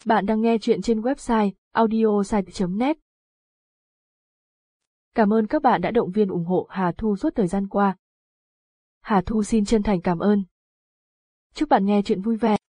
Bạn đang nghe chuyện trên website audiosite.net. Cảm ơn các bạn đã động viên ủng hộ Hà Thu suốt thời gian qua. Hà Thu xin chân thành cảm ơn. Chúc bạn nghe chuyện vui vẻ.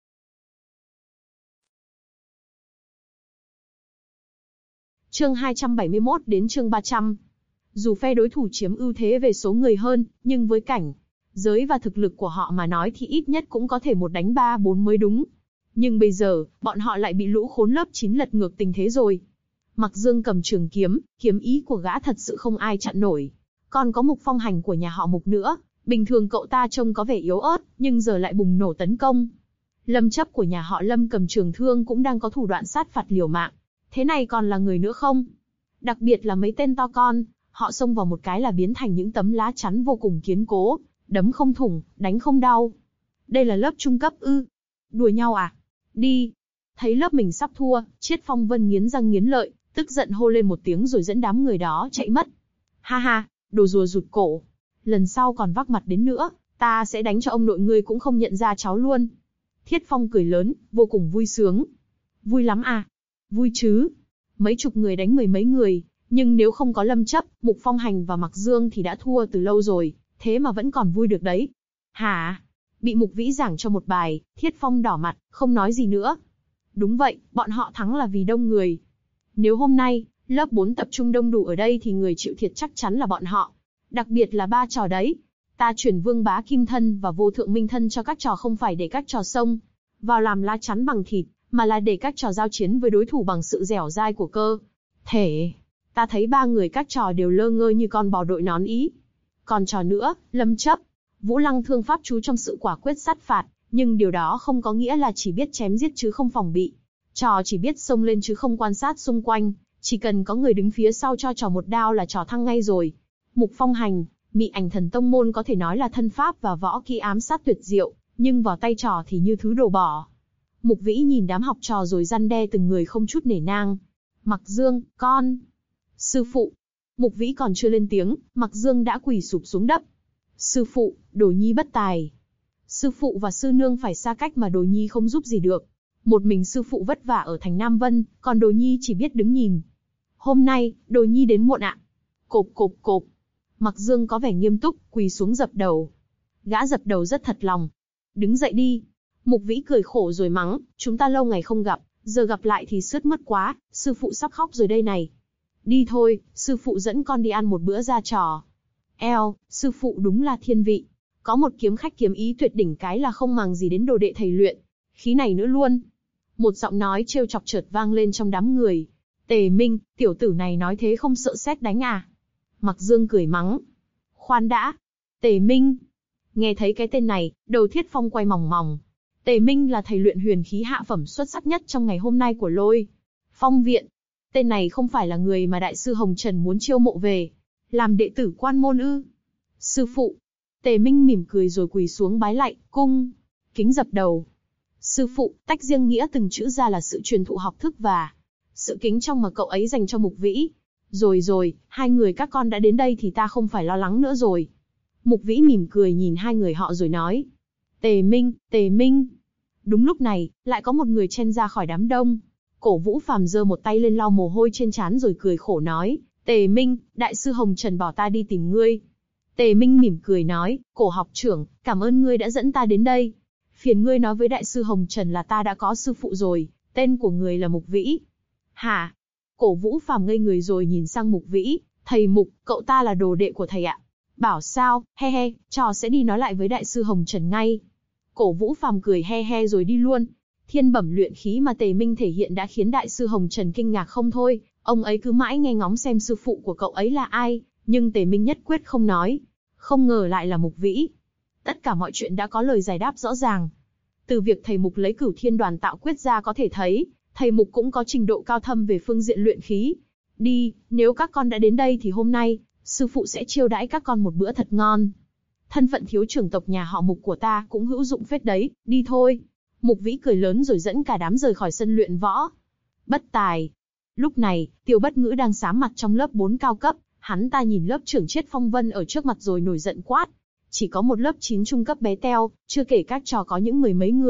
Chương 271 đến chương 300. Dù phe đối thủ chiếm ưu thế về số người hơn, nhưng với cảnh giới và thực lực của họ mà nói thì ít nhất cũng có thể 1 đánh 3-4 mới đúng. Nhưng bây giờ, bọn họ lại bị lũ khốn lớp 9 lật ngược tình thế rồi. Mặc Dương cầm trường kiếm, kiếm ý của gã thật sự không ai chặn nổi. Còn có Mục Phong Hành của nhà họ Mục nữa, bình thường cậu ta trông có vẻ yếu ớt, nhưng giờ lại bùng nổ tấn công. Lâm Chấp của nhà họ Lâm cầm trường thương cũng đang có thủ đoạn sát phạt liều mạng. Thế này còn là người nữa không? Đặc biệt là mấy tên to con, họ xông vào một cái là biến thành những tấm lá chắn vô cùng kiên cố, đấm không thủng, đánh không đau. Đây là lớp trung cấp ư? Đùa nhau à? Đi! Thấy lớp mình sắp thua, Triết Phong Vân nghiến răng nghiến lợi, tức giận hô lên một tiếng rồi dẫn đám người đó chạy mất. Ha ha, đồ rùa rụt cổ. Lần sau còn vác mặt đến nữa, ta sẽ đánh cho ông nội ngươi cũng không nhận ra cháu luôn. Thiết Phong cười lớn, vô cùng vui sướng. Vui lắm à? Vui chứ. Mấy chục người đánh mười mấy người, nhưng nếu không có Lâm Chấp, Mục Phong Hành và Mặc Dương thì đã thua từ lâu rồi, thế mà vẫn còn vui được đấy. Hả? Bị Mục Vĩ giảng cho một bài, Thiết Phong đỏ mặt, không nói gì nữa. Đúng vậy, bọn họ thắng là vì đông người. Nếu hôm nay, lớp 4 tập trung đông đủ ở đây thì người chịu thiệt chắc chắn là bọn họ. Đặc biệt là 3 trò đấy. Ta chuyển Vương Bá Kim Thân và Vô Thượng Minh Thân cho các trò không phải để các trò xông vào làm lá chắn bằng thịt, mà là để các trò giao chiến với đối thủ bằng sự dẻo dai của cơ thể. Ta thấy 3 người các trò đều lơ ngơ như con bò đội nón ý. Còn trò nữa, Lâm Chấp, Vũ Lăng thương pháp chú trong sự quả quyết sát phạt, nhưng điều đó không có nghĩa là chỉ biết chém giết chứ không phòng bị. Trò chỉ biết xông lên chứ không quan sát xung quanh, chỉ cần có người đứng phía sau cho trò một đao là trò thăng ngay rồi. Mục Phong Hành, Mị Ảnh Thần Tông môn có thể nói là thân pháp và võ kỹ ám sát tuyệt diệu, nhưng vào tay trò thì như thứ đồ bỏ. Mục Vĩ nhìn đám học trò rồi răn đe từng người không chút nể nang. Mặc Dương, con. Sư phụ. Mục Vĩ còn chưa lên tiếng, Mặc Dương đã quỳ sụp xuống đất. Sư phụ, Đồ Nhi bất tài. Sư phụ và sư nương phải xa cách mà Đồ Nhi không giúp gì được. Một mình sư phụ vất vả ở thành Nam Vân, còn Đồ Nhi chỉ biết đứng nhìn. Hôm nay, Đồ Nhi đến muộn ạ. Cộp cộp cộp. Mặc Dương có vẻ nghiêm túc, quỳ xuống dập đầu. Gã dập đầu rất thật lòng. Đứng dậy đi. Mục Vĩ cười khổ rồi mắng, chúng ta lâu ngày không gặp, giờ gặp lại thì sướt mất quá, sư phụ sắp khóc rồi đây này. Đi thôi, sư phụ dẫn con đi ăn một bữa ra trò. Eo, sư phụ đúng là thiên vị. Có một kiếm khách kiếm ý tuyệt đỉnh cái là không màng gì đến đồ đệ thầy luyện. Khí này nữa luôn. Một giọng nói trêu chọc chợt vang lên trong đám người. Tề Minh, tiểu tử này nói thế không sợ sét đánh à? Mặc Dương cười mắng. Khoan đã. Tề Minh. Nghe thấy cái tên này, đầu Thiết Phong quay mòng mòng. Tề Minh là thầy luyện huyền khí hạ phẩm xuất sắc nhất trong ngày hôm nay của Lôi Phong Viện. Tên này không phải là người mà Đại sư Hồng Trần muốn chiêu mộ về làm đệ tử quan môn ư? Sư phụ. Tề Minh mỉm cười rồi quỳ xuống bái lạy, cung kính dập đầu. Sư phụ, tách riêng nghĩa từng chữ ra là sự truyền thụ học thức và sự kính trọng mà cậu ấy dành cho Mục Vĩ. Rồi, hai người các con đã đến đây thì ta không phải lo lắng nữa rồi. Mục Vĩ mỉm cười nhìn hai người họ rồi nói. Tề Minh. Đúng lúc này, lại có một người chen ra khỏi đám đông. Cổ Vũ Phàm giơ một tay lên lau mồ hôi trên trán rồi cười khổ nói. Tề Minh, Đại sư Hồng Trần bảo ta đi tìm ngươi. Tề Minh mỉm cười nói, Cổ học trưởng, cảm ơn ngươi đã dẫn ta đến đây. Phiền ngươi nói với Đại sư Hồng Trần là ta đã có sư phụ rồi, tên của người là Mục Vĩ. Hả? Cổ Vũ Phàm ngây người rồi nhìn sang Mục Vĩ, thầy Mục, cậu ta là đồ đệ của thầy ạ. Bảo sao, he, trò sẽ đi nói lại với Đại sư Hồng Trần ngay. Cổ Vũ Phàm cười he rồi đi luôn. Thiên bẩm luyện khí mà Tề Minh thể hiện đã khiến Đại sư Hồng Trần kinh ngạc không thôi, ông ấy cứ mãi nghe ngóng xem sư phụ của cậu ấy là ai, nhưng Tề Minh nhất quyết không nói. Không ngờ lại là Mục Vĩ. Tất cả mọi chuyện đã có lời giải đáp rõ ràng. Từ việc thầy Mục lấy Cửu Thiên Đoàn tạo quyết ra có thể thấy, thầy Mục cũng có trình độ cao thâm về phương diện luyện khí. Đi, nếu các con đã đến đây thì hôm nay, sư phụ sẽ chiêu đãi các con một bữa thật ngon. Thân phận thiếu trưởng tộc nhà họ Mục của ta cũng hữu dụng phết đấy, đi thôi. Mục Vĩ cười lớn rồi dẫn cả đám rời khỏi sân luyện võ. Bất tài. Lúc này, Tiêu Bất Ngữ đang xám mặt trong lớp 4 cao cấp, hắn ta nhìn lớp trưởng Triết Phong Vân ở trước mặt rồi nổi giận quát. Chỉ có một lớp 9 trung cấp bé teo, chưa kể các trò có những mười mấy người,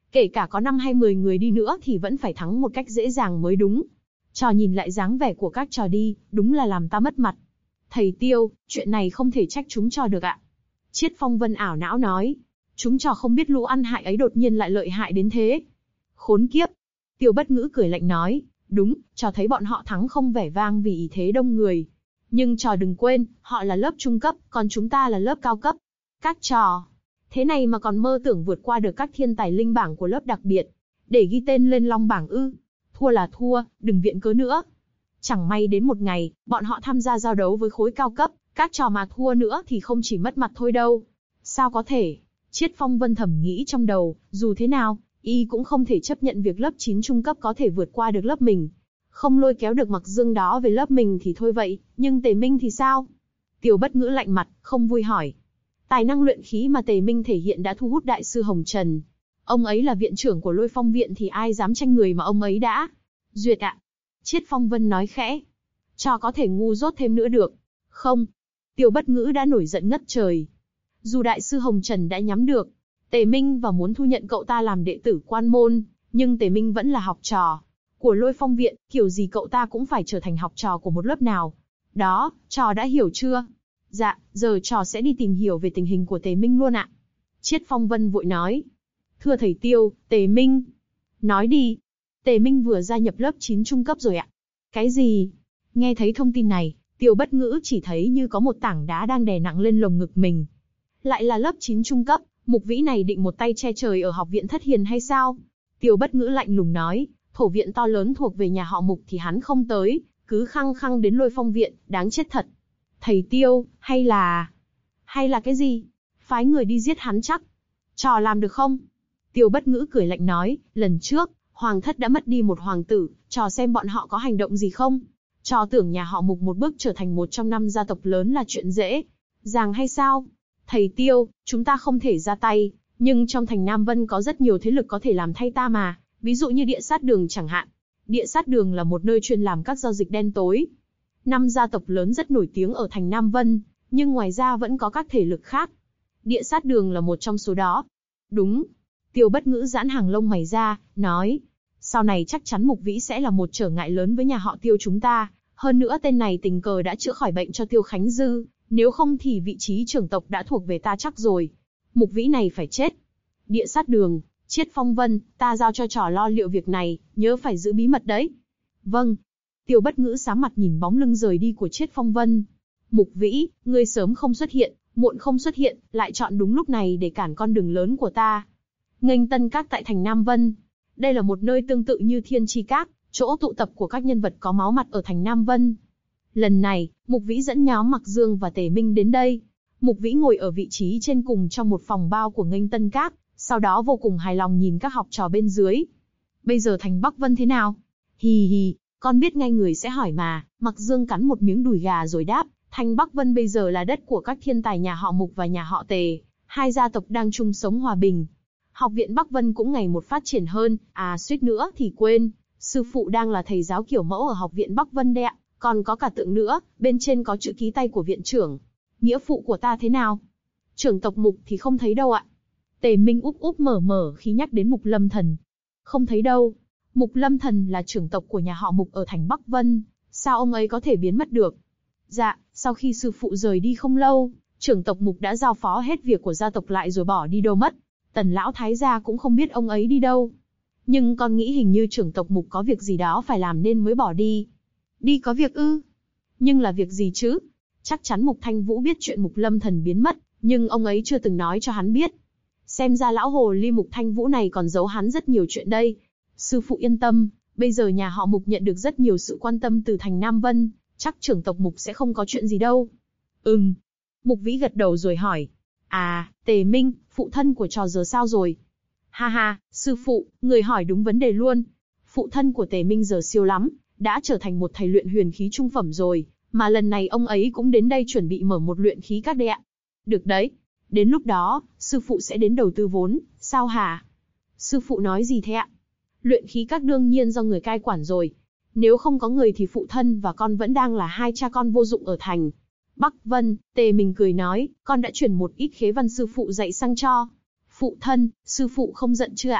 Kể cả có 5 hay 10 người đi nữa thì vẫn phải thắng một cách dễ dàng mới đúng. Trò nhìn lại dáng vẻ của các trò đi, đúng là làm ta mất mặt. Thầy Tiêu, chuyện này không thể trách chúng trò được ạ. Chiết Phong Vân ảo não nói. Chúng trò không biết lũ ăn hại ấy đột nhiên lại lợi hại đến thế. Khốn kiếp. Tiêu Bất Ngữ cười lạnh nói. Đúng, trò thấy bọn họ thắng không vẻ vang vì ý thế đông người. Nhưng trò đừng quên, họ là lớp trung cấp, còn chúng ta là lớp cao cấp. Các trò, thế này mà còn mơ tưởng vượt qua được các thiên tài linh bảng của lớp đặc biệt, để ghi tên lên long bảng ư? Thua là thua, đừng viện cớ nữa. Chẳng may đến một ngày, bọn họ tham gia giao đấu với khối cao cấp, các trò mà thua nữa thì không chỉ mất mặt thôi đâu. Sao có thể? Chiết Phong Vân thầm nghĩ trong đầu, dù thế nào, y cũng không thể chấp nhận việc lớp 9 trung cấp có thể vượt qua được lớp mình. Không lôi kéo được Mặc Dương đó về lớp mình thì thôi vậy, nhưng Tề Minh thì sao? Tiêu Bất Ngữ lạnh mặt, không vui hỏi. Tài năng luyện khí mà Tề Minh thể hiện đã thu hút đại sư Hồng Trần. Ông ấy là viện trưởng của Lôi Phong viện thì ai dám tranh người mà ông ấy đã duyệt ạ? Chiết Phong Vân nói khẽ. Cho có thể ngu dốt thêm nữa được. Không. Tiêu Bất Ngữ đã nổi giận ngất trời. Dù đại sư Hồng Trần đã nhắm được Tề Minh và muốn thu nhận cậu ta làm đệ tử quan môn, nhưng Tề Minh vẫn là học trò của Lôi Phong viện, kiểu gì cậu ta cũng phải trở thành học trò của một lớp nào. Đó, trò đã hiểu chưa? Dạ, giờ trò sẽ đi tìm hiểu về tình hình của Tề Minh luôn ạ. Chiết Phong Vân vội nói. Thưa thầy Tiêu, Tề Minh. Nói đi. Tề Minh vừa gia nhập lớp 9 trung cấp rồi ạ. Cái gì? Nghe thấy thông tin này, Tiêu Bất Ngữ chỉ thấy như có một tảng đá đang đè nặng lên lồng ngực mình. Lại là lớp 9 trung cấp, Mục Vĩ này định một tay che trời ở học viện Thất Hiền hay sao? Tiêu Bất Ngữ lạnh lùng nói, thổ viện to lớn thuộc về nhà họ Mục thì hắn không tới, cứ khăng khăng đến Lôi Phong viện, đáng chết thật. Thầy Tiêu, hay là cái gì? Phái người đi giết hắn chắc. Trò làm được không? Tiêu Bất Ngữ cười lạnh nói, lần trước, Hoàng thất đã mất đi một hoàng tử, trò xem bọn họ có hành động gì không? Trò tưởng nhà họ Mục một bước trở thành một trong 5 gia tộc lớn là chuyện dễ dàng hay sao? Thầy Tiêu, chúng ta không thể ra tay, nhưng trong thành Nam Vân có rất nhiều thế lực có thể làm thay ta mà, ví dụ như Địa Sát Đường chẳng hạn. Địa Sát Đường là một nơi chuyên làm các giao dịch đen tối. 5 gia tộc lớn rất nổi tiếng ở thành Nam Vân, nhưng ngoài ra vẫn có các thể lực khác. Địa Sát Đường là một trong số đó. Đúng. Tiêu Bất Ngữ giãn hàng lông mày ra, nói. Sau này chắc chắn Mục Vĩ sẽ là một trở ngại lớn với nhà họ Tiêu chúng ta. Hơn nữa tên này tình cờ đã chữa khỏi bệnh cho Tiêu Khánh Dư, nếu không thì vị trí trưởng tộc đã thuộc về ta chắc rồi. Mục Vĩ này phải chết. Địa Sát Đường, Chiết Phong Vân, ta giao cho trò lo liệu việc này, nhớ phải giữ bí mật đấy. Vâng. Tiêu Bất Ngữ sám mặt nhìn bóng lưng rời đi của Chiết Phong Vân. Mục Vĩ, ngươi sớm không xuất hiện, muộn không xuất hiện, lại chọn đúng lúc này để cản con đường lớn của ta. Nghênh Tân Các tại thành Nam Vân. Đây là một nơi tương tự như Thiên Chi Các, chỗ tụ tập của các nhân vật có máu mặt ở thành Nam Vân. Lần này, Mục Vĩ dẫn nhóm Mặc Dương và Tề Minh đến đây. Mục Vĩ ngồi ở vị trí trên cùng trong một phòng bao của Nghênh Tân Các, sau đó vô cùng hài lòng nhìn các học trò bên dưới. Bây giờ thành Bắc Vân thế nào? Hì hì, con biết ngay người sẽ hỏi mà. Mặc Dương cắn một miếng đùi gà rồi đáp, thành Bắc Vân bây giờ là đất của các thiên tài nhà họ Mục và nhà họ Tề, hai gia tộc đang chung sống hòa bình. Học viện Bắc Vân cũng ngày một phát triển hơn, suýt nữa thì quên, sư phụ đang là thầy giáo kiểu mẫu ở học viện Bắc Vân đấy ạ, còn có cả tượng nữa, bên trên có chữ ký tay của viện trưởng. Nghĩa phụ của ta thế nào? Trưởng tộc Mục thì không thấy đâu ạ. Tề Minh úp úp mở mở khi nhắc đến Mục Lâm Thần. Không thấy đâu. Mục Lâm Thần là trưởng tộc của nhà họ Mục ở thành Bắc Vân, sao ông ấy có thể biến mất được? Dạ, sau khi sư phụ rời đi không lâu, trưởng tộc Mục đã giao phó hết việc của gia tộc lại rồi bỏ đi đâu mất. Tần lão thái gia cũng không biết ông ấy đi đâu. Nhưng con nghĩ hình như trưởng tộc Mục có việc gì đó phải làm nên mới bỏ đi. Đi có việc ư? Nhưng là việc gì chứ? Chắc chắn Mục Thanh Vũ biết chuyện Mục Lâm Thần biến mất, nhưng ông ấy chưa từng nói cho hắn biết. Xem ra lão hồ ly Mục Thanh Vũ này còn giấu hắn rất nhiều chuyện đây. Sư phụ yên tâm, bây giờ nhà họ Mục nhận được rất nhiều sự quan tâm từ thành Nam Vân, chắc trưởng tộc Mục sẽ không có chuyện gì đâu. Mục Vĩ gật đầu rồi hỏi. Tề Minh, phụ thân của trò giờ sao rồi? Ha ha, sư phụ, người hỏi đúng vấn đề luôn. Phụ thân của Tề Minh giờ siêu lắm, đã trở thành một thầy luyện huyền khí trung phẩm rồi, mà lần này ông ấy cũng đến đây chuẩn bị mở một luyện khí các đệ ạ. Được đấy, đến lúc đó, sư phụ sẽ đến đầu tư vốn, sao hả? Sư phụ nói gì thế ạ? Luyện khí các đương nhiên do người cai quản rồi. Nếu không có người thì phụ thân và con vẫn đang là hai cha con vô dụng ở thành Bắc Vân. Tề Minh cười nói, con đã chuyển một ít khế văn sư phụ dạy sang cho. Phụ thân, sư phụ không giận chưa ạ?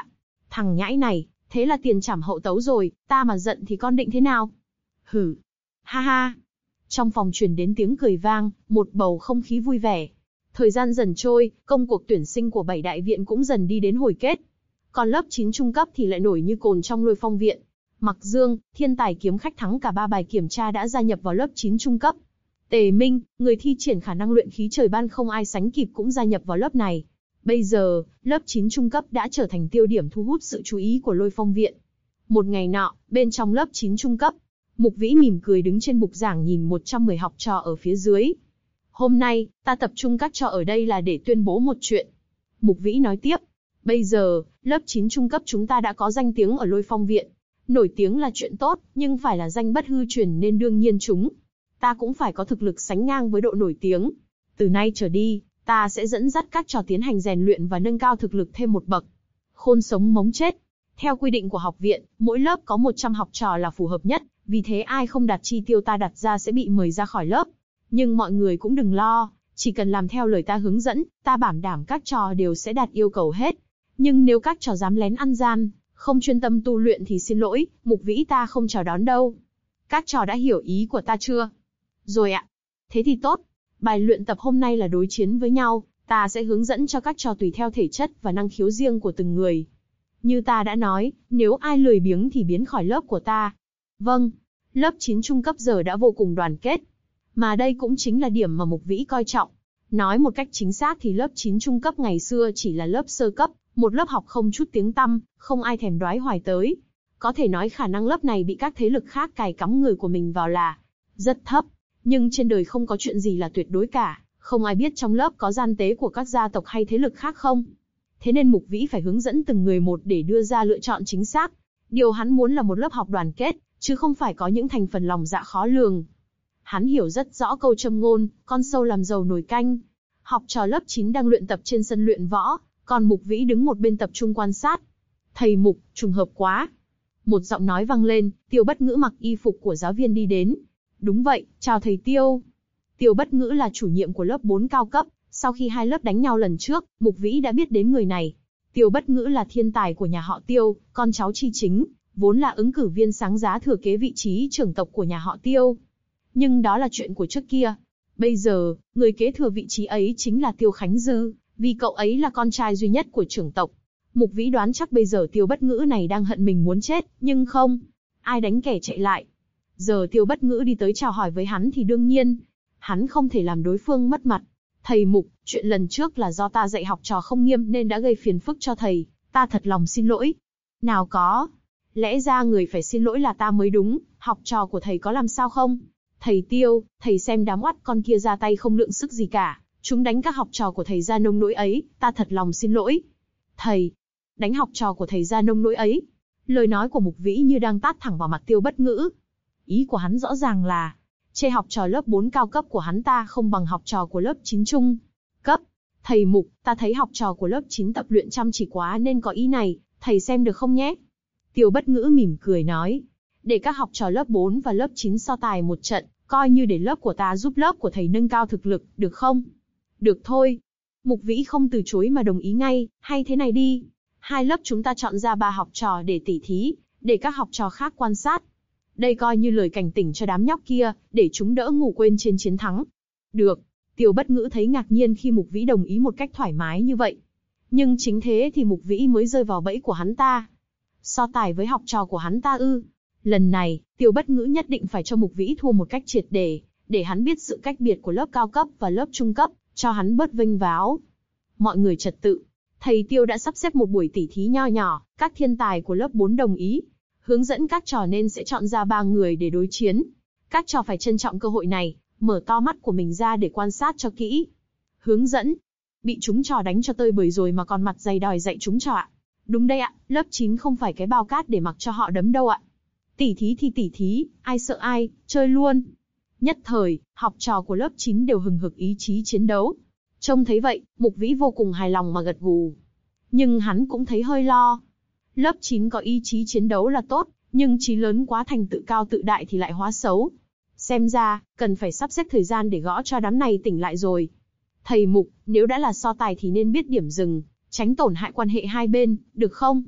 Thằng nhãi này, thế là tiền trảm hậu tấu rồi, ta mà giận thì con định thế nào? Hử. Ha ha. Trong phòng truyền đến tiếng cười vang, một bầu không khí vui vẻ. Thời gian dần trôi, công cuộc tuyển sinh của 7 đại viện cũng dần đi đến hồi kết. Còn lớp 9 trung cấp thì lại nổi như cồn trong Lôi Phong viện. Mặc Dương, thiên tài kiếm khách thắng cả 3 bài kiểm tra đã gia nhập vào lớp 9 trung cấp. Tề Minh, người thi triển khả năng luyện khí trời ban không ai sánh kịp cũng gia nhập vào lớp này. Bây giờ, lớp 9 trung cấp đã trở thành tiêu điểm thu hút sự chú ý của Lôi Phong viện. Một ngày nọ, bên trong lớp 9 trung cấp, Mục Vĩ mỉm cười đứng trên bục giảng nhìn 110 học trò ở phía dưới. Hôm nay, ta tập trung các trò ở đây là để tuyên bố một chuyện. Mục Vĩ nói tiếp, bây giờ, lớp 9 trung cấp chúng ta đã có danh tiếng ở Lôi Phong viện. Nổi tiếng là chuyện tốt, nhưng phải là danh bất hư truyền nên đương nhiên ta cũng phải có thực lực sánh ngang với độ nổi tiếng. Từ nay trở đi, ta sẽ dẫn dắt các trò tiến hành rèn luyện và nâng cao thực lực thêm một bậc. Khôn sống mống chết. Theo quy định của học viện, mỗi lớp có 100 học trò là phù hợp nhất, vì thế ai không đạt chi tiêu ta đặt ra sẽ bị mời ra khỏi lớp. Nhưng mọi người cũng đừng lo, chỉ cần làm theo lời ta hướng dẫn, ta bảo đảm các trò đều sẽ đạt yêu cầu hết. Nhưng nếu các trò dám lén ăn gian, không chuyên tâm tu luyện thì xin lỗi, Mục Vĩ ta không chào đón đâu. Các trò đã hiểu ý của ta chưa? Rồi ạ. Thế thì tốt. Bài luyện tập hôm nay là đối chiến với nhau, ta sẽ hướng dẫn cho các trò tùy theo thể chất và năng khiếu riêng của từng người. Như ta đã nói, nếu ai lười biếng thì biến khỏi lớp của ta. Vâng, lớp 9 trung cấp giờ đã vô cùng đoàn kết. Mà đây cũng chính là điểm mà Mục Vĩ coi trọng. Nói một cách chính xác thì lớp 9 trung cấp ngày xưa chỉ là lớp sơ cấp, một lớp học không chút tiếng tăm, không ai thèm đoái hoài tới. Có thể nói khả năng lớp này bị các thế lực khác cài cắm người của mình vào là rất thấp. Nhưng trên đời không có chuyện gì là tuyệt đối cả, không ai biết trong lớp có gian tế của các gia tộc hay thế lực khác không. Thế nên Mục Vĩ phải hướng dẫn từng người một để đưa ra lựa chọn chính xác. Điều hắn muốn là một lớp học đoàn kết, chứ không phải có những thành phần lòng dạ khó lường. Hắn hiểu rất rõ câu châm ngôn, con sâu làm rầu nồi canh. Học trò lớp 9 đang luyện tập trên sân luyện võ, còn Mục Vĩ đứng một bên tập trung quan sát. Thầy Mục, trùng hợp quá. Một giọng nói vang lên, Tiêu Bất Ngữ mặc y phục của giáo viên đi đến. Đúng vậy, chào thầy Tiêu. Tiêu Bất Ngữ là chủ nhiệm của lớp 4 cao cấp, sau khi hai lớp đánh nhau lần trước, Mục Vĩ đã biết đến người này. Tiêu Bất Ngữ là thiên tài của nhà họ Tiêu, con cháu Chi Chính, vốn là ứng cử viên sáng giá thừa kế vị trí trưởng tộc của nhà họ Tiêu. Nhưng đó là chuyện của trước kia. Bây giờ, người kế thừa vị trí ấy chính là Tiêu Khánh Dư, vì cậu ấy là con trai duy nhất của trưởng tộc. Mục Vĩ đoán chắc bây giờ Tiêu Bất Ngữ này đang hận mình muốn chết, nhưng không. Ai đánh kẻ chạy lại. Giờ Tiêu Bất Ngữ đi tới chào hỏi với hắn thì đương nhiên, hắn không thể làm đối phương mất mặt. Thầy Mục, chuyện lần trước là do ta dạy học trò không nghiêm nên đã gây phiền phức cho thầy, ta thật lòng xin lỗi. Nào có, lẽ ra người phải xin lỗi là ta mới đúng, học trò của thầy có làm sao không? Thầy Tiêu, thầy xem đám oắt con kia ra tay không lượng sức gì cả, chúng đánh các học trò của thầy ra nông nỗi ấy, ta thật lòng xin lỗi. Thầy, đánh học trò của thầy ra nông nỗi ấy. Lời nói của Mục Vĩ như đang tát thẳng vào mặt Tiêu Bất Ngữ. Ý của hắn rõ ràng là, chê học trò lớp 4 cao cấp của hắn ta không bằng học trò của lớp 9 trung cấp. Thầy Mục, ta thấy học trò của lớp 9 tập luyện chăm chỉ quá nên có ý này, thầy xem được không nhé? Tiêu Bất Ngữ mỉm cười nói, để các học trò lớp 4 và lớp 9 so tài một trận, coi như để lớp của ta giúp lớp của thầy nâng cao thực lực, được không? Được thôi. Mục Vĩ không từ chối mà đồng ý ngay, hay thế này đi. Hai lớp chúng ta chọn ra 3 học trò để tỉ thí, để các học trò khác quan sát. Đây coi như lời cảnh tỉnh cho đám nhóc kia, để chúng đỡ ngủ quên trên chiến thắng. Được. Tiêu Bất Ngữ thấy ngạc nhiên khi Mục Vĩ đồng ý một cách thoải mái như vậy. Nhưng chính thế thì Mục Vĩ mới rơi vào bẫy của hắn ta. So tài với học trò của hắn ta ư? Lần này, Tiêu Bất Ngữ nhất định phải cho Mục Vĩ thua một cách triệt để hắn biết sự cách biệt của lớp cao cấp và lớp trung cấp, cho hắn bớt vênh váo. Mọi người trật tự. Thầy Tiêu đã sắp xếp một buổi tỉ thí nho nhỏ, các thiên tài của lớp 4 đồng ý. Hướng dẫn các trò nên sẽ chọn ra 3 người để đối chiến. Các trò phải trân trọng cơ hội này, mở to mắt của mình ra để quan sát cho kỹ. Hướng dẫn. Bị chúng trò đánh cho tơi bời rồi mà còn mặt dày đòi dạy chúng trò ạ. Đúng đây ạ, lớp 9 không phải cái bao cát để mặc cho họ đấm đâu ạ. Tỉ thí thì tỉ thí, ai sợ ai, chơi luôn. Nhất thời, học trò của lớp 9 đều hừng hực ý chí chiến đấu. Trông thấy vậy, Mục Vĩ vô cùng hài lòng mà gật gù. Nhưng hắn cũng thấy hơi lo. Lớp 9 có ý chí chiến đấu là tốt, nhưng chí lớn quá thành tự cao tự đại thì lại hóa xấu. Xem ra, cần phải sắp xếp thời gian để gõ cho đám này tỉnh lại rồi. Thầy Mục, nếu đã là so tài thì nên biết điểm dừng, tránh tổn hại quan hệ hai bên, được không?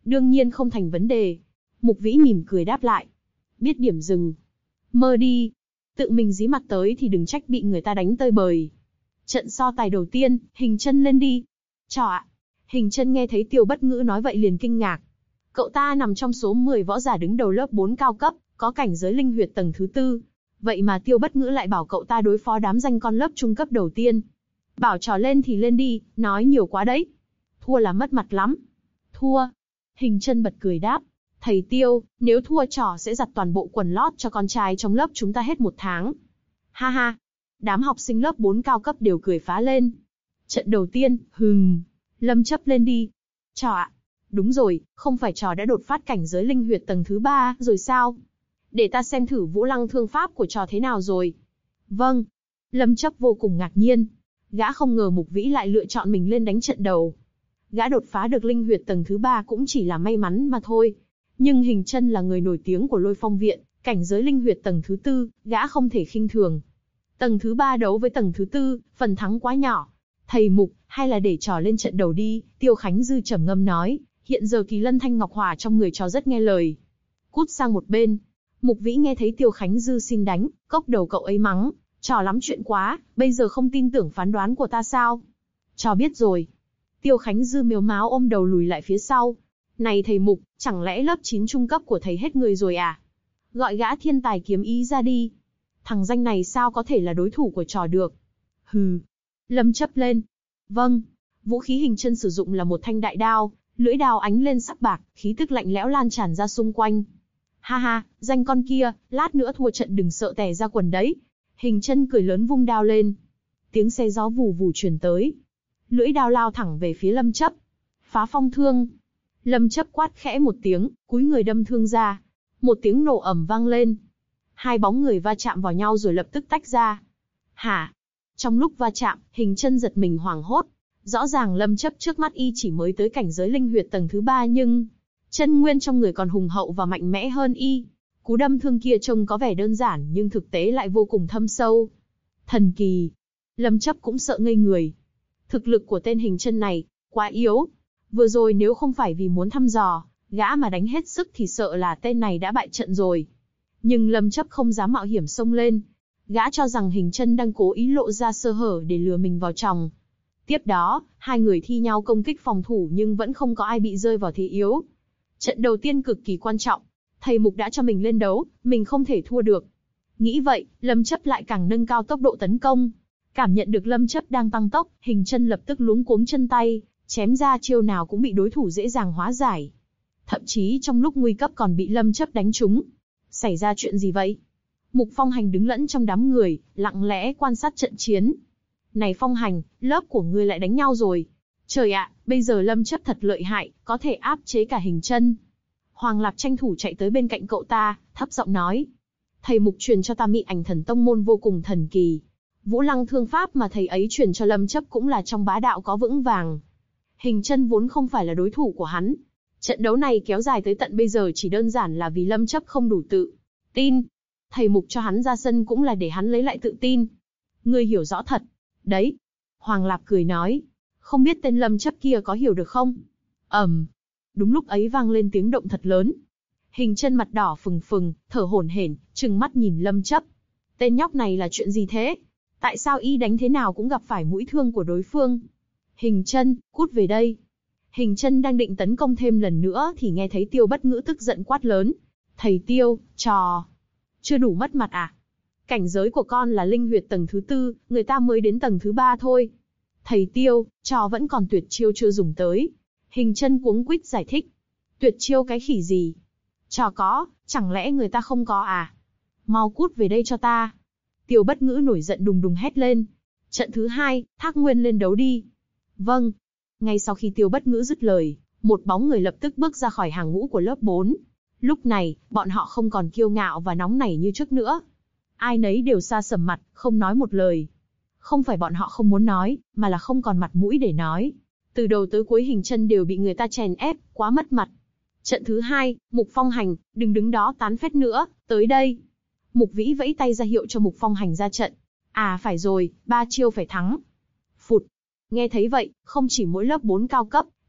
Đương nhiên không thành vấn đề. Mục Vĩ mỉm cười đáp lại. Biết điểm dừng. Mơ đi. Tự mình dí mặt tới thì đừng trách bị người ta đánh tơi bời. Trận so tài đầu tiên, Hình Chân lên đi. Chào ạ. Hình Chân nghe thấy Tiêu Bất Ngữ nói vậy liền kinh ngạc. Cậu ta nằm trong số 10 võ giả đứng đầu lớp 4 cao cấp, có cảnh giới linh huyệt tầng thứ 4. Vậy mà Tiêu Bất Ngữ lại bảo cậu ta đối phó đám danh con lớp trung cấp đầu tiên. Bảo trò lên thì lên đi, nói nhiều quá đấy. Thua là mất mặt lắm. Thua. Hình Chân bật cười đáp. Thầy Tiêu, nếu thua trò sẽ giặt toàn bộ quần lót cho con trai trong lớp chúng ta hết 1 tháng. Ha ha. Đám học sinh lớp 4 cao cấp đều cười phá lên. Trận đầu tiên, Lâm Chấp lên đi. Trò ạ. Đúng rồi, không phải trò đã đột phát cảnh giới linh huyệt tầng thứ 3 rồi sao? Để ta xem thử Vũ Lăng thương pháp của trò thế nào rồi. Vâng. Lâm Chấp vô cùng ngạc nhiên. Gã không ngờ Mục Vĩ lại lựa chọn mình lên đánh trận đầu. Gã đột phá được linh huyệt tầng thứ 3 cũng chỉ là may mắn mà thôi. Nhưng Hình Chân là người nổi tiếng của Lôi Phong Viện, cảnh giới linh huyệt tầng thứ 4, gã không thể khinh thường. Tầng thứ 3 đấu với tầng thứ 4, phần thắng quá nhỏ. Thầy Mục, hay là để trò lên trận đầu đi, Tiêu Khánh Dư trầm ngâm nói, hiện giờ Kỳ Lân Thanh Ngọc Hỏa trong người trò rất nghe lời. Cút sang một bên. Mục Vĩ nghe thấy Tiêu Khánh Dư xin đánh, cốc đầu cậu ấy mắng, trò lắm chuyện quá, bây giờ không tin tưởng phán đoán của ta sao? Trò biết rồi. Tiêu Khánh Dư mếu máo ôm đầu lùi lại phía sau. Này thầy Mục, chẳng lẽ lớp 9 trung cấp của thầy hết người rồi à? Gọi gã thiên tài kiếm ý ra đi. Thằng danh này sao có thể là đối thủ của trò được? Hừ. Lâm Chấp lên. Vâng. Vũ khí Hình Chân sử dụng là một thanh đại đao, lưỡi đao ánh lên sắc bạc, khí tức lạnh lẽo lan tràn ra xung quanh. Ha ha, danh con kia, lát nữa thua trận đừng sợ tè ra quần đấy. Hình Chân cười lớn vung đao lên. Tiếng xe gió vù vù truyền tới. Lưỡi đao lao thẳng về phía Lâm Chấp. Phá phong thương. Lâm Chấp quát khẽ một tiếng, cúi người đâm thương ra. Một tiếng nổ ầm vang lên. Hai bóng người va chạm vào nhau rồi lập tức tách ra. Hả? Trong lúc va chạm, Hình Chân giật mình hoảng hốt. Rõ ràng Lâm Chấp trước mắt y chỉ mới tới cảnh giới linh huyệt tầng thứ 3 nhưng chân nguyên trong người còn hùng hậu và mạnh mẽ hơn y. Cú đâm thương kia trông có vẻ đơn giản nhưng thực tế lại vô cùng thâm sâu. Thần kỳ. Lâm Chấp cũng sợ ngây người. Thực lực của tên Hình Chân này quá yếu. Vừa rồi nếu không phải vì muốn thăm dò, gã mà đánh hết sức thì sợ là tên này đã bại trận rồi. Nhưng Lâm Chấp không dám mạo hiểm xông lên. Gã cho rằng Hình Chân đang cố ý lộ ra sơ hở để lừa mình vào chòng. Tiếp đó, hai người thi nhau công kích phòng thủ nhưng vẫn không có ai bị rơi vào thế yếu. Trận đầu tiên cực kỳ quan trọng. Thầy Mục đã cho mình lên đấu, mình không thể thua được. Nghĩ vậy, Lâm Chấp lại càng nâng cao tốc độ tấn công. Cảm nhận được Lâm Chấp đang tăng tốc, Hình Chân lập tức luống cuống chân tay, chém ra chiêu nào cũng bị đối thủ dễ dàng hóa giải. Thậm chí trong lúc nguy cấp còn bị Lâm Chấp đánh trúng. Xảy ra chuyện gì vậy? Mục Phong Hành đứng lẫn trong đám người, lặng lẽ quan sát trận chiến. Này Phong Hành, lớp của ngươi lại đánh nhau rồi. Trời ạ, bây giờ Lâm Chấp thật lợi hại, có thể áp chế cả Hình Chân. Hoàng Lạp tranh thủ chạy tới bên cạnh cậu ta, thấp giọng nói. Thầy Mục truyền cho ta Mị Ảnh Thần Tông môn vô cùng thần kỳ. Vũ Lăng thương pháp mà thầy ấy truyền cho Lâm Chấp cũng là trong bá đạo có vững vàng. Hình Chân vốn không phải là đối thủ của hắn. Trận đấu này kéo dài tới tận bây giờ chỉ đơn giản là vì Lâm Chấp không đủ tự tin. Thầy Mục cho hắn ra sân cũng là để hắn lấy lại tự tin. Ngươi hiểu rõ thật. Đấy. Hoàng Lạp cười nói. Không biết tên Lâm Chấp kia có hiểu được không? Đúng lúc ấy vang lên tiếng động thật lớn. Hình Chân mặt đỏ phừng phừng, thở hổn hển, trừng mắt nhìn Lâm Chấp. Tên nhóc này là chuyện gì thế? Tại sao y đánh thế nào cũng gặp phải mũi thương của đối phương? Hình Chân, cút về đây. Hình Chân đang định tấn công thêm lần nữa thì nghe thấy Tiêu Bất Ngữ tức giận quát lớn. Thầy Tiêu, trò chưa đủ mất mặt à? Cảnh giới của con là linh huyệt tầng thứ 4, người ta mới đến tầng thứ 3 thôi. Thầy Tiêu, trò vẫn còn tuyệt chiêu chưa dùng tới. Hình Chân cuống quýt giải thích. Tuyệt chiêu cái khỉ gì? Trò có, chẳng lẽ người ta không có à? Mau cút về đây cho ta. Tiêu Bất Ngữ nổi giận đùng đùng hét lên. Trận thứ 2, Thác Nguyên lên đấu đi. Vâng. Ngay sau khi Tiêu Bất Ngữ dứt lời, một bóng người lập tức bước ra khỏi hàng ngũ của lớp 4. Lúc này, bọn họ không còn kiêu ngạo và nóng nảy như trước nữa. Ai nấy đều sa sầm mặt, không nói một lời. Không phải bọn họ không muốn nói, mà là không còn mặt mũi để nói. Từ đầu tới cuối Hình Chân đều bị người ta chèn ép, quá mất mặt. Trận thứ 2, Mục Phong Hành, đừng đứng đó tán phét nữa, tới đây. Mục Vĩ vẫy tay ra hiệu cho Mục Phong Hành ra trận. À phải rồi, 3 chiêu phải thắng. Phụt. Nghe thấy vậy, không chỉ mỗi lớp 4 cao cấp,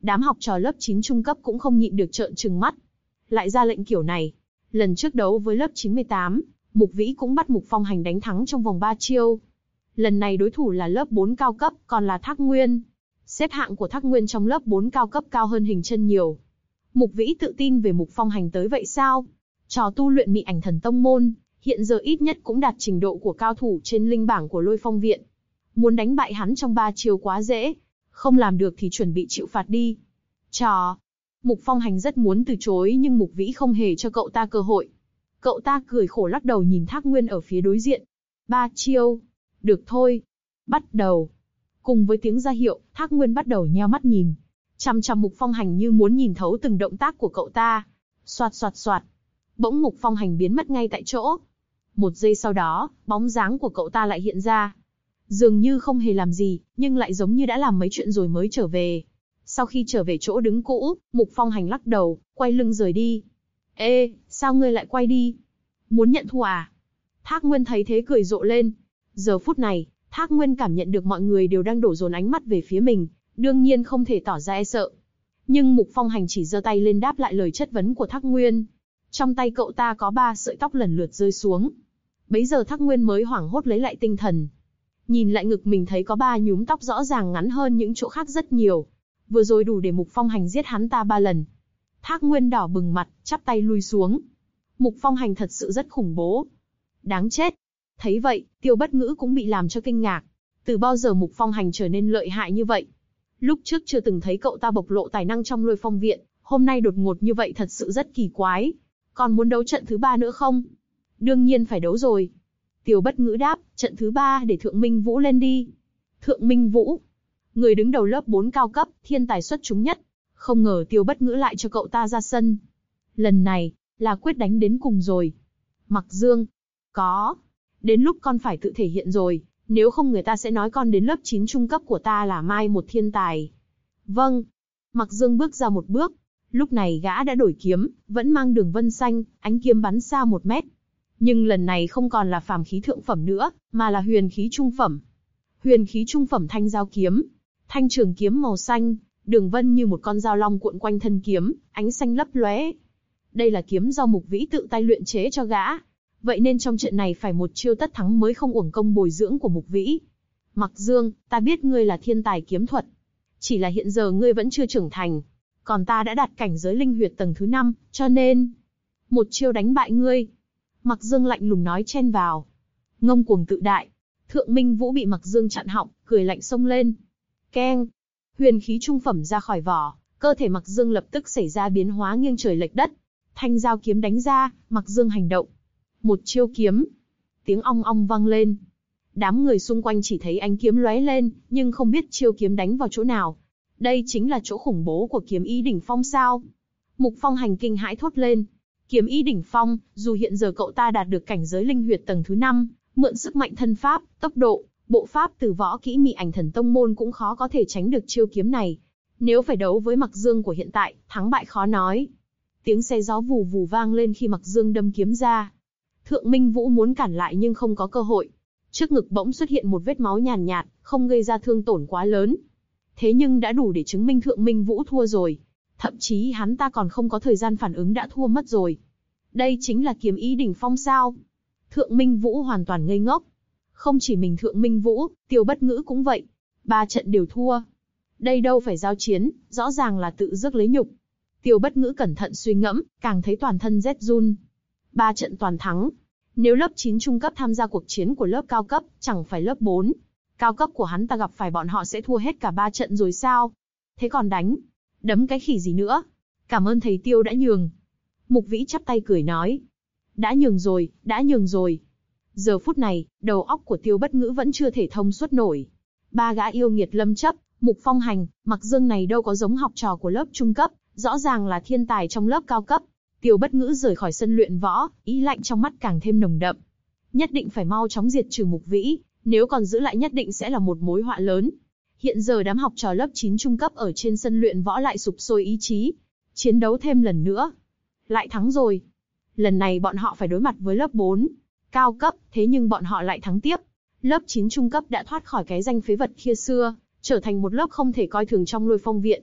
Đám học trò lớp 9 trung cấp cũng không nhịn được trợn trừng mắt. Lại ra lệnh kiểu này. Lần trước đấu với lớp 98, Mục Vĩ cũng bắt Mục Phong Hành đánh thắng trong vòng 3 chiêu. Lần này đối thủ là lớp 4 cao cấp, còn là Thác Nguyên. Xếp hạng của Thác Nguyên trong lớp 4 cao cấp cao hơn Hình Chân nhiều. Mục Vĩ tự tin về Mục Phong Hành tới vậy sao? Trò tu luyện Mị Ảnh Thần Tông môn, hiện giờ ít nhất cũng đạt trình độ của cao thủ trên linh bảng của Lôi Phong Viện. Muốn đánh bại hắn trong 3 chiêu quá dễ, không làm được thì chuẩn bị chịu phạt đi. Trò. Mục Phong Hành rất muốn từ chối nhưng Mục Vĩ không hề cho cậu ta cơ hội. Cậu ta cười khổ lắc đầu nhìn Thác Nguyên ở phía đối diện. 3 chiêu. Được thôi. Bắt đầu. Cùng với tiếng ra hiệu, Thác Nguyên bắt đầu nheo mắt nhìn. Chằm chằm Mục Phong Hành như muốn nhìn thấu từng động tác của cậu ta. Soạt soạt soạt. Bỗng Mục Phong Hành biến mất ngay tại chỗ. Một giây sau đó, bóng dáng của cậu ta lại hiện ra. Dường như không hề làm gì, nhưng lại giống như đã làm mấy chuyện rồi mới trở về. Sau khi trở về chỗ đứng cũ, Mục Phong Hành lắc đầu, quay lưng rời đi. Ê, sao ngươi lại quay đi? Muốn nhận thua à? Thác Nguyên thấy thế cười rộ lên. Giờ phút này, Thác Nguyên cảm nhận được mọi người đều đang đổ dồn ánh mắt về phía mình, đương nhiên không thể tỏ ra e sợ. Nhưng Mục Phong Hành chỉ giơ tay lên đáp lại lời chất vấn của Thác Nguyên. Trong tay cậu ta có 3 sợi tóc lần lượt rơi xuống. Bấy giờ Thác Nguyên mới hoảng hốt lấy lại tinh thần. Nhìn lại ngực mình thấy có 3 nhúm tóc rõ ràng ngắn hơn những chỗ khác rất nhiều. Vừa rồi đủ để Mục Phong Hành giết hắn ta 3 lần. Thác Nguyên đỏ bừng mặt, chắp tay lui xuống. Mục Phong Hành thật sự rất khủng bố. Đáng chết. Thấy vậy, Tiêu Bất Ngữ cũng bị làm cho kinh ngạc. Từ bao giờ Mục Phong Hành trở nên lợi hại như vậy? Lúc trước chưa từng thấy cậu ta bộc lộ tài năng trong Lôi Phong Viện, hôm nay đột ngột như vậy thật sự rất kỳ quái. Còn muốn đấu trận thứ 3 nữa không? Đương nhiên phải đấu rồi. Tiêu Bất Ngữ đáp, trận thứ 3 để Thượng Minh Vũ lên đi. Thượng Minh Vũ, người đứng đầu lớp 4 cao cấp, thiên tài xuất chúng nhất. Không ngờ Tiêu Bất Ngữ lại cho cậu ta ra sân. Lần này, là quyết đánh đến cùng rồi. Mặc Dương, có. Đến lúc con phải tự thể hiện rồi, nếu không người ta sẽ nói con đến lớp 9 trung cấp của ta là mai một thiên tài. Vâng. Mặc Dương bước ra một bước. Lúc này gã đã đổi kiếm, vẫn mang đường vân xanh, ánh kiếm bắn xa 1 mét. Nhưng lần này không còn là phàm khí thượng phẩm nữa, mà là huyền khí trung phẩm. Huyền khí trung phẩm thanh giao kiếm. Thanh trường kiếm màu xanh, đường vân như một con dao long cuộn quanh thân kiếm, ánh xanh lấp lóe. Đây là kiếm do Mục Vĩ tự tay luyện chế cho gã. Vậy nên trong trận này phải một chiêu tất thắng mới không uổng công bồi dưỡng của Mục Vĩ. Mặc Dương, ta biết ngươi là thiên tài kiếm thuật. Chỉ là hiện giờ ngươi vẫn chưa trưởng thành. Còn ta đã đạt cảnh giới linh huyệt tầng thứ 5, cho nên... một chiêu đánh bại ngươi. Mặc Dương lạnh lùng nói chen vào. Ngông cuồng tự đại. Thượng Minh Vũ bị Mặc Dương chặn họng, cười lạnh xông lên. Keng. Huyền khí trung phẩm ra khỏi vỏ, cơ thể Mặc Dương lập tức xảy ra biến hóa nghiêng trời lệch đất. Thanh giao kiếm đánh ra, Mặc Dương hành động. Một chiêu kiếm. Tiếng ong ong vang lên. Đám người xung quanh chỉ thấy ánh kiếm lóe lên, nhưng không biết chiêu kiếm đánh vào chỗ nào. Đây chính là chỗ khủng bố của kiếm ý đỉnh phong sao? Mục Phong Hành kinh hãi thốt lên. Kiếm ý đỉnh phong, dù hiện giờ cậu ta đạt được cảnh giới linh huyệt tầng thứ 5, mượn sức mạnh thân pháp, tốc độ, bộ pháp từ võ kỹ Mị Ảnh Thần Tông môn cũng khó có thể tránh được chiêu kiếm này. Nếu phải đấu với Mặc Dương của hiện tại, thắng bại khó nói. Tiếng xe gió vù vù vang lên khi Mặc Dương đâm kiếm ra. Thượng Minh Vũ muốn cản lại nhưng không có cơ hội. Trước ngực bỗng xuất hiện một vết máu nhàn nhạt, không gây ra thương tổn quá lớn. Thế nhưng đã đủ để chứng minh Thượng Minh Vũ thua rồi. Thậm chí hắn ta còn không có thời gian phản ứng đã thua mất rồi. Đây chính là kiếm ý đỉnh phong sao? Thượng Minh Vũ hoàn toàn ngây ngốc. Không chỉ mình Thượng Minh Vũ, Tiêu Bất Ngữ cũng vậy. 3 trận đều thua. Đây đâu phải giao chiến, rõ ràng là tự rước lấy nhục. Tiêu Bất Ngữ cẩn thận suy ngẫm, càng thấy toàn thân rét run. 3 trận toàn thắng. Nếu lớp 9 trung cấp tham gia cuộc chiến của lớp cao cấp, chẳng phải lớp 4 cao cấp của hắn ta gặp phải bọn họ sẽ thua hết cả 3 trận rồi sao? Thế còn đánh, đấm cái khỉ gì nữa? Cảm ơn thầy Tiêu đã nhường. Mục Vĩ chắp tay cười nói. Đã nhường rồi, đã nhường rồi. Giờ phút này, đầu óc của Tiêu Bất Ngữ vẫn chưa thể thông suốt nổi. 3 gã yêu nghiệt lâm chấp, Mục Phong Hành, Mặc Dương này đâu có giống học trò của lớp trung cấp, rõ ràng là thiên tài trong lớp cao cấp. Tiêu Bất Ngữ rời khỏi sân luyện võ, ý lạnh trong mắt càng thêm nồng đậm. Nhất định phải mau chóng diệt trừ Mục Vĩ, nếu còn giữ lại nhất định sẽ là một mối họa lớn. Hiện giờ đám học trò lớp 9 trung cấp ở trên sân luyện võ lại sục sôi ý chí, chiến đấu thêm lần nữa. Lại thắng rồi. Lần này bọn họ phải đối mặt với lớp 4 cao cấp, thế nhưng bọn họ lại thắng tiếp. Lớp 9 trung cấp đã thoát khỏi cái danh phế vật kia xưa, trở thành một lớp không thể coi thường trong Lôi Phong Viện.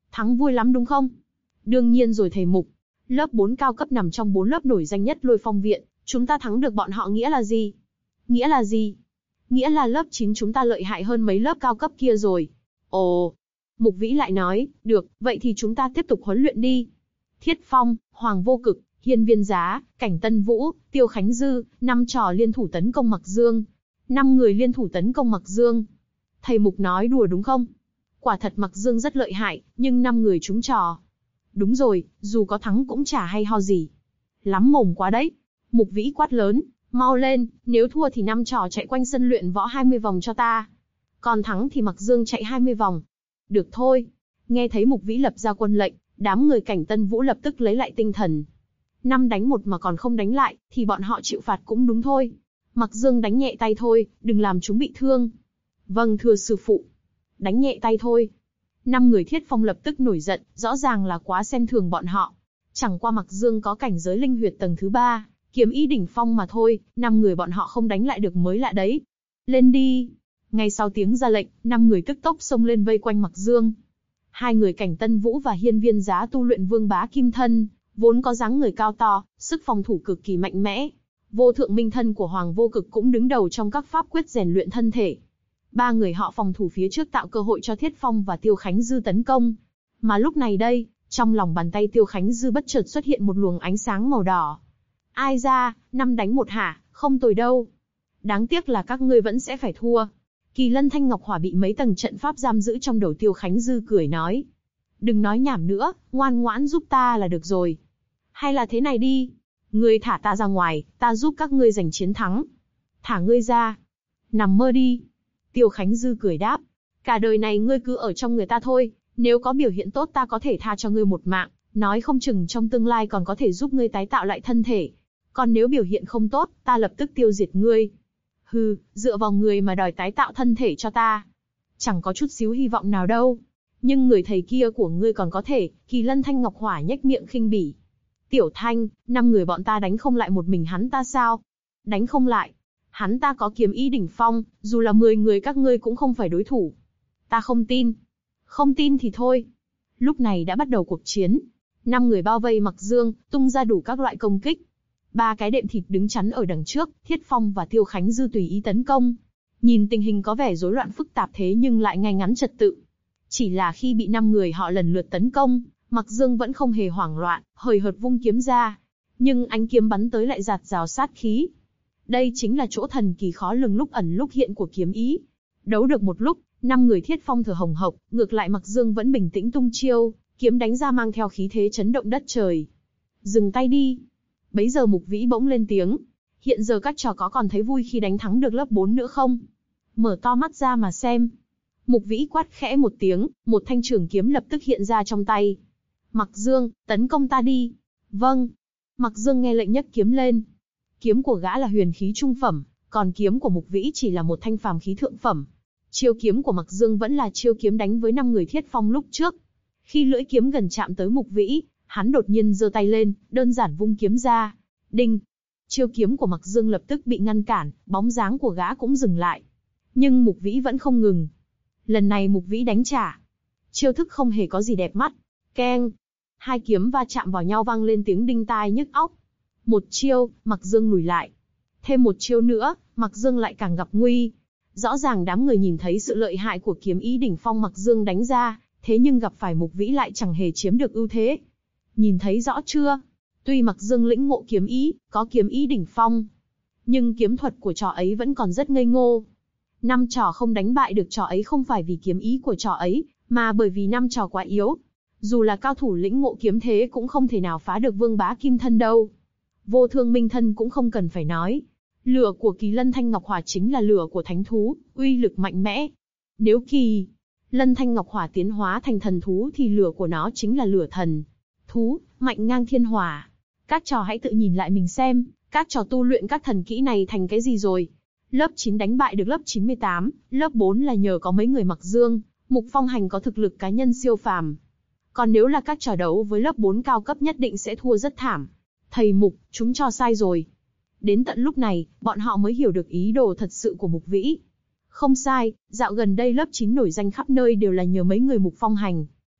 Thắng vui lắm đúng không? Đương nhiên rồi thầy Mục. Lớp 4 cao cấp nằm trong 4 lớp nổi danh nhất Lôi Phong Viện, chúng ta thắng được bọn họ nghĩa là gì? Nghĩa là gì? Nghĩa là lớp 9 chúng ta lợi hại hơn mấy lớp cao cấp kia rồi. Ồ. Mục Vĩ lại nói, được, vậy thì chúng ta tiếp tục huấn luyện đi. Thiết Phong, Hoàng Vô Cực, Hiên Viên Giá, Cảnh Tân Vũ, Tiêu Khánh Dư, 5 trò liên thủ tấn công Mặc Dương. 5 người liên thủ tấn công Mặc Dương. Thầy Mục nói đùa đúng không? Quả thật Mặc Dương rất lợi hại, nhưng 5 người trúng trò. Đúng rồi, dù có thắng cũng chả hay ho gì. Lắm mồm quá đấy. Mục Vĩ quát lớn, mau lên, nếu thua thì 5 trò chạy quanh sân luyện võ 20 vòng cho ta. Còn thắng thì Mặc Dương chạy 20 vòng. Được thôi. Nghe thấy Mục Vĩ lập ra quân lệnh, đám người Cảnh Tân Vũ lập tức lấy lại tinh thần. 5 đánh 1 mà còn không đánh lại, thì bọn họ chịu phạt cũng đúng thôi. Mặc Dương đánh nhẹ tay thôi, đừng làm chúng bị thương. Vâng thưa sư phụ. Đánh nhẹ tay thôi. 5 người Thiết Phong lập tức nổi giận, rõ ràng là quá xem thường bọn họ. Chẳng qua Mặc Dương có cảnh giới linh huyệt tầng thứ 3, kiếm ý đỉnh phong mà thôi, 5 người bọn họ không đánh lại được mới lạ đấy. Lên đi. Ngay sau tiếng ra lệnh, 5 người tức tốc xông lên vây quanh Mặc Dương. 2 người Cảnh Tân Vũ và Hiên Viên Giá tu luyện Vương Bá Kim Thân, vốn có dáng người cao to, sức phòng thủ cực kỳ mạnh mẽ. Vô thượng minh thân của Hoàng Vô Cực cũng đứng đầu trong các pháp quyết rèn luyện thân thể. 3 người họ phòng thủ phía trước tạo cơ hội cho Thiết Phong và Tiêu Khánh Dư tấn công. Mà lúc này đây, trong lòng bàn tay Tiêu Khánh Dư bất chợt xuất hiện một luồng ánh sáng màu đỏ. Ai ra, 5 đánh 1 hả, không tồi đâu. Đáng tiếc là các ngươi vẫn sẽ phải thua. Kỳ Lân Thanh Ngọc Hỏa bị mấy tầng trận pháp giam giữ trong đầu Tiêu Khánh Dư cười nói. Đừng nói nhảm nữa, ngoan ngoãn giúp ta là được rồi. Hay là thế này đi. Ngươi thả ta ra ngoài, ta giúp các ngươi giành chiến thắng. Thả ngươi ra. Nằm mơ đi. Tiêu Khánh Dư cười đáp. Cả đời này ngươi cứ ở trong người ta thôi, nếu có biểu hiện tốt ta có thể tha cho ngươi một mạng, nói không chừng trong tương lai còn có thể giúp ngươi tái tạo lại thân thể. Còn nếu biểu hiện không tốt, ta lập tức tiêu diệt ngươi. Hừ, dựa vào người mà đòi tái tạo thân thể cho ta. Chẳng có chút xíu hy vọng nào đâu. Nhưng người thầy kia của ngươi còn có thể, Kỳ Lân Thanh Ngọc Hỏa nhếch miệng khinh bỉ. Tiểu Thanh, 5 người bọn ta đánh không lại một mình hắn ta sao? Đánh không lại. Hắn ta có kiếm ý đỉnh phong, dù là 10 người các ngươi cũng không phải đối thủ. Ta không tin. Không tin thì thôi. Lúc này đã bắt đầu cuộc chiến. 5 người bao vây Mặc Dương, tung ra đủ các loại công kích. 3 cái đệm thịt đứng chắn ở đằng trước, Thiết Phong và Tiêu Khánh Dư tùy ý tấn công. Nhìn tình hình có vẻ rối loạn phức tạp thế nhưng lại ngay ngắn trật tự. Chỉ là khi bị 5 người họ lần lượt tấn công, Mặc Dương vẫn không hề hoảng loạn, hời hợt vung kiếm ra. Nhưng ánh kiếm bắn tới lại rạt rào sát khí. Đây chính là chỗ thần kỳ khó lường lúc ẩn lúc hiện của kiếm ý. Đấu được một lúc, 5 người Thiết Phong thở hồng hộc, ngược lại Mặc Dương vẫn bình tĩnh tung chiêu, kiếm đánh ra mang theo khí thế chấn động đất trời. Dừng tay đi. Bấy giờ Mục Vĩ bỗng lên tiếng. Hiện giờ các trò có còn thấy vui khi đánh thắng được lớp 4 nữa không? Mở to mắt ra mà xem. Mục Vĩ quát khẽ một tiếng, một thanh trường kiếm lập tức hiện ra trong tay. Mặc Dương, tấn công ta đi. Vâng. Mặc Dương nghe lệnh nhấc kiếm lên. Kiếm của gã là huyền khí trung phẩm, còn kiếm của Mục Vĩ chỉ là một thanh phàm khí thượng phẩm. Chiêu kiếm của Mặc Dương vẫn là chiêu kiếm đánh với 5 người Thiết Phong lúc trước. Khi lưỡi kiếm gần chạm tới Mục Vĩ, hắn đột nhiên giơ tay lên, đơn giản vung kiếm ra. Đinh! Chiêu kiếm của Mặc Dương lập tức bị ngăn cản, bóng dáng của gã cũng dừng lại. Nhưng Mục Vĩ vẫn không ngừng. Lần này Mục Vĩ đánh trả. Chiêu thức không hề có gì đẹp mắt. Keng! 2 kiếm va chạm vào nhau vang lên tiếng đinh tai nhức óc. Một chiêu, Mặc Dương lùi lại. Thêm một chiêu nữa, Mặc Dương lại càng gặp nguy. Rõ ràng đám người nhìn thấy sự lợi hại của kiếm ý đỉnh phong Mặc Dương đánh ra, thế nhưng gặp phải Mục Vĩ lại chẳng hề chiếm được ưu thế. Nhìn thấy rõ chưa? Tuy Mặc Dương lĩnh ngộ kiếm ý, có kiếm ý đỉnh phong, nhưng kiếm thuật của trò ấy vẫn còn rất ngây ngô. 5 trò không đánh bại được trò ấy không phải vì kiếm ý của trò ấy, mà bởi vì 5 trò quá yếu. Dù là cao thủ lĩnh ngộ kiếm thế cũng không thể nào phá được Vương Bá Kim Thân đâu. Vô Thương Minh Thân cũng không cần phải nói. Lửa của Kỳ Lân Thanh Ngọc Hỏa chính là lửa của thánh thú, uy lực mạnh mẽ. Nếu Kỳ Lân Thanh Ngọc Hỏa tiến hóa thành thần thú thì lửa của nó chính là lửa thần thú, mạnh ngang thiên hỏa. Các trò hãy tự nhìn lại mình xem, các trò tu luyện các thần kỹ này thành cái gì rồi. Lớp 9 đánh bại được lớp 98, lớp 4 là nhờ có mấy người Mặc Dương, Mục Phong Hành có thực lực cá nhân siêu phàm. Còn nếu là các trò đấu với lớp 4 cao cấp nhất định sẽ thua rất thảm. Thầy Mục, chúng trò sai rồi. Đến tận lúc này, bọn họ mới hiểu được ý đồ thật sự của Mục Vĩ. Không sai, dạo gần đây lớp 9 nổi danh khắp nơi đều là nhờ mấy người Mục Phong Hành.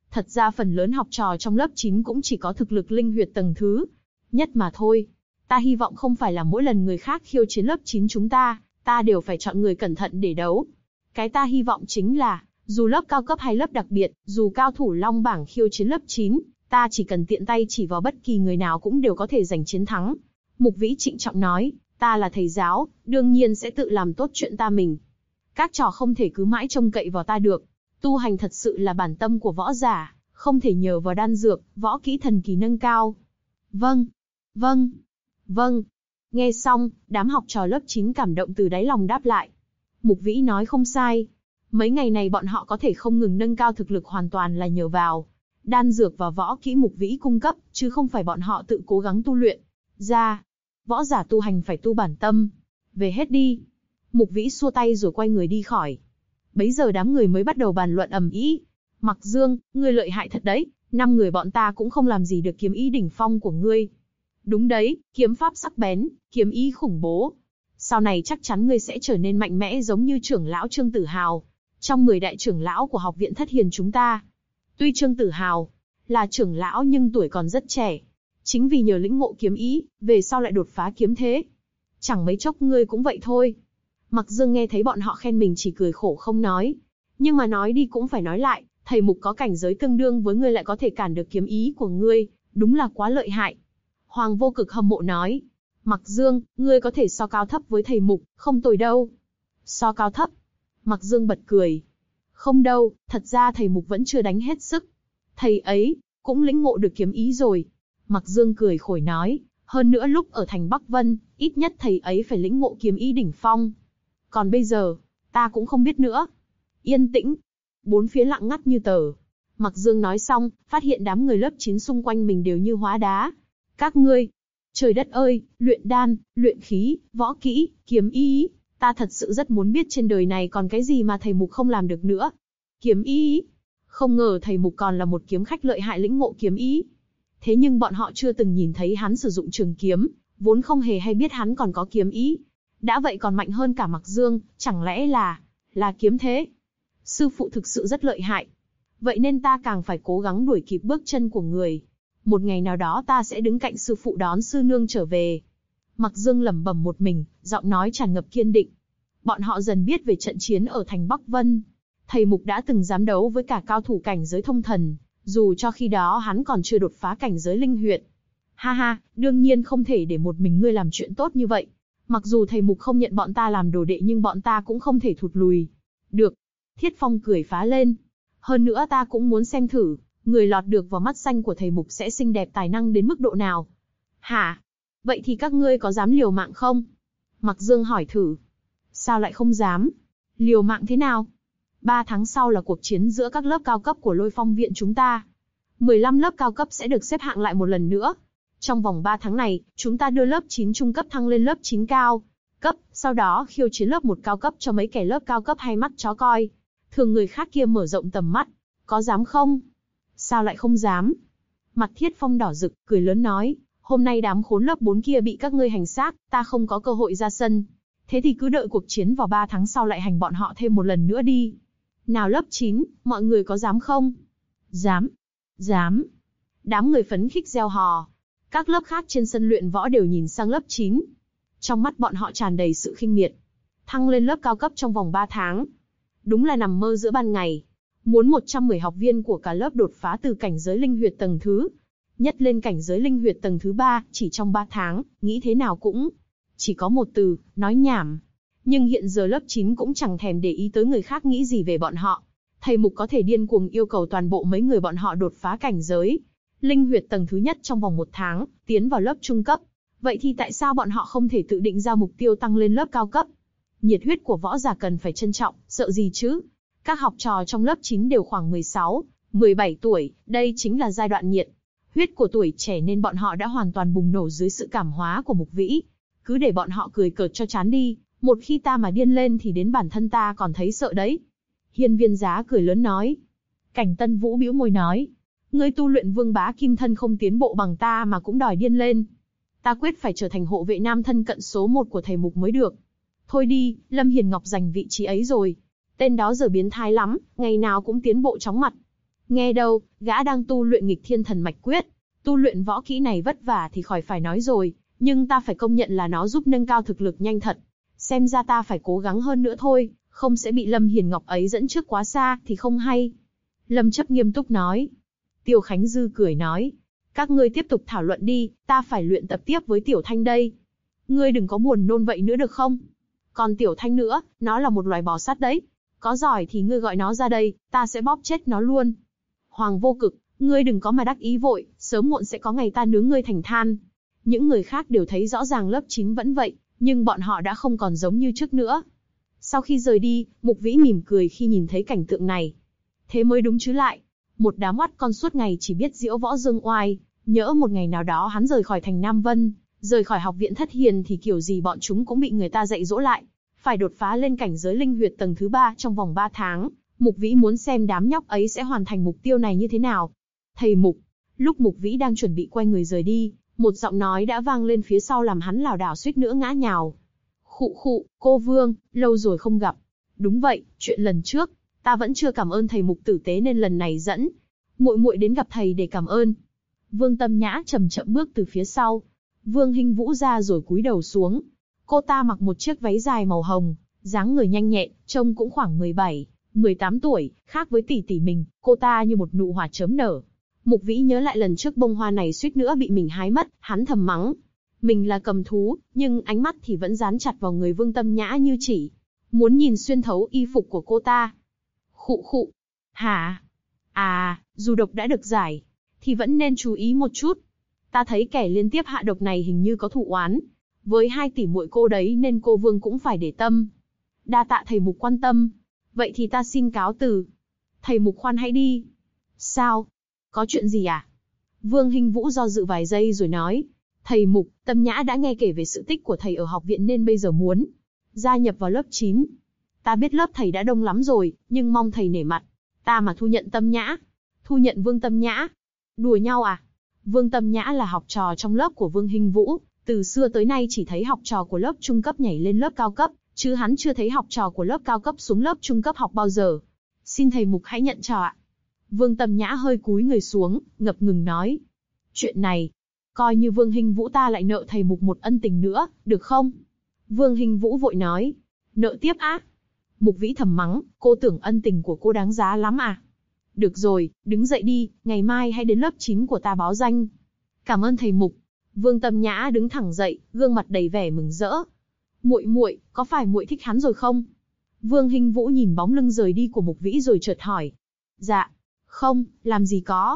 Thật ra phần lớn học trò trong lớp 9 cũng chỉ có thực lực linh huyệt tầng thứ nhất mà thôi. Ta hy vọng không phải là mỗi lần người khác khiêu chiến lớp 9 chúng ta đều phải chọn người cẩn thận để đấu. Cái ta hy vọng chính là, dù lớp cao cấp hay lớp đặc biệt, dù cao thủ long bảng khiêu chiến lớp 9, ta chỉ cần tiện tay chỉ vào bất kỳ người nào cũng đều có thể giành chiến thắng. Mục Vĩ trịnh trọng nói, ta là thầy giáo, đương nhiên sẽ tự làm tốt chuyện ta mình. Các trò không thể cứ mãi trông cậy vào ta được. Tu hành thật sự là bản tâm của võ giả, không thể nhờ vào đan dược, võ kỹ thần kỳ nâng cao. Vâng, vâng, vâng. Nghe xong, đám học trò lớp 9 cảm động từ đáy lòng đáp lại. Mục Vĩ nói không sai. Mấy ngày này bọn họ có thể không ngừng nâng cao thực lực hoàn toàn là nhờ vào đan dược và võ kỹ Mục Vĩ cung cấp, chứ không phải bọn họ tự cố gắng tu luyện. Ra, võ giả tu hành phải tu bản tâm. Về hết đi. Mục Vĩ xua tay rồi quay người đi khỏi. Bấy giờ đám người mới bắt đầu bàn luận ầm ĩ. Mặc Dương, ngươi lợi hại thật đấy, 5 người bọn ta cũng không làm gì được kiếm ý đỉnh phong của ngươi. Đúng đấy, kiếm pháp sắc bén, kiếm ý khủng bố. Sau này chắc chắn ngươi sẽ trở nên mạnh mẽ giống như trưởng lão Trương Tử Hào, trong 10 đại trưởng lão của học viện Thất Hiền chúng ta. Tuy Trương Tử Hào là trưởng lão nhưng tuổi còn rất trẻ. Chính vì nhờ lĩnh ngộ kiếm ý, về sau lại đột phá kiếm thế. Chẳng mấy chốc ngươi cũng vậy thôi. Mặc Dương nghe thấy bọn họ khen mình chỉ cười khổ không nói. Nhưng mà nói đi cũng phải nói lại, thầy Mục có cảnh giới tương đương với ngươi lại có thể cản được kiếm ý của ngươi, đúng là quá lợi hại. Hoàng Vô Cực hâm mộ nói, Mặc Dương, ngươi có thể so cao thấp với thầy Mục, không tồi đâu. So cao thấp? Mặc Dương bật cười. Không đâu, thật ra thầy Mục vẫn chưa đánh hết sức. Thầy ấy cũng lĩnh ngộ được kiếm ý rồi. Mặc Dương cười khổ nói, hơn nữa lúc ở thành Bắc Vân, ít nhất thầy ấy phải lĩnh ngộ kiếm ý đỉnh phong. Còn bây giờ, ta cũng không biết nữa. Yên tĩnh. Bốn phía lặng ngắt như tờ. Mặc Dương nói xong, phát hiện đám người lớp 9 xung quanh mình đều như hóa đá. Các ngươi, trời đất ơi, luyện đan, luyện khí, võ kỹ, kiếm ý, ta thật sự rất muốn biết trên đời này còn cái gì mà thầy Mục không làm được nữa. Kiếm ý, không ngờ thầy Mục còn là một kiếm khách lợi hại lĩnh ngộ kiếm ý. Thế nhưng bọn họ chưa từng nhìn thấy hắn sử dụng trường kiếm, vốn không hề hay biết hắn còn có kiếm ý. Đã vậy còn mạnh hơn cả Mặc Dương, chẳng lẽ là kiếm thế? Sư phụ thực sự rất lợi hại. Vậy nên ta càng phải cố gắng đuổi kịp bước chân của người. Một ngày nào đó ta sẽ đứng cạnh sư phụ đón sư nương trở về. Mặc Dương lẩm bẩm một mình, giọng nói tràn ngập kiên định. Bọn họ dần biết về trận chiến ở thành Bắc Vân. Thầy Mục đã từng dám đấu với cả cao thủ cảnh giới thông thần, dù cho khi đó hắn còn chưa đột phá cảnh giới linh huyệt. Ha ha, đương nhiên không thể để một mình ngươi làm chuyện tốt như vậy. Mặc dù thầy Mục không nhận bọn ta làm đồ đệ nhưng bọn ta cũng không thể thụt lùi. Được. Thiết Phong cười phá lên. Hơn nữa ta cũng muốn xem thử, người lọt được vào mắt xanh của thầy Mục sẽ xinh đẹp tài năng đến mức độ nào. Hả? Vậy thì các ngươi có dám liều mạng không? Mặc Dương hỏi thử. Sao lại không dám? Liều mạng thế nào? 3 tháng sau là cuộc chiến giữa các lớp cao cấp của Lôi Phong viện chúng ta. 15 lớp cao cấp sẽ được xếp hạng lại một lần nữa. Trong vòng 3 tháng này, chúng ta đưa lớp 9 trung cấp thăng lên lớp 9 cao cấp, sau đó khiêu chiến lớp 1 cao cấp cho mấy kẻ lớp cao cấp hay mắt chó coi. Thường người khác kia mở rộng tầm mắt. Có dám không? Sao lại không dám? Mặt Thiết Phong đỏ rực, cười lớn nói, hôm nay đám khốn lớp 4 kia bị các ngươi hành xác, ta không có cơ hội ra sân. Thế thì cứ đợi cuộc chiến vào 3 tháng sau lại hành bọn họ thêm một lần nữa đi. Nào lớp 9, mọi người có dám không? Dám. Dám. Đám người phấn khích reo hò. Các lớp khác trên sân luyện võ đều nhìn sang lớp 9. Trong mắt bọn họ tràn đầy sự khinh miệt. Thăng lên lớp cao cấp trong vòng 3 tháng. Đúng là nằm mơ giữa ban ngày. Muốn 110 học viên của cả lớp đột phá từ cảnh giới linh huyệt tầng thứ nhất lên cảnh giới linh huyệt tầng thứ 3, chỉ trong 3 tháng, nghĩ thế nào cũng chỉ có một từ, nói nhảm. Nhưng hiện giờ lớp 9 cũng chẳng thèm để ý tới người khác nghĩ gì về bọn họ. Thầy Mục có thể điên cuồng yêu cầu toàn bộ mấy người bọn họ đột phá cảnh giới linh huyệt tầng thứ nhất trong vòng 1 tháng, tiến vào lớp trung cấp. Vậy thì tại sao bọn họ không thể tự định ra mục tiêu tăng lên lớp cao cấp? Nhiệt huyết của võ giả cần phải trân trọng, sợ gì chứ? Các học trò trong lớp 9 đều khoảng 16, 17 tuổi, đây chính là giai đoạn nhiệt huyết của tuổi trẻ nên bọn họ đã hoàn toàn bùng nổ dưới sự cảm hóa của Mục Vĩ. Cứ để bọn họ cười cợt cho chán đi, một khi ta mà điên lên thì đến bản thân ta còn thấy sợ đấy. Hiên Viên Giá cười lớn nói. Cảnh Tân Vũ bĩu môi nói, ngươi tu luyện vương bá kim thân không tiến bộ bằng ta mà cũng đòi điên lên. Ta quyết phải trở thành hộ vệ nam thân cận số 1 của thầy Mục mới được. Thôi đi, Lâm Hiền Ngọc giành vị trí ấy rồi. Tên đó giờ biến thái lắm, ngày nào cũng tiến bộ chóng mặt. Nghe đâu, gã đang tu luyện nghịch thiên thần mạch quyết. Tu luyện võ kỹ này vất vả thì khỏi phải nói rồi, nhưng ta phải công nhận là nó giúp nâng cao thực lực nhanh thật. Xem ra ta phải cố gắng hơn nữa thôi, không sẽ bị Lâm Hiền Ngọc ấy dẫn trước quá xa thì không hay. Lâm Chấp nghiêm túc nói. Tiêu Khánh Dư cười nói. Các ngươi tiếp tục thảo luận đi, ta phải luyện tập tiếp với Tiểu Thanh đây. Ngươi đừng có buồn nôn vậy nữa được không? Còn Tiểu Thanh nữa, nó là một loài bò sát đấy. Có giỏi thì ngươi gọi nó ra đây, ta sẽ bóp chết nó luôn. Hoàng Vô Cực, ngươi đừng có mà đắc ý vội, sớm muộn sẽ có ngày ta nướng ngươi thành than. Những người khác đều thấy rõ ràng lớp 9 vẫn vậy, nhưng bọn họ đã không còn giống như trước nữa. Sau khi rời đi, Mục Vĩ mỉm cười khi nhìn thấy cảnh tượng này. Thế mới đúng chứ lại. Một đám oắt con suốt ngày chỉ biết diễu võ dương oai, nhỡ một ngày nào đó hắn rời khỏi thành Nam Vân, rời khỏi học viện Thất Hiền thì kiểu gì bọn chúng cũng bị người ta dạy dỗ lại. Phải đột phá lên cảnh giới linh huyệt tầng thứ 3 trong vòng 3 tháng. Mục Vĩ muốn xem đám nhóc ấy sẽ hoàn thành mục tiêu này như thế nào. Thầy Mục. Lúc Mục Vĩ đang chuẩn bị quay người rời đi, một giọng nói đã vang lên phía sau làm hắn lảo đảo suýt nữa ngã nhào. Khụ khụ, cô Vương, lâu rồi không gặp. Đúng vậy, chuyện lần trước, ta vẫn chưa cảm ơn thầy Mục tử tế nên lần này dẫn muội muội đến gặp thầy để cảm ơn. Vương Tâm Nhã chậm chậm bước từ phía sau. Vương Hinh Vũ ra rồi cúi đầu xuống. Cô ta mặc một chiếc váy dài màu hồng, dáng người nhanh nhẹn, trông cũng khoảng 17, 18 tuổi, khác với tỷ tỷ mình, cô ta như một nụ hoa chớm nở. Mục Vĩ nhớ lại lần trước bông hoa này suýt nữa bị mình hái mất, hắn thầm mắng. Mình là cầm thú, nhưng ánh mắt thì vẫn dán chặt vào người Vương Tâm Nhã như chỉ muốn nhìn xuyên thấu y phục của cô ta. Khụ khụ. Hả? À, dù độc đã được giải, thì vẫn nên chú ý một chút. Ta thấy kẻ liên tiếp hạ độc này hình như có thù oán với hai tỷ muội cô đấy nên cô Vương cũng phải để tâm. Đa tạ thầy Mục quan tâm. Vậy thì ta xin cáo từ. Thầy Mục khoan hãy đi. Sao? Có chuyện gì à? Vương Hinh Vũ do dự vài giây rồi nói. Thầy Mục, Tâm Nhã đã nghe kể về sự tích của thầy ở học viện nên bây giờ muốn gia nhập vào lớp 9. Ta biết lớp thầy đã đông lắm rồi, nhưng mong thầy nể mặt. Ta mà thu nhận Tâm Nhã. Thu nhận Vương Tâm Nhã. Đùa nhau à? Vương Tâm Nhã là học trò trong lớp của Vương Hinh Vũ. Từ xưa tới nay chỉ thấy học trò của lớp trung cấp nhảy lên lớp cao cấp, chứ hắn chưa thấy học trò của lớp cao cấp xuống lớp trung cấp học bao giờ. Xin thầy Mục hãy nhận trò ạ. Vương Tâm Nhã hơi cúi người xuống, ngập ngừng nói. Chuyện này, coi như Vương Hinh Vũ ta lại nợ thầy Mục một ân tình nữa, được không? Vương Hinh Vũ vội nói. Nợ tiếp á? Mục Vĩ thầm mắng, cô tưởng ân tình của cô đáng giá lắm à? Được rồi, đứng dậy đi, ngày mai hãy đến lớp 9 của ta báo danh. Cảm ơn thầy Mục. Vương Tâm Nhã đứng thẳng dậy, gương mặt đầy vẻ mừng rỡ. Muội muội, có phải muội thích hắn rồi không? Vương Hinh Vũ nhìn bóng lưng rời đi của Mục Vĩ rồi chợt hỏi. Dạ, không, làm gì có.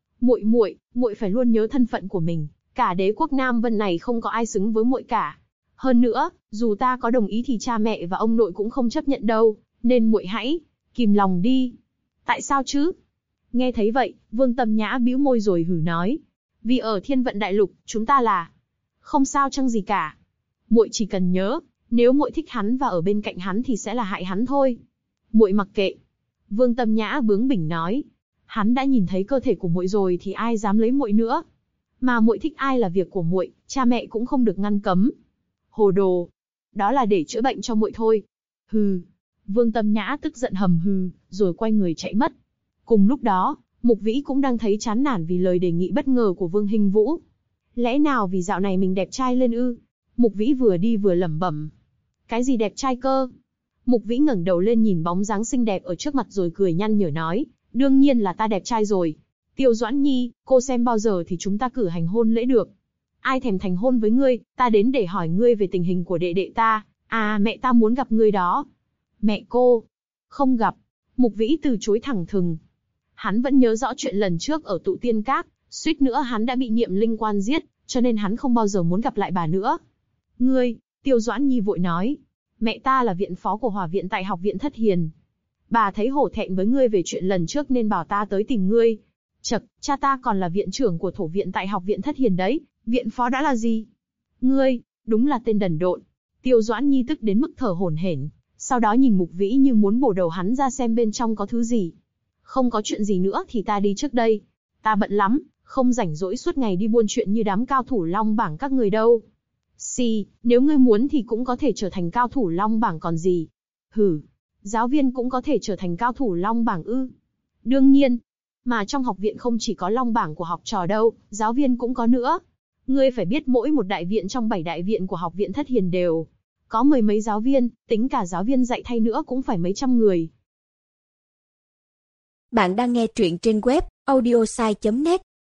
Muội phải luôn nhớ thân phận của mình, cả đế quốc Nam Vân này không có ai xứng với muội cả. Hơn nữa, dù ta có đồng ý thì cha mẹ và ông nội cũng không chấp nhận đâu, nên muội hãy kìm lòng đi. Tại sao chứ? Nghe thấy vậy, Vương Tâm Nhã bĩu môi rồi hử nói. Vì ở Thiên Vận Đại Lục, chúng ta là không sao chăng gì cả. Muội chỉ cần nhớ, nếu muội thích hắn và ở bên cạnh hắn thì sẽ là hại hắn thôi. Muội mặc kệ. Vương Tâm Nhã bướng bỉnh nói. Hắn đã nhìn thấy cơ thể của muội rồi thì ai dám lấy muội nữa. Mà muội thích ai là việc của muội, cha mẹ cũng không được ngăn cấm. Hồ đồ. Đó là để chữa bệnh cho muội thôi. Hừ. Vương Tâm Nhã tức giận hầm hừ, rồi quay người chạy mất. Cùng lúc đó, Mục Vĩ cũng đang thấy chán nản vì lời đề nghị bất ngờ của Vương Hinh Vũ. Lẽ nào vì dạo này mình đẹp trai lên ư? Mục Vĩ vừa đi vừa lẩm bẩm. Cái gì đẹp trai cơ? Mục Vĩ ngẩng đầu lên nhìn bóng dáng xinh đẹp ở trước mặt rồi cười nhăn nhở nói. Đương nhiên là ta đẹp trai rồi. Tiêu Doãn Nhi, cô xem bao giờ thì chúng ta cử hành hôn lễ được. Ai thèm thành hôn với ngươi, ta đến để hỏi ngươi về tình hình của đệ đệ ta. À, mẹ ta muốn gặp ngươi đó. Mẹ cô? Không gặp. Mục Vĩ từ chối thẳng thừng. Hắn vẫn nhớ rõ chuyện lần trước ở Tụ Tiên Các, suýt nữa hắn đã bị Niệm Linh Quan giết, cho nên hắn không bao giờ muốn gặp lại bà nữa. Ngươi, Tiêu Doãn Nhi vội nói. Mẹ ta là viện phó của Hỏa viện tại học viện Thất Hiền. Bà thấy hổ thẹn với ngươi về chuyện lần trước nên bảo ta tới tìm ngươi. Chậc, cha ta còn là viện trưởng của Thổ viện tại học viện Thất Hiền đấy, viện phó đã là gì? Ngươi, đúng là tên đần độn. Tiêu Doãn Nhi tức đến mức thở hổn hển, sau đó nhìn Mục Vĩ như muốn bổ đầu hắn ra xem bên trong có thứ gì. Không có chuyện gì nữa thì ta đi trước đây. Ta bận lắm, không rảnh rỗi suốt ngày đi buôn chuyện như đám cao thủ Long bảng các người đâu. Nếu ngươi muốn thì cũng có thể trở thành cao thủ Long bảng còn gì. Hử, giáo viên cũng có thể trở thành cao thủ Long bảng ư? Đương nhiên. Mà trong học viện không chỉ có long bảng của học trò đâu, giáo viên cũng có nữa. Ngươi phải biết mỗi một đại viện trong 7 đại viện của học viện Thất Hiền đều có mười mấy giáo viên, tính cả giáo viên dạy thay nữa cũng phải mấy trăm người. Bạn đang nghe truyện trên web audiosai.net.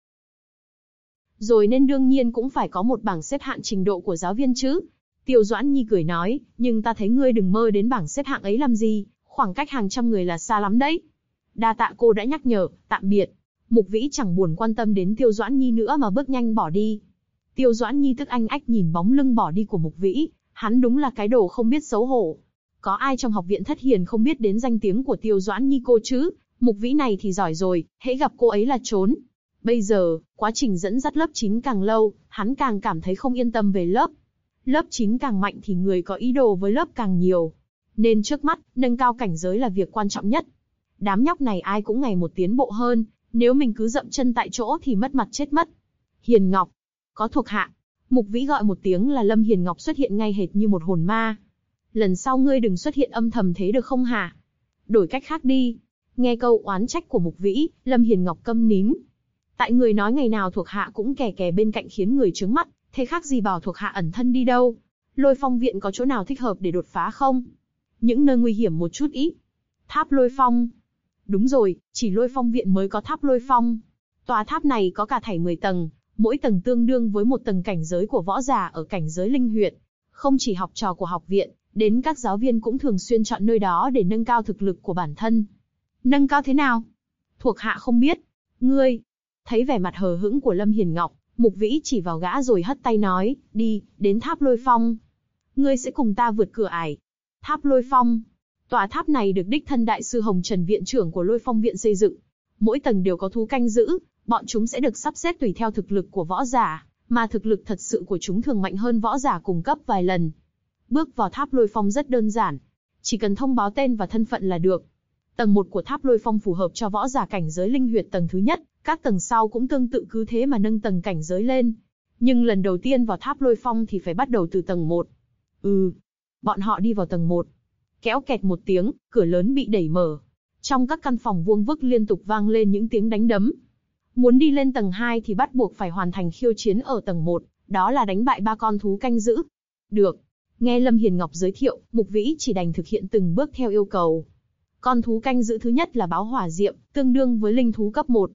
Rồi nên đương nhiên cũng phải có một bảng xếp hạng trình độ của giáo viên chứ. Tiêu Doãn Nhi cười nói, nhưng ta thấy ngươi đừng mơ đến bảng xếp hạng ấy làm gì, khoảng cách hàng trăm người là xa lắm đấy. Đa tạ cô đã nhắc nhở, tạm biệt. Mục Vĩ chẳng buồn quan tâm đến Tiêu Doãn Nhi nữa mà bước nhanh bỏ đi. Tiêu Doãn Nhi tức anh ách nhìn bóng lưng bỏ đi của Mục Vĩ, hắn đúng là cái đồ không biết xấu hổ. Có ai trong học viện Thất Hiền không biết đến danh tiếng của Tiêu Doãn Nhi cô chứ? Mục Vĩ này thì giỏi rồi, hễ gặp cô ấy là trốn. Bây giờ, quá trình dẫn dắt lớp 9 càng lâu, hắn càng cảm thấy không yên tâm về lớp. Lớp 9 càng mạnh thì người có ý đồ với lớp càng nhiều. Nên trước mắt, nâng cao cảnh giới là việc quan trọng nhất. Đám nhóc này ai cũng ngày một tiến bộ hơn, nếu mình cứ dậm chân tại chỗ thì mất mặt chết mất. Hiền Ngọc, có thuộc hạ. Mục Vĩ gọi một tiếng là Lâm Hiền Ngọc xuất hiện ngay hệt như một hồn ma. Lần sau ngươi đừng xuất hiện âm thầm thế được không hả? Đổi cách khác đi. Nghe câu oán trách của Mục Vĩ, Lâm Hiền Ngọc câm nín. Tại người nói ngày nào thuộc hạ cũng kè kè bên cạnh khiến người trướng mắt, thế khác gì bảo thuộc hạ ẩn thân đi đâu? Lôi Phong viện có chỗ nào thích hợp để đột phá không? Những nơi nguy hiểm một chút ít. Tháp Lôi Phong. Đúng rồi, chỉ Lôi Phong viện mới có tháp Lôi Phong. Tòa tháp này có cả thảy 10 tầng, mỗi tầng tương đương với một tầng cảnh giới của võ giả ở cảnh giới linh huyệt. Không chỉ học trò của học viện, đến các giáo viên cũng thường xuyên chọn nơi đó để nâng cao thực lực của bản thân. Nâng cao thế nào? Thuộc hạ không biết. Ngươi. Thấy vẻ mặt hờ hững của Lâm Hiền Ngọc, Mục Vĩ chỉ vào gã rồi hất tay nói, đi, đến tháp Lôi Phong. Ngươi sẽ cùng ta vượt cửa ải. Tháp Lôi Phong. Tòa tháp này được đích thân đại sư Hồng Trần viện trưởng của Lôi Phong viện xây dựng. Mỗi tầng đều có thú canh giữ, bọn chúng sẽ được sắp xếp tùy theo thực lực của võ giả, mà thực lực thật sự của chúng thường mạnh hơn võ giả cùng cấp vài lần. Bước vào tháp Lôi Phong rất đơn giản, chỉ cần thông báo tên và thân phận là được. Tầng 1 của tháp Lôi Phong phù hợp cho võ giả cảnh giới linh huyệt tầng thứ nhất, các tầng sau cũng tương tự cứ thế mà nâng tầng cảnh giới lên. Nhưng lần đầu tiên vào tháp Lôi Phong thì phải bắt đầu từ tầng 1. Bọn họ đi vào tầng 1. Kéo kẹt một tiếng, cửa lớn bị đẩy mở. Trong các căn phòng vuông vức liên tục vang lên những tiếng đánh đấm. Muốn đi lên tầng 2 thì bắt buộc phải hoàn thành khiêu chiến ở tầng 1, đó là đánh bại 3 con thú canh giữ. Được. Nghe Lâm Hiền Ngọc giới thiệu, Mục Vĩ chỉ đành thực hiện từng bước theo yêu cầu. Con thú canh giữ thứ nhất là báo hỏa diệm, tương đương với linh thú cấp 1.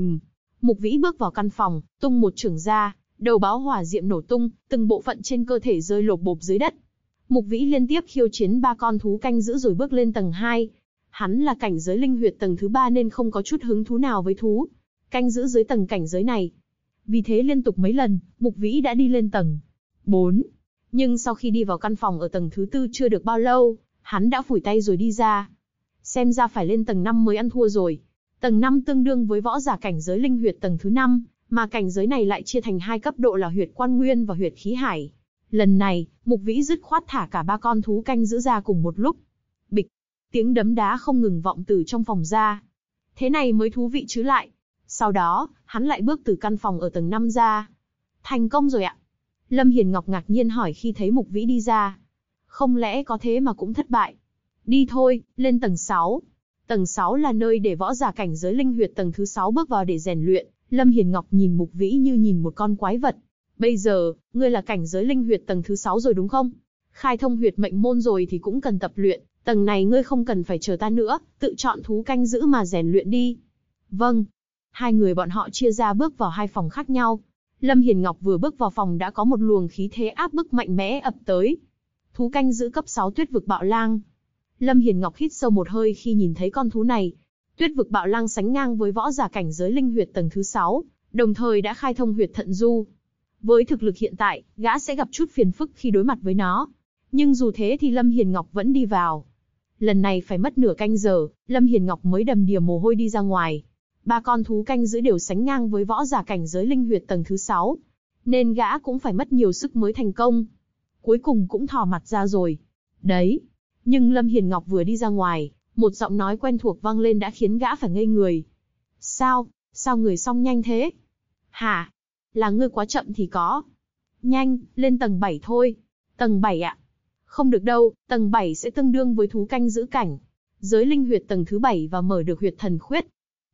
Mục Vĩ bước vào căn phòng, tung một chưởng ra, đầu báo hỏa diệm nổ tung, từng bộ phận trên cơ thể rơi lộp bộp dưới đất. Mục Vĩ liên tiếp khiêu chiến 3 con thú canh giữ rồi bước lên tầng 2. Hắn là cảnh giới linh huyệt tầng thứ 3 nên không có chút hứng thú nào với thú canh giữ dưới tầng cảnh giới này. Vì thế liên tục mấy lần, Mục Vĩ đã đi lên tầng 4. Nhưng sau khi đi vào căn phòng ở tầng thứ 4 chưa được bao lâu, hắn đã phủi tay rồi đi ra. Xem ra phải lên tầng 5 mới ăn thua rồi. Tầng 5 tương đương với võ giả cảnh giới linh huyệt tầng thứ 5, mà cảnh giới này lại chia thành 2 cấp độ là huyệt quan nguyên và huyệt khí hải. Lần này, Mục Vĩ dứt khoát thả cả 3 con thú canh giữ ra cùng một lúc. Bịch, tiếng đấm đá không ngừng vọng từ trong phòng ra. Thế này mới thú vị chứ lại. Sau đó, hắn lại bước từ căn phòng ở tầng 5 ra. Thành công rồi ạ. Lâm Hiền Ngọc ngạc nhiên hỏi khi thấy Mục Vĩ đi ra. Không lẽ có thế mà cũng thất bại? Đi thôi, lên tầng 6. Tầng 6 là nơi để võ giả cảnh giới linh huyệt tầng thứ 6 bước vào để rèn luyện. Lâm Hiền Ngọc nhìn Mục Vĩ như nhìn một con quái vật. Bây giờ, ngươi là cảnh giới linh huyệt tầng thứ 6 rồi đúng không? Khai thông huyệt mệnh môn rồi thì cũng cần tập luyện. Tầng này ngươi không cần phải chờ ta nữa, tự chọn thú canh giữ mà rèn luyện đi. Vâng. Hai người bọn họ chia ra bước vào 2 phòng khác nhau. Lâm Hiền Ngọc vừa bước vào phòng đã có một luồng khí thế áp bức mạnh mẽ ập tới. Thú canh giữ cấp 6 Tuyết vực bạo lang. Lâm Hiền Ngọc hít sâu một hơi khi nhìn thấy con thú này. Tuyết vực bạo lang sánh ngang với võ giả cảnh giới linh huyệt tầng thứ 6, đồng thời đã khai thông huyệt thận du. Với thực lực hiện tại, gã sẽ gặp chút phiền phức khi đối mặt với nó. Nhưng dù thế thì Lâm Hiền Ngọc vẫn đi vào. Lần này phải mất nửa canh giờ, Lâm Hiền Ngọc mới đầm đìa mồ hôi đi ra ngoài. 3 con thú canh giữ đều sánh ngang với võ giả cảnh giới linh huyệt tầng thứ 6, nên gã cũng phải mất nhiều sức mới thành công. Cuối cùng cũng thò mặt ra rồi. Đấy. Nhưng Lâm Hiền Ngọc vừa đi ra ngoài, một giọng nói quen thuộc vang lên đã khiến gã phải ngây người. Sao người xong nhanh thế? Hả? Là ngươi quá chậm thì có. Nhanh, lên tầng 7 thôi. Tầng 7 ạ? Không được đâu, tầng 7 sẽ tương đương với thú canh giữ cảnh giới linh huyệt tầng thứ 7 và mở được huyệt thần khuyết.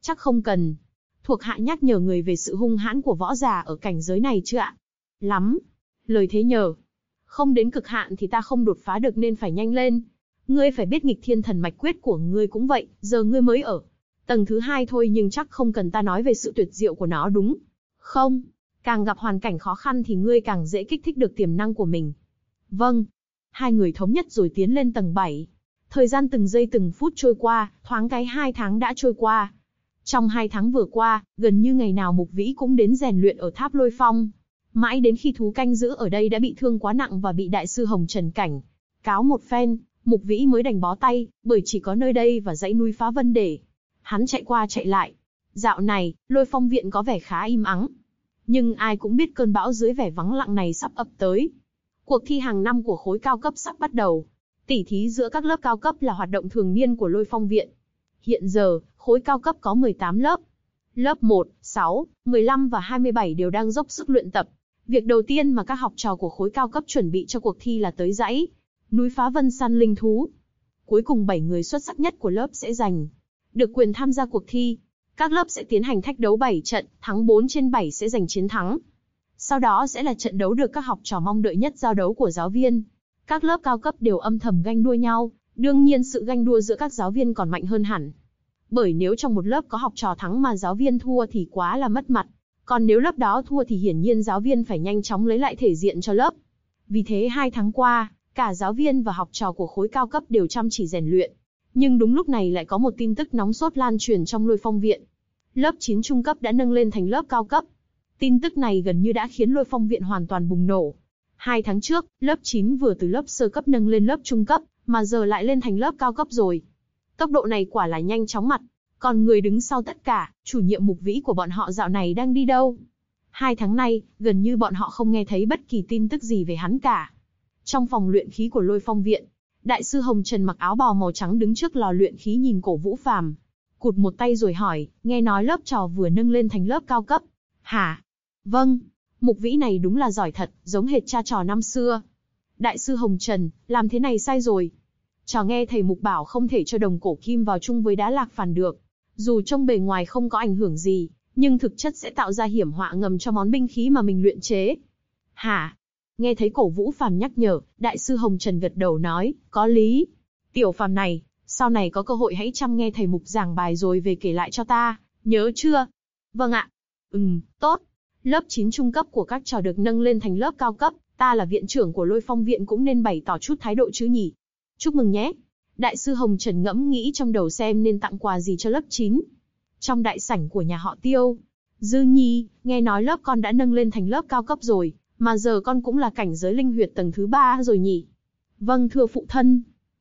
Chắc không cần. Thuộc hạ nhắc nhở người về sự hung hãn của võ giả ở cảnh giới này chưa ạ? Lắm. Lời thế nhờ. Không đến cực hạn thì ta không đột phá được nên phải nhanh lên. Ngươi phải biết nghịch thiên thần mạch quyết của ngươi cũng vậy, giờ ngươi mới ở tầng thứ 2 thôi nhưng chắc không cần ta nói về sự tuyệt diệu của nó đúng không? Càng gặp hoàn cảnh khó khăn thì ngươi càng dễ kích thích được tiềm năng của mình. Vâng. Hai người thống nhất rồi tiến lên tầng 7. Thời gian từng giây từng phút trôi qua, thoáng cái 2 tháng đã trôi qua. Trong 2 tháng vừa qua, gần như ngày nào Mục Vĩ cũng đến rèn luyện ở tháp Lôi Phong. Mãi đến khi thú canh giữ ở đây đã bị thương quá nặng và bị đại sư Hồng Trần cảnh cáo một phen, Mục Vĩ mới đành bó tay, bởi chỉ có nơi đây và dãy núi Phá Vân để hắn chạy qua chạy lại. Dạo này, Lôi Phong viện có vẻ khá im ắng. Nhưng ai cũng biết cơn bão dưới vẻ vắng lặng này sắp ập tới. Cuộc thi hàng năm của khối cao cấp sắp bắt đầu. Tỉ thí giữa các lớp cao cấp là hoạt động thường niên của Lôi Phong viện. Hiện giờ, khối cao cấp có 18 lớp. Lớp 1, 6, 15 và 27 đều đang dốc sức luyện tập. Việc đầu tiên mà các học trò của khối cao cấp chuẩn bị cho cuộc thi là tới dãy núi Phá Vân săn linh thú. Cuối cùng 7 người xuất sắc nhất của lớp sẽ giành được quyền tham gia cuộc thi. Các lớp sẽ tiến hành thách đấu 7 trận, thắng 4 trên 7 sẽ giành chiến thắng. Sau đó sẽ là trận đấu được các học trò mong đợi nhất, giao đấu của giáo viên. Các lớp cao cấp đều âm thầm ganh đua nhau, đương nhiên sự ganh đua giữa các giáo viên còn mạnh hơn hẳn. Bởi nếu trong một lớp có học trò thắng mà giáo viên thua thì quá là mất mặt. Còn nếu lớp đó thua thì hiển nhiên giáo viên phải nhanh chóng lấy lại thể diện cho lớp. Vì thế 2 tháng qua, cả giáo viên và học trò của khối cao cấp đều chăm chỉ rèn luyện. Nhưng đúng lúc này lại có một tin tức nóng sốt lan truyền trong Lôi Phong viện. Lớp 9 trung cấp đã nâng lên thành lớp cao cấp. Tin tức này gần như đã khiến Lôi Phong viện hoàn toàn bùng nổ. 2 tháng trước, lớp 9 vừa từ lớp sơ cấp nâng lên lớp trung cấp, mà giờ lại lên thành lớp cao cấp rồi. Tốc độ này quả là nhanh chóng mặt. Còn người đứng sau tất cả, chủ nhiệm Mục Vĩ của bọn họ dạo này đang đi đâu? 2 tháng nay, gần như bọn họ không nghe thấy bất kỳ tin tức gì về hắn cả. Trong phòng luyện khí của Lôi Phong viện, đại sư Hồng Trần mặc áo bào màu trắng đứng trước lò luyện khí nhìn Cổ Vũ Phàm, cụt một tay rồi hỏi, nghe nói lớp trò vừa nâng lên thành lớp cao cấp. Hả? Vâng, Mục Vĩ này đúng là giỏi thật, giống hệt cha trò năm xưa. Đại sư Hồng Trần, làm thế này sai rồi. Trò nghe thầy Mục bảo không thể cho đồng cổ kim vào chung với đá lạc phản được. Dù trông bề ngoài không có ảnh hưởng gì, nhưng thực chất sẽ tạo ra hiểm họa ngầm cho món binh khí mà mình luyện chế. Hả? Nghe thấy Cổ Vũ Phàm nhắc nhở, đại sư Hồng Trần gật đầu nói, có lý. Tiểu Phàm này, sau này có cơ hội hãy chăm nghe thầy Mục giảng bài rồi về kể lại cho ta, nhớ chưa? Vâng ạ. Tốt. Lớp 9 trung cấp của các trò được nâng lên thành lớp cao cấp, ta là viện trưởng của Lôi Phong viện cũng nên bày tỏ chút thái độ chứ nhỉ? Chúc mừng nhé. Đại sư Hồng Trần ngẫm nghĩ trong đầu xem nên tặng quà gì cho lớp 9. Trong đại sảnh của nhà họ Tiêu, Dư Nhi, nghe nói lớp con đã nâng lên thành lớp cao cấp rồi, mà giờ con cũng là cảnh giới linh huyệt tầng thứ 3 rồi nhỉ? Vâng thưa phụ thân.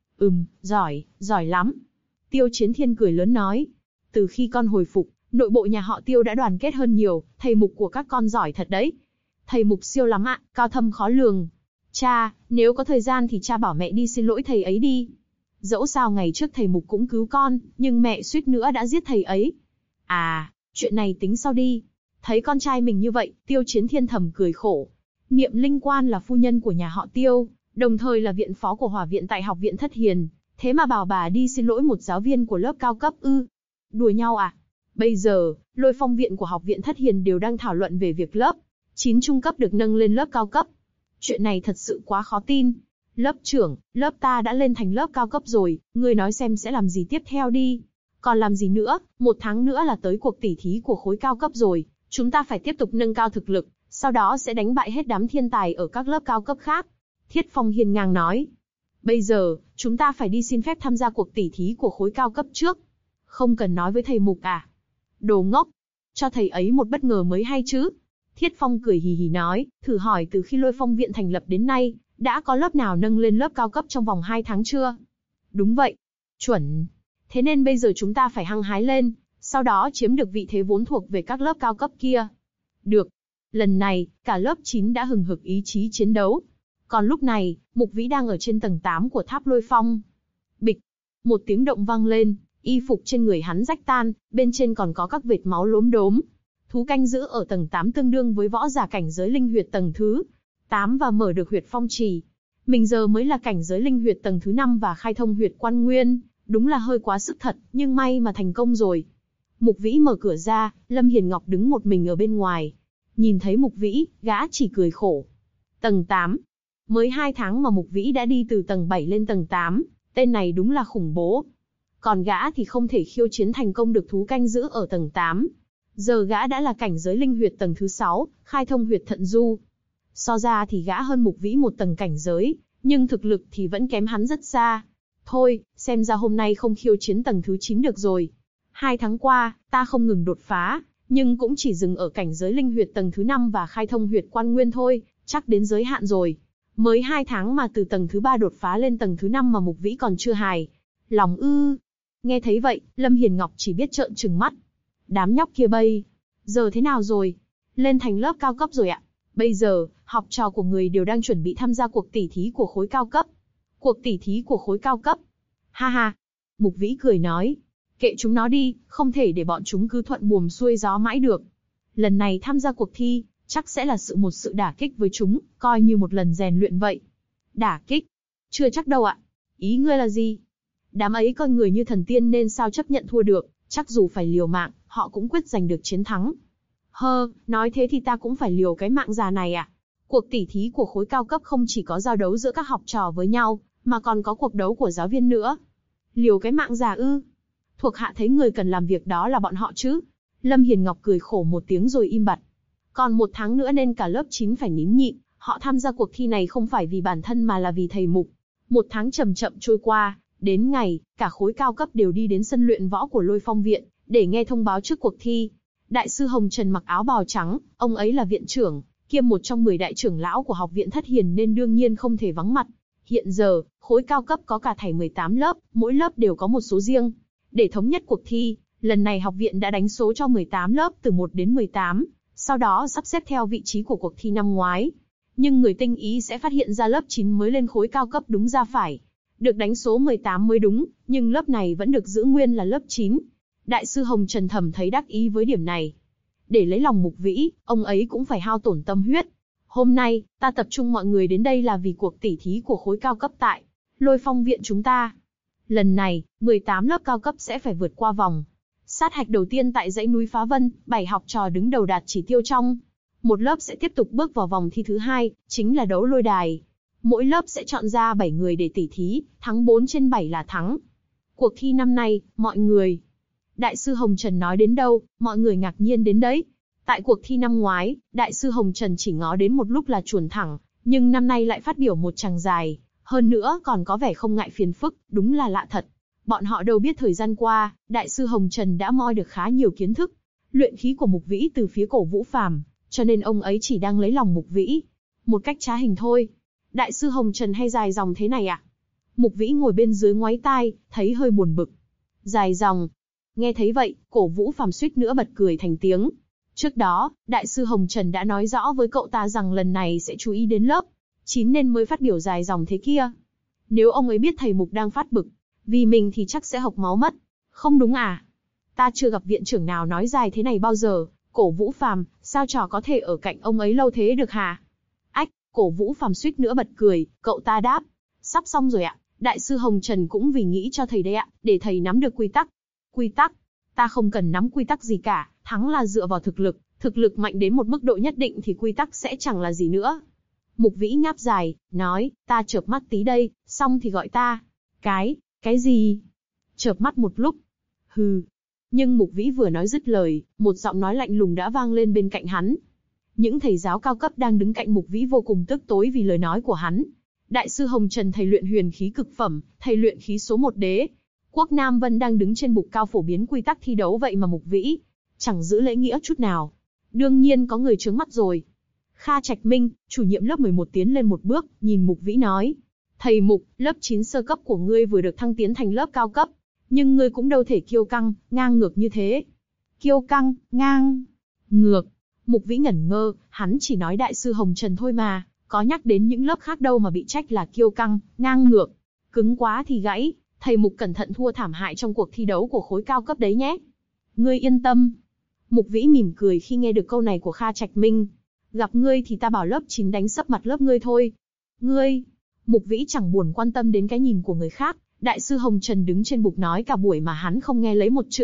Giỏi, giỏi lắm. Tiêu Chiến Thiên cười lớn nói. Từ khi con hồi phục, nội bộ nhà họ Tiêu đã đoàn kết hơn nhiều, thầy Mục của các con giỏi thật đấy. Thầy Mục siêu lắm ạ, cao thâm khó lường. Cha, nếu có thời gian thì cha bảo mẹ đi xin lỗi thầy ấy đi. Dẫu sao ngày trước thầy Mục cũng cứu con, nhưng mẹ suýt nữa đã giết thầy ấy. À, chuyện này tính sau đi. Thấy con trai mình như vậy, Tiêu Chiến Thiên thầm cười khổ. Niệm Linh Quan là phu nhân của nhà họ Tiêu, đồng thời là viện phó của Hỏa viện tại Học viện Thất Hiền. Thế mà bảo bà đi xin lỗi một giáo viên của lớp cao cấp ư? Đùa nhau à? Bây giờ, Lôi Phong viện của Học viện Thất Hiền đều đang thảo luận về việc lớp 9 trung cấp được nâng lên lớp cao cấp. Chuyện này thật sự quá khó tin. Lớp trưởng, lớp ta đã lên thành lớp cao cấp rồi, ngươi nói xem sẽ làm gì tiếp theo đi. Còn làm gì nữa, 1 tháng nữa là tới cuộc tỉ thí của khối cao cấp rồi, chúng ta phải tiếp tục nâng cao thực lực, sau đó sẽ đánh bại hết đám thiên tài ở các lớp cao cấp khác. Thiết Phong hiên ngang nói. Bây giờ, chúng ta phải đi xin phép tham gia cuộc tỉ thí của khối cao cấp trước. Không cần nói với thầy Mục à? Đồ ngốc, cho thầy ấy một bất ngờ mới hay chứ. Thiết Phong cười hì hì nói, thử hỏi từ khi Lôi Phong viện thành lập đến nay, đã có lớp nào nâng lên lớp cao cấp trong vòng 2 tháng chưa? Đúng vậy. Chuẩn. Thế nên bây giờ chúng ta phải hăng hái lên, sau đó chiếm được vị thế vốn thuộc về các lớp cao cấp kia. Được. Lần này, cả lớp 9 đã hừng hực ý chí chiến đấu. Còn lúc này, Mục Vĩ đang ở trên tầng 8 của tháp Lôi Phong. Bịch. Một tiếng động vang lên, y phục trên người hắn rách tan, bên trên còn có các vệt máu lốm đốm. Thú canh giữ ở tầng 8 tương đương với võ giả cảnh giới linh huyệt tầng thứ 8 và mở được huyệt phong trì. Mình giờ mới là cảnh giới linh huyệt tầng thứ 5 và khai thông huyệt quan nguyên, đúng là hơi quá sức thật, nhưng may mà thành công rồi. Mục Vĩ mở cửa ra, Lâm Hiền Ngọc đứng một mình ở bên ngoài. Nhìn thấy Mục Vĩ, gã chỉ cười khổ. Tầng 8. Mới 2 tháng mà Mục Vĩ đã đi từ tầng 7 lên tầng 8, tên này đúng là khủng bố. Còn gã thì không thể khiêu chiến thành công được thú canh giữ ở tầng 8. Giờ gã đã là cảnh giới linh huyệt tầng thứ 6, khai thông huyệt thận du. So ra thì gã hơn Mục Vĩ một tầng cảnh giới, nhưng thực lực thì vẫn kém hắn rất xa. Thôi, xem ra hôm nay không khiêu chiến tầng thứ 9 được rồi. 2 tháng qua, ta không ngừng đột phá, nhưng cũng chỉ dừng ở cảnh giới linh huyệt tầng thứ 5 và khai thông huyệt quan nguyên thôi, chắc đến giới hạn rồi. Mới 2 tháng mà từ tầng thứ 3 đột phá lên tầng thứ 5 mà Mục Vĩ còn chưa hài lòng ư? Nghe thấy vậy, Lâm Hiền Ngọc chỉ biết trợn trừng mắt. Đám nhóc kia bây giờ thế nào rồi? Lên thành lớp cao cấp rồi ạ. Bây giờ, học trò của người đều đang chuẩn bị tham gia cuộc tỉ thí của khối cao cấp. Cuộc tỉ thí của khối cao cấp? Ha ha. Mục Vĩ cười nói. Kệ chúng nó đi, không thể để bọn chúng cứ thuận buồm xuôi gió mãi được. Lần này tham gia cuộc thi, chắc sẽ là một sự đả kích với chúng, coi như một lần rèn luyện vậy. Đả kích? Chưa chắc đâu ạ. Ý ngươi là gì? Đám ấy coi người như thần tiên nên sao chấp nhận thua được, chắc dù phải liều mạng, họ cũng quyết giành được chiến thắng. Nói thế thì ta cũng phải liều cái mạng già này à? Cuộc tỉ thí của khối cao cấp không chỉ có giao đấu giữa các học trò với nhau, mà còn có cuộc đấu của giáo viên nữa. Liều cái mạng già ư? Thuộc hạ thấy người cần làm việc đó là bọn họ chứ. Lâm Hiền Ngọc cười khổ một tiếng rồi im bặt. Còn 1 tháng nữa nên cả lớp 9 phải nín nhịn, họ tham gia cuộc thi này không phải vì bản thân mà là vì thầy Mục. 1 tháng chậm chậm trôi qua, đến ngày, cả khối cao cấp đều đi đến sân luyện võ của Lôi Phong Viện, để nghe thông báo trước cuộc thi. Đại sư Hồng Trần mặc áo bào trắng, ông ấy là viện trưởng, kiêm một trong 10 đại trưởng lão của học viện Thất Hiền nên đương nhiên không thể vắng mặt. Hiện giờ, khối cao cấp có cả thảy 18 lớp, mỗi lớp đều có một số riêng. Để thống nhất cuộc thi, lần này học viện đã đánh số cho 18 lớp từ 1 đến 18, sau đó sắp xếp theo vị trí của cuộc thi năm ngoái. Nhưng người tinh ý sẽ phát hiện ra lớp 9 mới lên khối cao cấp đúng ra phải được đánh số 18 mới đúng, nhưng lớp này vẫn được giữ nguyên là lớp 9. Đại sư Hồng Trần thầm thấy đắc ý với điểm này. Để lấy lòng Mục Vĩ, ông ấy cũng phải hao tổn tâm huyết. Hôm nay, ta tập trung mọi người đến đây là vì cuộc tỉ thí của khối cao cấp tại Lôi Phong Viện chúng ta. Lần này, 18 lớp cao cấp sẽ phải vượt qua vòng sát hạch đầu tiên tại dãy núi Phá Vân, 7 học trò đứng đầu đạt chỉ tiêu trong một lớp sẽ tiếp tục bước vào vòng thi thứ 2, chính là đấu lôi đài. Mỗi lớp sẽ chọn ra 7 người để tỉ thí, thắng 4 trên 7 là thắng. Cuộc thi năm nay, mọi người... Đại sư Hồng Trần nói đến đâu, mọi người ngạc nhiên đến đấy. Tại cuộc thi năm ngoái, Đại sư Hồng Trần chỉ ngó đến một lúc là chuồn thẳng, nhưng năm nay lại phát biểu một chàng dài, hơn nữa còn có vẻ không ngại phiền phức, đúng là lạ thật. Bọn họ đâu biết thời gian qua, Đại sư Hồng Trần đã moi được khá nhiều kiến thức, luyện khí của Mục Vĩ từ phía Cổ Vũ Phàm, cho nên ông ấy chỉ đang lấy lòng Mục Vĩ. Một cách trá hình thôi. Đại sư Hồng Trần hay dài dòng thế này à? Mục Vĩ ngồi bên dưới ngoáy tai, thấy hơi buồn bực. Dài dòng. Nghe thấy vậy, Cổ Vũ Phàm suýt nữa bật cười thành tiếng. Trước đó, Đại sư Hồng Trần đã nói rõ với cậu ta rằng lần này sẽ chú ý đến lớp 9 nên mới phát biểu dài dòng thế kia. Nếu ông ấy biết thầy Mục đang phát bực vì mình thì chắc sẽ hộc máu mất. Không đúng à? Ta chưa gặp viện trưởng nào nói dài thế này bao giờ. Cổ Vũ Phàm, sao trò có thể ở cạnh ông ấy lâu thế được hả? Ách, Cổ Vũ Phàm suýt nữa bật cười, cậu ta đáp. Sắp xong rồi ạ, Đại sư Hồng Trần cũng vì nghĩ cho thầy đấy ạ, để thầy nắm được quy tắc. Quy tắc? Ta không cần nắm quy tắc gì cả, thắng là dựa vào thực lực mạnh đến một mức độ nhất định thì quy tắc sẽ chẳng là gì nữa. Mục Vĩ ngáp dài, nói, ta chợp mắt tí đây, xong thì gọi ta. Cái gì? Chợp mắt một lúc. Hừ. Nhưng Mục Vĩ vừa nói dứt lời, một giọng nói lạnh lùng đã vang lên bên cạnh hắn. Những thầy giáo cao cấp đang đứng cạnh Mục Vĩ vô cùng tức tối vì lời nói của hắn. Đại sư Hồng Trần thầy luyện huyền khí cực phẩm, thầy luyện khí số 1 đế. Quốc Nam Vân đang đứng trên bục cao phổ biến quy tắc thi đấu vậy mà Mục Vĩ chẳng giữ lễ nghĩa chút nào. Đương nhiên có người trướng mắt rồi. Kha Trạch Minh, chủ nhiệm lớp 11 tiến lên một bước, nhìn Mục Vĩ nói. Thầy Mục, lớp 9 sơ cấp của ngươi vừa được thăng tiến thành lớp cao cấp. Nhưng ngươi cũng đâu thể kiêu căng, ngang ngược như thế. Kiêu căng, ngang ngược. Mục Vĩ ngẩn ngơ, hắn chỉ nói Đại sư Hồng Trần thôi mà, có nhắc đến những lớp khác đâu mà bị trách là kiêu căng, ngang ngược. Cứng quá thì gãy, thầy Mục cẩn thận thua thảm hại trong cuộc thi đấu của khối cao cấp đấy nhé. Ngươi yên tâm. Mục Vĩ mỉm cười khi nghe được câu này của Kha Trạch Minh. Gặp ngươi thì ta bảo lớp 9 đánh sấp mặt lớp ngươi thôi. Ngươi... Mục Vĩ chẳng buồn quan tâm đến cái nhìn của người khác. Đại sư Hồng Trần đứng trên bục nói cả buổi mà hắn không nghe lấy một chữ,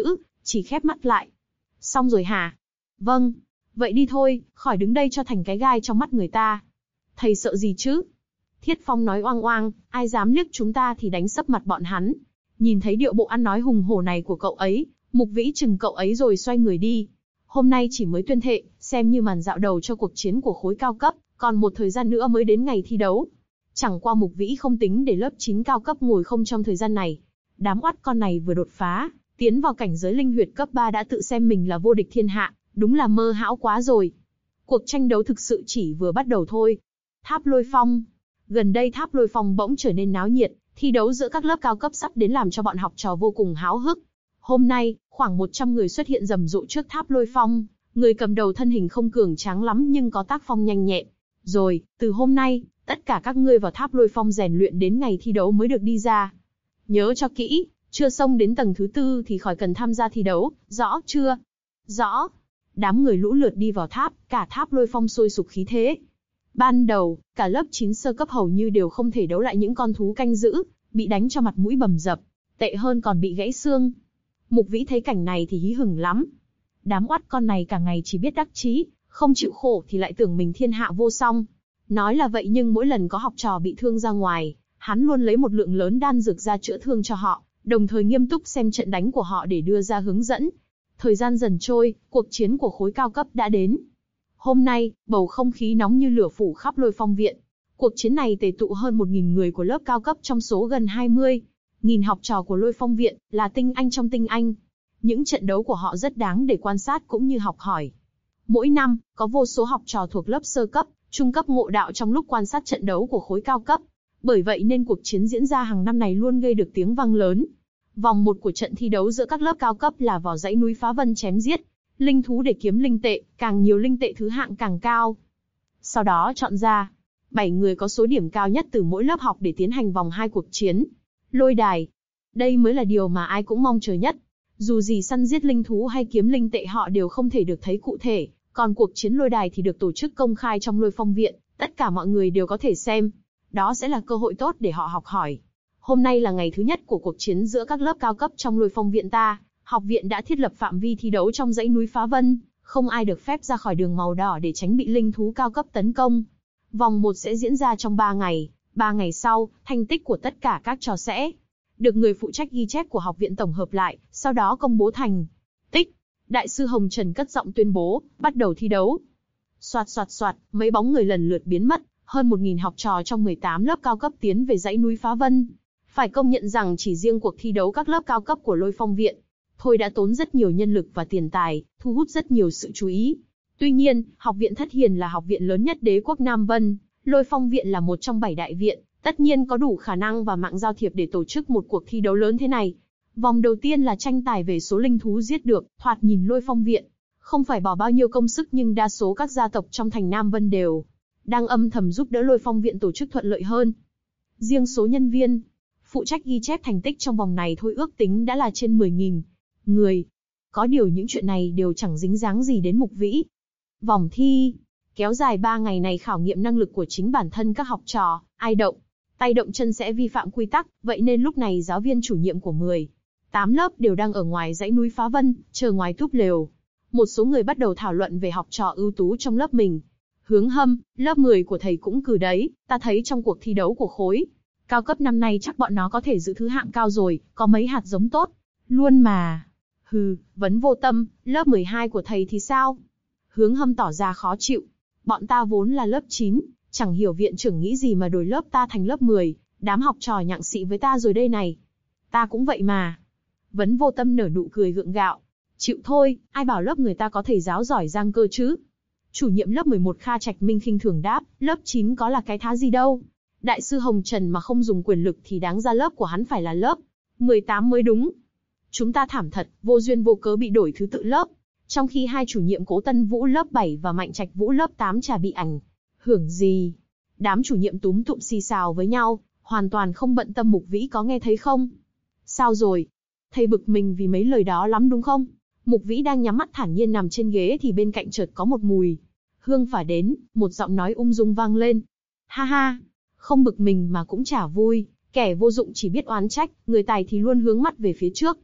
chỉ khép mắt lại. Xong rồi hả? Vâng. Vậy đi thôi, khỏi đứng đây cho thành cái gai trong mắt người ta. Thầy sợ gì chứ? Thiết Phong nói oang oang, ai dám liếc chúng ta thì đánh sấp mặt bọn hắn. Nhìn thấy điệu bộ ăn nói hùng hổ này của cậu ấy, Mục Vĩ chừng cậu ấy rồi xoay người đi. Hôm nay chỉ mới tuyên thệ, xem như màn dạo đầu cho cuộc chiến của khối cao cấp, còn một thời gian nữa mới đến ngày thi đấu. Chẳng qua Mục Vĩ không tính để lớp 9 cao cấp ngồi không trong thời gian này. Đám oắt con này vừa đột phá, tiến vào cảnh giới linh huyệt cấp 3 đã tự xem mình là vô địch thiên hạ, đúng là mơ hão quá rồi. Cuộc tranh đấu thực sự chỉ vừa bắt đầu thôi. Tháp Lôi Phong. Gần đây Tháp Lôi Phong bỗng trở nên náo nhiệt, thi đấu giữa các lớp cao cấp sắp đến làm cho bọn học trò vô cùng háo hức. Hôm nay, khoảng 100 người xuất hiện rầm rộ trước Tháp Lôi Phong, người cầm đầu thân hình không cường tráng lắm nhưng có tác phong nhanh nhẹn. Rồi, từ hôm nay, tất cả các ngươi vào Tháp Lôi Phong rèn luyện đến ngày thi đấu mới được đi ra. Nhớ cho kỹ, chưa xông đến tầng thứ 4 thì khỏi cần tham gia thi đấu, rõ chưa? Rõ. Đám người lũ lượt đi vào tháp, cả Tháp Lôi Phong sôi sục khí thế. Ban đầu, cả lớp 9 sơ cấp hầu như đều không thể đấu lại những con thú canh giữ, bị đánh cho mặt mũi bầm dập, tệ hơn còn bị gãy xương. Mục Vĩ thấy cảnh này thì hí hửng lắm. Đám oắt con này cả ngày chỉ biết đắc chí, không chịu khổ thì lại tưởng mình thiên hạ vô song. Nói là vậy nhưng mỗi lần có học trò bị thương ra ngoài, hắn luôn lấy một lượng lớn đan dược ra chữa thương cho họ, đồng thời nghiêm túc xem trận đánh của họ để đưa ra hướng dẫn. Thời gian dần trôi, cuộc chiến của khối cao cấp đã đến. Hôm nay, bầu không khí nóng như lửa phủ khắp Lôi Phong viện. Cuộc chiến này tề tụ hơn 1.000 người của lớp cao cấp trong số gần 20.000 học trò của Lôi Phong viện, là tinh anh trong tinh anh. Những trận đấu của họ rất đáng để quan sát cũng như học hỏi. Mỗi năm, có vô số học trò thuộc lớp sơ cấp, trung cấp ngộ đạo trong lúc quan sát trận đấu của khối cao cấp. Bởi vậy nên cuộc chiến diễn ra hàng năm này luôn gây được tiếng vang lớn. Vòng 1 của trận thi đấu giữa các lớp cao cấp là vào dãy núi Phá Vân chém giết linh thú để kiếm linh tệ, càng nhiều linh tệ thứ hạng càng cao. Sau đó chọn ra 7 người có số điểm cao nhất từ mỗi lớp học để tiến hành vòng 2 cuộc chiến. Lôi đài. Đây mới là điều mà ai cũng mong chờ nhất. Dù gì săn giết linh thú hay kiếm linh tệ họ đều không thể được thấy cụ thể, còn cuộc chiến lôi đài thì được tổ chức công khai trong Lôi Phong viện, tất cả mọi người đều có thể xem. Đó sẽ là cơ hội tốt để họ học hỏi. Hôm nay là ngày thứ nhất của cuộc chiến giữa các lớp cao cấp trong Lôi Phong viện ta. Học viện đã thiết lập phạm vi thi đấu trong dãy núi Phá Vân, không ai được phép ra khỏi đường màu đỏ để tránh bị linh thú cao cấp tấn công. Vòng 1 sẽ diễn ra trong 3 ngày. 3 ngày sau, thành tích của tất cả các trò sẽ được người phụ trách ghi chép của học viện tổng hợp lại, sau đó công bố thành tích. Đại sư Hồng Trần cất giọng tuyên bố, bắt đầu thi đấu. Soạt soạt soạt, mấy bóng người lần lượt biến mất, hơn 1.000 học trò trong 18 lớp cao cấp tiến về dãy núi Phá Vân. Phải công nhận rằng chỉ riêng cuộc thi đấu các lớp cao cấp của Lôi Phong viện thôi đã tốn rất nhiều nhân lực và tiền tài, thu hút rất nhiều sự chú ý. Tuy nhiên, học viện Thất Hiền là học viện lớn nhất đế quốc Nam Vân, Lôi Phong viện là một trong 7 đại viện, tất nhiên có đủ khả năng và mạng giao thiệp để tổ chức một cuộc thi đấu lớn thế này. Vòng đầu tiên là tranh tài về số linh thú giết được, thoạt nhìn Lôi Phong viện không phải bỏ bao nhiêu công sức nhưng đa số các gia tộc trong thành Nam Vân đều đang âm thầm giúp đỡ Lôi Phong viện tổ chức thuận lợi hơn. Riêng số nhân viên phụ trách ghi chép thành tích trong vòng này thôi ước tính đã là trên 10.000 người. Có điều những chuyện này đều chẳng dính dáng gì đến Mục Vĩ. Vòng thi kéo dài 3 ngày này khảo nghiệm năng lực của chính bản thân các học trò, ai động tay động chân sẽ vi phạm quy tắc, vậy nên lúc này giáo viên chủ nhiệm của 18 lớp đều đang ở ngoài dãy núi Phá Vân, chờ ngoài túp lều. Một số người bắt đầu thảo luận về học trò ưu tú trong lớp mình. Hướng Hâm, lớp 10 của thầy cũng cử đấy, ta thấy trong cuộc thi đấu của khối cao cấp năm nay chắc bọn nó có thể giữ thứ hạng cao rồi, có mấy hạt giống tốt luôn mà. Hừ, Vấn Vô Tâm, lớp 12 của thầy thì sao? Hướng Hâm tỏ ra khó chịu. Bọn ta vốn là lớp 9, chẳng hiểu viện trưởng nghĩ gì mà đổi lớp ta thành lớp 10, đám học trò nhặng xị với ta rồi đây này. Ta cũng vậy mà. Vấn Vô Tâm nở nụ cười gượng gạo. Chịu thôi, ai bảo lớp người ta có thầy giáo giỏi giang cơ chứ? Chủ nhiệm lớp 11 Kha Trạch Minh khinh thường đáp, lớp 9 có là cái thá gì đâu. Đại sư Hồng Trần mà không dùng quyền lực thì đáng ra lớp của hắn phải là lớp 18 mới đúng. Chúng ta thảm thật, vô duyên vô cớ bị đổi thứ tự lớp. Trong khi hai chủ nhiệm Cố Tân Vũ lớp 7 và Mạnh Trạch Vũ lớp 8 chả bị ảnh hưởng gì. Đám chủ nhiệm túm tụm xì xào với nhau, hoàn toàn không bận tâm Mục Vĩ có nghe thấy không. Sao rồi? Thầy bực mình vì mấy lời đó lắm đúng không? Mục Vĩ đang nhắm mắt thản nhiên nằm trên ghế thì bên cạnh chợt có một mùi hương phả đến, một giọng nói ung dung vang lên. Ha ha, không bực mình mà cũng chả vui, kẻ vô dụng chỉ biết oán trách, người tài thì luôn hướng mắt về phía trước.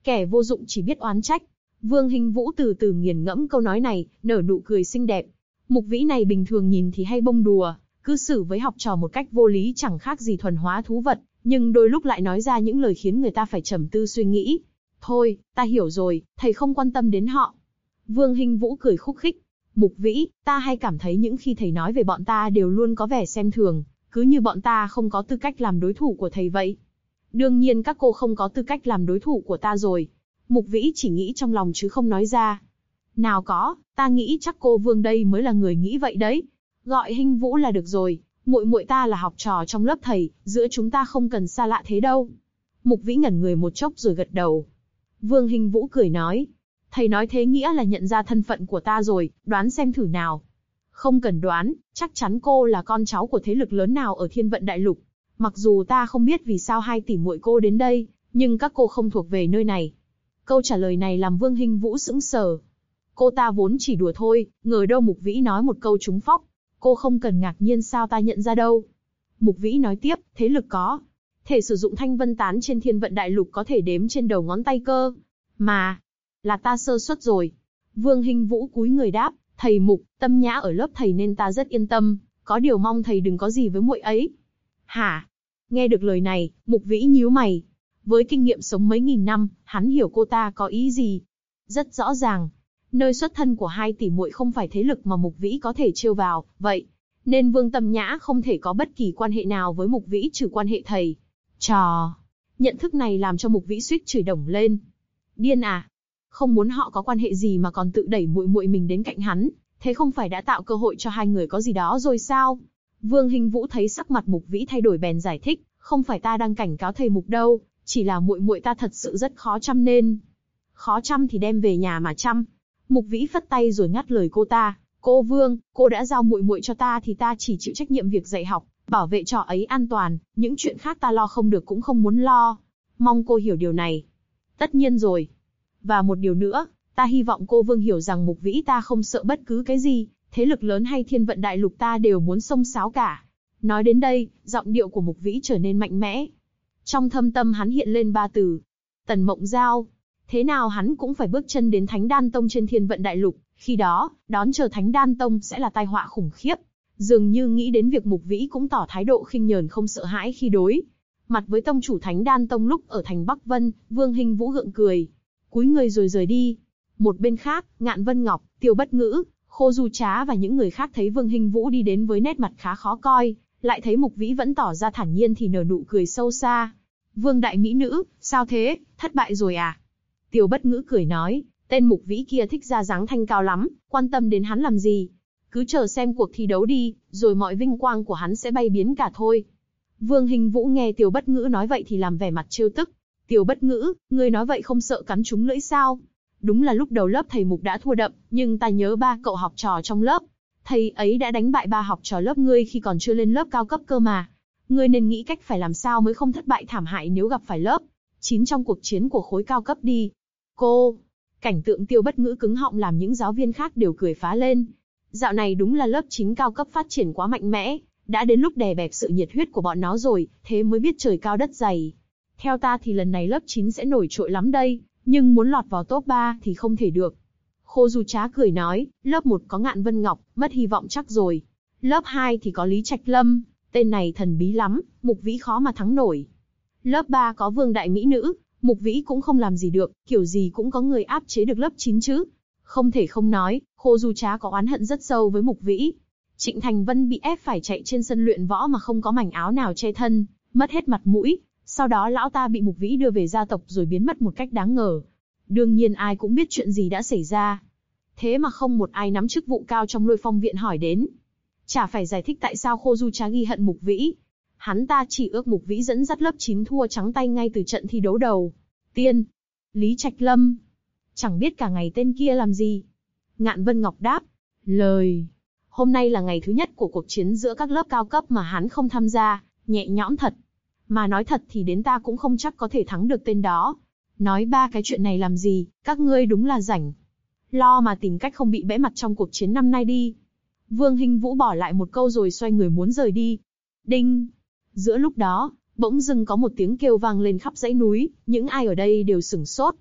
Kẻ vô dụng chỉ biết oán trách. Vương Hinh Vũ từ từ nghiền ngẫm câu nói này, nở nụ cười xinh đẹp. Mục Vĩ này bình thường nhìn thì hay bông đùa, cư xử với học trò một cách vô lý chẳng khác gì thuần hóa thú vật, nhưng đôi lúc lại nói ra những lời khiến người ta phải trầm tư suy nghĩ. Thôi, ta hiểu rồi, thầy không quan tâm đến họ. Vương Hinh Vũ cười khúc khích. Mục Vĩ, ta hay cảm thấy những khi thầy nói về bọn ta đều luôn có vẻ xem thường, cứ như bọn ta không có tư cách làm đối thủ của thầy vậy. Đương nhiên các cô không có tư cách làm đối thủ của ta rồi. Mục Vĩ chỉ nghĩ trong lòng chứ không nói ra. Nào có, ta nghĩ chắc cô Vương đây mới là người nghĩ vậy đấy. Gọi Hinh Vũ là được rồi, muội muội ta là học trò trong lớp thầy, giữa chúng ta không cần xa lạ thế đâu. Mục Vĩ ngẩn người một chốc rồi gật đầu. Vương Hinh Vũ cười nói, thầy nói thế nghĩa là nhận ra thân phận của ta rồi, đoán xem thử nào. Không cần đoán, chắc chắn cô là con cháu của thế lực lớn nào ở Thiên Vận Đại Lục. Mặc dù ta không biết vì sao hai tỷ muội cô đến đây, nhưng các cô không thuộc về nơi này. Câu trả lời này làm Vương Hinh Vũ sững sờ. Cô ta vốn chỉ đùa thôi, ngờ đâu Mục Vĩ nói một câu trúng phóc. Cô không cần ngạc nhiên sao ta nhận ra đâu. Mục Vĩ nói tiếp, thế lực có thể sử dụng thanh vân tán trên Thiên Vận Đại Lục có thể đếm trên đầu ngón tay cơ. Mà, là ta sơ suất rồi. Vương Hinh Vũ cúi người đáp, thầy Mục, tâm nhã ở lớp thầy nên ta rất yên tâm, có điều mong thầy đừng có gì với muội ấy. Hả? Nghe được lời này, Mục Vĩ nhíu mày. Với kinh nghiệm sống mấy nghìn năm, hắn hiểu cô ta có ý gì. Rất rõ ràng, nơi xuất thân của hai tỷ muội không phải thế lực mà Mục Vĩ có thể trêu vào, vậy nên Vương Tâm Nhã không thể có bất kỳ quan hệ nào với Mục Vĩ trừ quan hệ thầy trò. Nhận thức này làm cho Mục Vĩ suýt chửi đồng lên. Điên à? Không muốn họ có quan hệ gì mà còn tự đẩy muội muội mình đến cạnh hắn, thế không phải đã tạo cơ hội cho hai người có gì đó rồi sao? Vương Hinh Vũ thấy sắc mặt Mục Vĩ thay đổi bèn giải thích, không phải ta đang cảnh cáo thầy Mục đâu, chỉ là muội muội ta thật sự rất khó chăm nên. Khó chăm thì đem về nhà mà chăm. Mục Vĩ phất tay rồi ngắt lời cô ta, cô Vương, cô đã giao muội muội cho ta thì ta chỉ chịu trách nhiệm việc dạy học, bảo vệ trò ấy an toàn, những chuyện khác ta lo không được cũng không muốn lo. Mong cô hiểu điều này. Tất nhiên rồi. Và một điều nữa, ta hy vọng cô Vương hiểu rằng Mục Vĩ ta không sợ bất cứ cái gì, thế lực lớn hay Thiên Vận Đại Lục ta đều muốn xông xáo cả. Nói đến đây, giọng điệu của Mục Vĩ trở nên mạnh mẽ. Trong thâm tâm hắn hiện lên ba từ. Tần Mộng Giao. Thế nào hắn cũng phải bước chân đến Thánh Đan Tông trên Thiên Vận Đại Lục, khi đó, đón chờ Thánh Đan Tông sẽ là tai họa khủng khiếp. Dường như nghĩ đến việc Mục Vĩ cũng tỏ thái độ khinh nhờn không sợ hãi khi đối mặt với tông chủ Thánh Đan Tông lúc ở thành Bắc Vân, Vương Hinh Vũ gượng cười, cúi người rồi rời đi. Một bên khác, Ngạn Vân Ngọc, Tiêu Bất Ngữ, Khô Du Trá và những người khác thấy Vương Hinh Vũ đi đến với nét mặt khá khó coi, lại thấy Mục Vĩ vẫn tỏ ra thản nhiên thì nở nụ cười sâu xa. Vương đại mỹ nữ, sao thế, thất bại rồi à? Tiêu Bất Ngữ cười nói, tên Mục Vĩ kia thích ra dáng thanh cao lắm, quan tâm đến hắn làm gì? Cứ chờ xem cuộc thi đấu đi, rồi mọi vinh quang của hắn sẽ bay biến cả thôi. Vương Hinh Vũ nghe Tiêu Bất Ngữ nói vậy thì làm vẻ mặt trêu tức. Tiêu Bất Ngữ, ngươi nói vậy không sợ cắn trúng lưỡi sao? Đúng là lúc đầu lớp thầy Mục đã thua đậm, nhưng ta nhớ ba cậu học trò trong lớp. Thầy ấy đã đánh bại ba học trò lớp ngươi khi còn chưa lên lớp cao cấp cơ mà. Ngươi nên nghĩ cách phải làm sao mới không thất bại thảm hại nếu gặp phải lớp 9 trong cuộc chiến của khối cao cấp đi. Cô, cảnh tượng Tiêu Bất Ngữ cứng họng làm những giáo viên khác đều cười phá lên. Dạo này đúng là lớp 9 cao cấp phát triển quá mạnh mẽ, đã đến lúc đè bẹp sự nhiệt huyết của bọn nó rồi, thế mới biết trời cao đất dày. Theo ta thì lần này lớp 9 sẽ nổi trội lắm đây, nhưng muốn lọt vào top 3 thì không thể được. Khô Du Trá cười nói, lớp 1 có Ngạn Vân Ngọc, mất hy vọng chắc rồi. Lớp 2 thì có Lý Trạch Lâm, tên này thần bí lắm, Mục Vĩ khó mà thắng nổi. Lớp 3 có Vương đại mỹ nữ, Mục Vĩ cũng không làm gì được, kiểu gì cũng có người áp chế được lớp 9 chứ. Không thể không nói, Khô Du Trá có oán hận rất sâu với Mục Vĩ. Trịnh Thành Vân bị ép phải chạy trên sân luyện võ mà không có mảnh áo nào che thân, mất hết mặt mũi. Sau đó lão ta bị Mục Vĩ đưa về gia tộc rồi biến mất một cách đáng ngờ. Đương nhiên ai cũng biết chuyện gì đã xảy ra. Thế mà không một ai nắm chức vụ cao trong Lôi Phong viện hỏi đến. Chả phải giải thích tại sao Khô Du Trá ghi hận Mục Vĩ. Hắn ta chỉ ước Mục Vĩ dẫn dắt lớp 9 thua trắng tay ngay từ trận thi đấu đầu tiên. Lý Trạch Lâm. Chẳng biết cả ngày tên kia làm gì. Ngạn Vân Ngọc đáp. Lời. Hôm nay là ngày thứ nhất của cuộc chiến giữa các lớp cao cấp mà hắn không tham gia, nhẹ nhõm thật. Mà nói thật thì đến ta cũng không chắc có thể thắng được tên đó. Nói ba cái chuyện này làm gì, các ngươi đúng là rảnh. Lo mà tìm cách không bị bẽ mặt trong cuộc chiến năm nay đi. Vương Hinh Vũ bỏ lại một câu rồi xoay người muốn rời đi. Đinh! Giữa lúc đó, bỗng dưng có một tiếng kêu vang lên khắp dãy núi, những ai ở đây đều sửng sốt.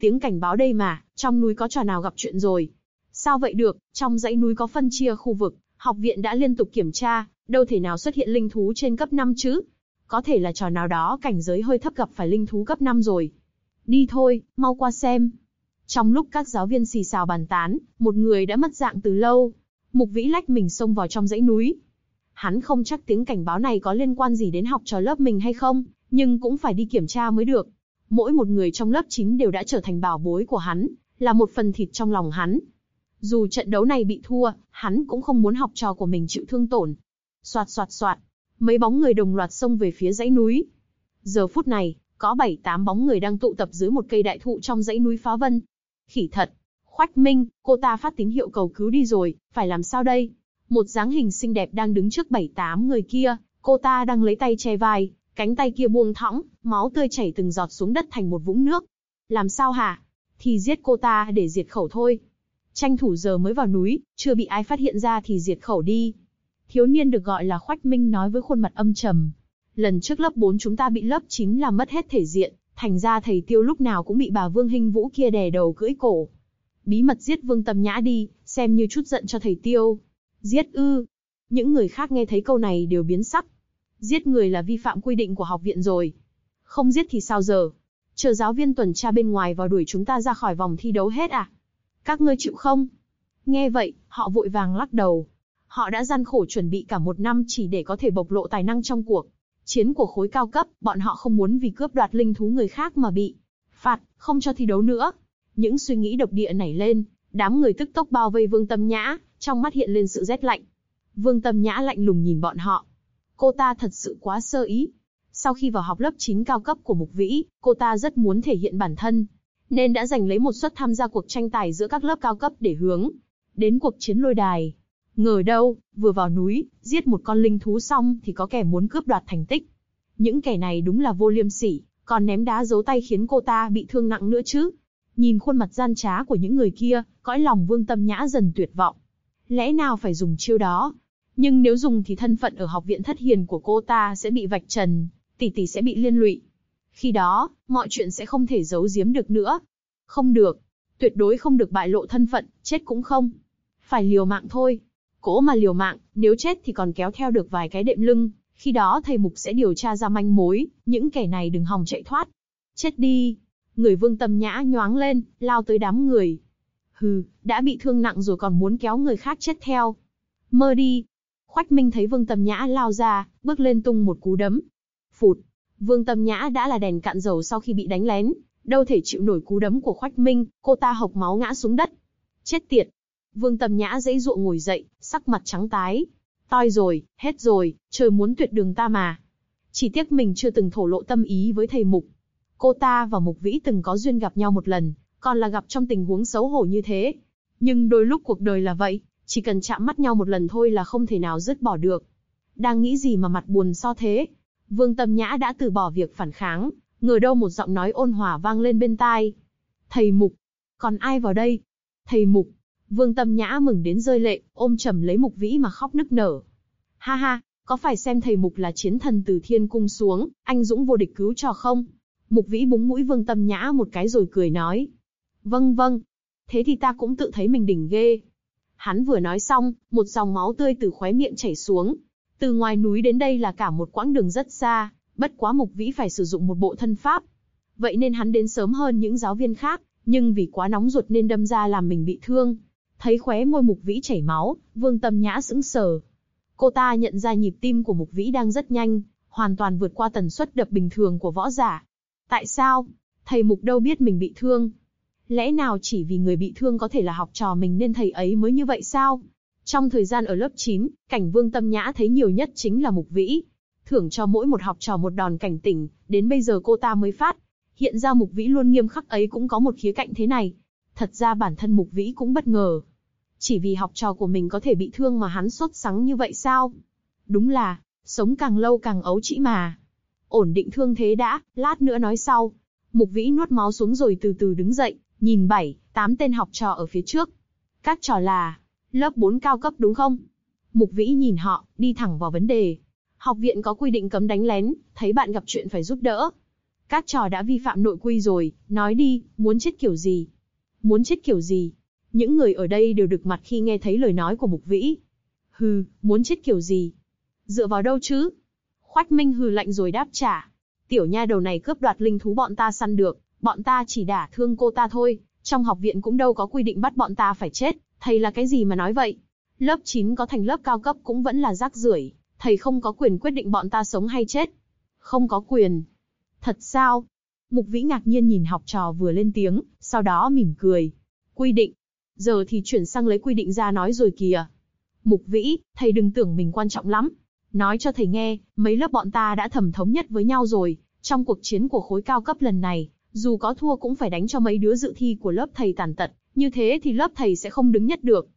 tiếng cảnh báo đây mà, trong núi có trò nào gặp chuyện rồi. Sao vậy được, trong dãy núi có phân chia khu vực, học viện đã liên tục kiểm tra, đâu thể nào xuất hiện linh thú trên cấp 5 chứ. Có thể là trò nào đó cảnh giới hơi thấp gặp phải linh thú cấp 5 rồi. Đi thôi, mau qua xem. Trong lúc các giáo viên xì xào bàn tán, một người đã mất dạng từ lâu. Mục Vĩ lách mình xông vào trong dãy núi. Hắn không chắc tiếng cảnh báo này có liên quan gì đến học trò lớp mình hay không, nhưng cũng phải đi kiểm tra mới được. Mỗi một người trong lớp 9 đều đã trở thành bảo bối của hắn, là một phần thịt trong lòng hắn. Dù trận đấu này bị thua, hắn cũng không muốn học trò của mình chịu thương tổn. Soạt soạt soạt, mấy bóng người đồng loạt xông về phía dãy núi. Giờ phút này, có 7-8 bóng người đang tụ tập dưới một cây đại thụ trong dãy núi Phá Vân. Khỉ thật, Khoách Minh, cô ta phát tín hiệu cầu cứu đi rồi, phải làm sao đây? Một dáng hình xinh đẹp đang đứng trước 7-8 người kia, cô ta đang lấy tay che vai, cánh tay kia buông thõng, máu tươi chảy từng giọt xuống đất thành một vũng nước. Làm sao hả? Thì giết cô ta để diệt khẩu thôi. Tranh thủ giờ mới vào núi, chưa bị ai phát hiện ra thì diệt khẩu đi. Thiếu niên được gọi là Khoách Minh nói với khuôn mặt âm trầm. Lần trước lớp 4 chúng ta bị lớp 9 làm mất hết thể diện, thành ra thầy Tiêu lúc nào cũng bị bà Vương Hinh Vũ kia đè đầu cưỡi cổ. Bí mật giết Vương Tâm Nhã đi, xem như chút giận cho thầy Tiêu. Giết ư? Những người khác nghe thấy câu này đều biến sắc. Giết người là vi phạm quy định của học viện rồi. Không giết thì sao giờ? Chờ giáo viên tuần tra bên ngoài vào đuổi chúng ta ra khỏi vòng thi đấu hết à? Các ngươi chịu không? Nghe vậy, họ vội vàng lắc đầu. Họ đã gian khổ chuẩn bị cả một năm chỉ để có thể bộc lộ tài năng trong cuộc chiến của khối cao cấp, bọn họ không muốn vì cướp đoạt linh thú người khác mà bị phạt, không cho thi đấu nữa. Những suy nghĩ độc địa nảy lên, đám người tức tốc bao vây Vương Tâm Nhã, trong mắt hiện lên sự rét lạnh. Vương Tâm Nhã lạnh lùng nhìn bọn họ. Cô ta thật sự quá sơ ý. Sau khi vào học lớp 9 cao cấp của Mục Vĩ, cô ta rất muốn thể hiện bản thân, nên đã giành lấy một suất tham gia cuộc tranh tài giữa các lớp cao cấp để hướng đến cuộc chiến lôi đài. Ngờ đâu, vừa vào núi, giết một con linh thú xong thì có kẻ muốn cướp đoạt thành tích. Những kẻ này đúng là vô liêm sỉ, còn ném đá giấu tay khiến cô ta bị thương nặng nữa chứ. Nhìn khuôn mặt gian trá của những người kia, cõi lòng Vương Tâm Nhã dần tuyệt vọng. Lẽ nào phải dùng chiêu đó? Nhưng nếu dùng thì thân phận ở học viện thất hiền của cô ta sẽ bị vạch trần, tỷ tỷ sẽ bị liên lụy. Khi đó, mọi chuyện sẽ không thể giấu giếm được nữa. Không được, tuyệt đối không được bại lộ thân phận, chết cũng không. Phải liều mạng thôi. Cố mà liều mạng, nếu chết thì còn kéo theo được vài cái đệm lưng, khi đó thầy Mục sẽ điều tra ra manh mối, những kẻ này đừng hòng chạy thoát. Chết đi. Người Vương Tâm Nhã nhoáng lên, lao tới đám người. Hừ, đã bị thương nặng rồi còn muốn kéo người khác chết theo. Mơ đi. Khoách Minh thấy Vương Tâm Nhã lao ra, bước lên tung một cú đấm. Phụt. Vương Tâm Nhã đã là đèn cạn dầu sau khi bị đánh lén, đâu thể chịu nổi cú đấm của Khoách Minh, cô ta hộc máu ngã xuống đất. Chết tiệt. Vương Tâm Nhã giãy giụa ngồi dậy, sắc mặt trắng tái. Toi rồi, hết rồi, trời muốn tuyệt đường ta mà. Chỉ tiếc mình chưa từng thổ lộ tâm ý với thầy Mục. Cô ta và Mục Vĩ từng có duyên gặp nhau một lần, còn là gặp trong tình huống xấu hổ như thế. Nhưng đôi lúc cuộc đời là vậy, chỉ cần chạm mắt nhau một lần thôi là không thể nào dứt bỏ được. Đang nghĩ gì mà mặt buồn so thế? Vương Tâm Nhã đã từ bỏ việc phản kháng, ngờ đâu một giọng nói ôn hòa vang lên bên tai. Thầy Mục, còn ai vào đây? Thầy Mục. Vương Tâm Nhã mừng đến rơi lệ, ôm chầm lấy Mục Vĩ mà khóc nức nở. Ha ha, có phải xem thầy Mục là chiến thần từ thiên cung xuống, anh dũng vô địch cứu cho không? Mục Vĩ búng mũi Vương Tâm Nhã một cái rồi cười nói. Vâng vâng, thế thì ta cũng tự thấy mình đỉnh ghê. Hắn vừa nói xong, một dòng máu tươi từ khóe miệng chảy xuống. Từ ngoài núi đến đây là cả một quãng đường rất xa, bất quá Mục Vĩ phải sử dụng một bộ thân pháp. Vậy nên hắn đến sớm hơn những giáo viên khác, nhưng vì quá nóng ruột nên đâm ra làm mình bị thương. Thấy khóe môi Mục Vĩ chảy máu, Vương Tâm Nhã sững sờ. Cô ta nhận ra nhịp tim của Mục Vĩ đang rất nhanh, hoàn toàn vượt qua tần suất đập bình thường của võ giả. Tại sao? Thầy Mục đâu biết mình bị thương. Lẽ nào chỉ vì người bị thương có thể là học trò mình nên thầy ấy mới như vậy sao? Trong thời gian ở lớp 9, cảnh Vương Tâm Nhã thấy nhiều nhất chính là Mục Vĩ. Thưởng cho mỗi một học trò một đòn cảnh tỉnh, đến bây giờ cô ta mới phát hiện ra Mục Vĩ luôn nghiêm khắc ấy cũng có một khía cạnh thế này. Thật ra bản thân Mục Vĩ cũng bất ngờ. Chỉ vì học trò của mình có thể bị thương mà hắn sốt sắng như vậy sao? Đúng là, sống càng lâu càng ấu trĩ mà. Ổn định thương thế đã, lát nữa nói sau. Mục Vĩ nuốt máu xuống rồi từ từ đứng dậy, nhìn 7-8 tên học trò ở phía trước. Các trò là lớp 4 cao cấp đúng không? Mục Vĩ nhìn họ, đi thẳng vào vấn đề. Học viện có quy định cấm đánh lén, thấy bạn gặp chuyện phải giúp đỡ. Các trò đã vi phạm nội quy rồi, nói đi, muốn chết kiểu gì? Muốn chết kiểu gì? Những người ở đây đều đực mặt khi nghe thấy lời nói của Mục Vĩ. Hừ, muốn chết kiểu gì? Dựa vào đâu chứ? Khoách Minh hừ lạnh rồi đáp trả. Tiểu nha đầu này cướp đoạt linh thú bọn ta săn được, bọn ta chỉ đả thương cô ta thôi, trong học viện cũng đâu có quy định bắt bọn ta phải chết, thầy là cái gì mà nói vậy? Lớp 9 có thành lớp cao cấp cũng vẫn là rác rưởi, thầy không có quyền quyết định bọn ta sống hay chết. Không có quyền. Thật sao? Mục Vĩ ngạc nhiên nhìn học trò vừa lên tiếng, sau đó mỉm cười. Quy định? Giờ thì chuyển sang lấy quy định ra nói rồi kìa. Mục Vĩ, thầy đừng tưởng mình quan trọng lắm. Nói cho thầy nghe, mấy lớp bọn ta đã thầm thống nhất với nhau rồi, trong cuộc chiến của khối cao cấp lần này, dù có thua cũng phải đánh cho mấy đứa dự thi của lớp thầy tàn tật, như thế thì lớp thầy sẽ không đứng nhất được.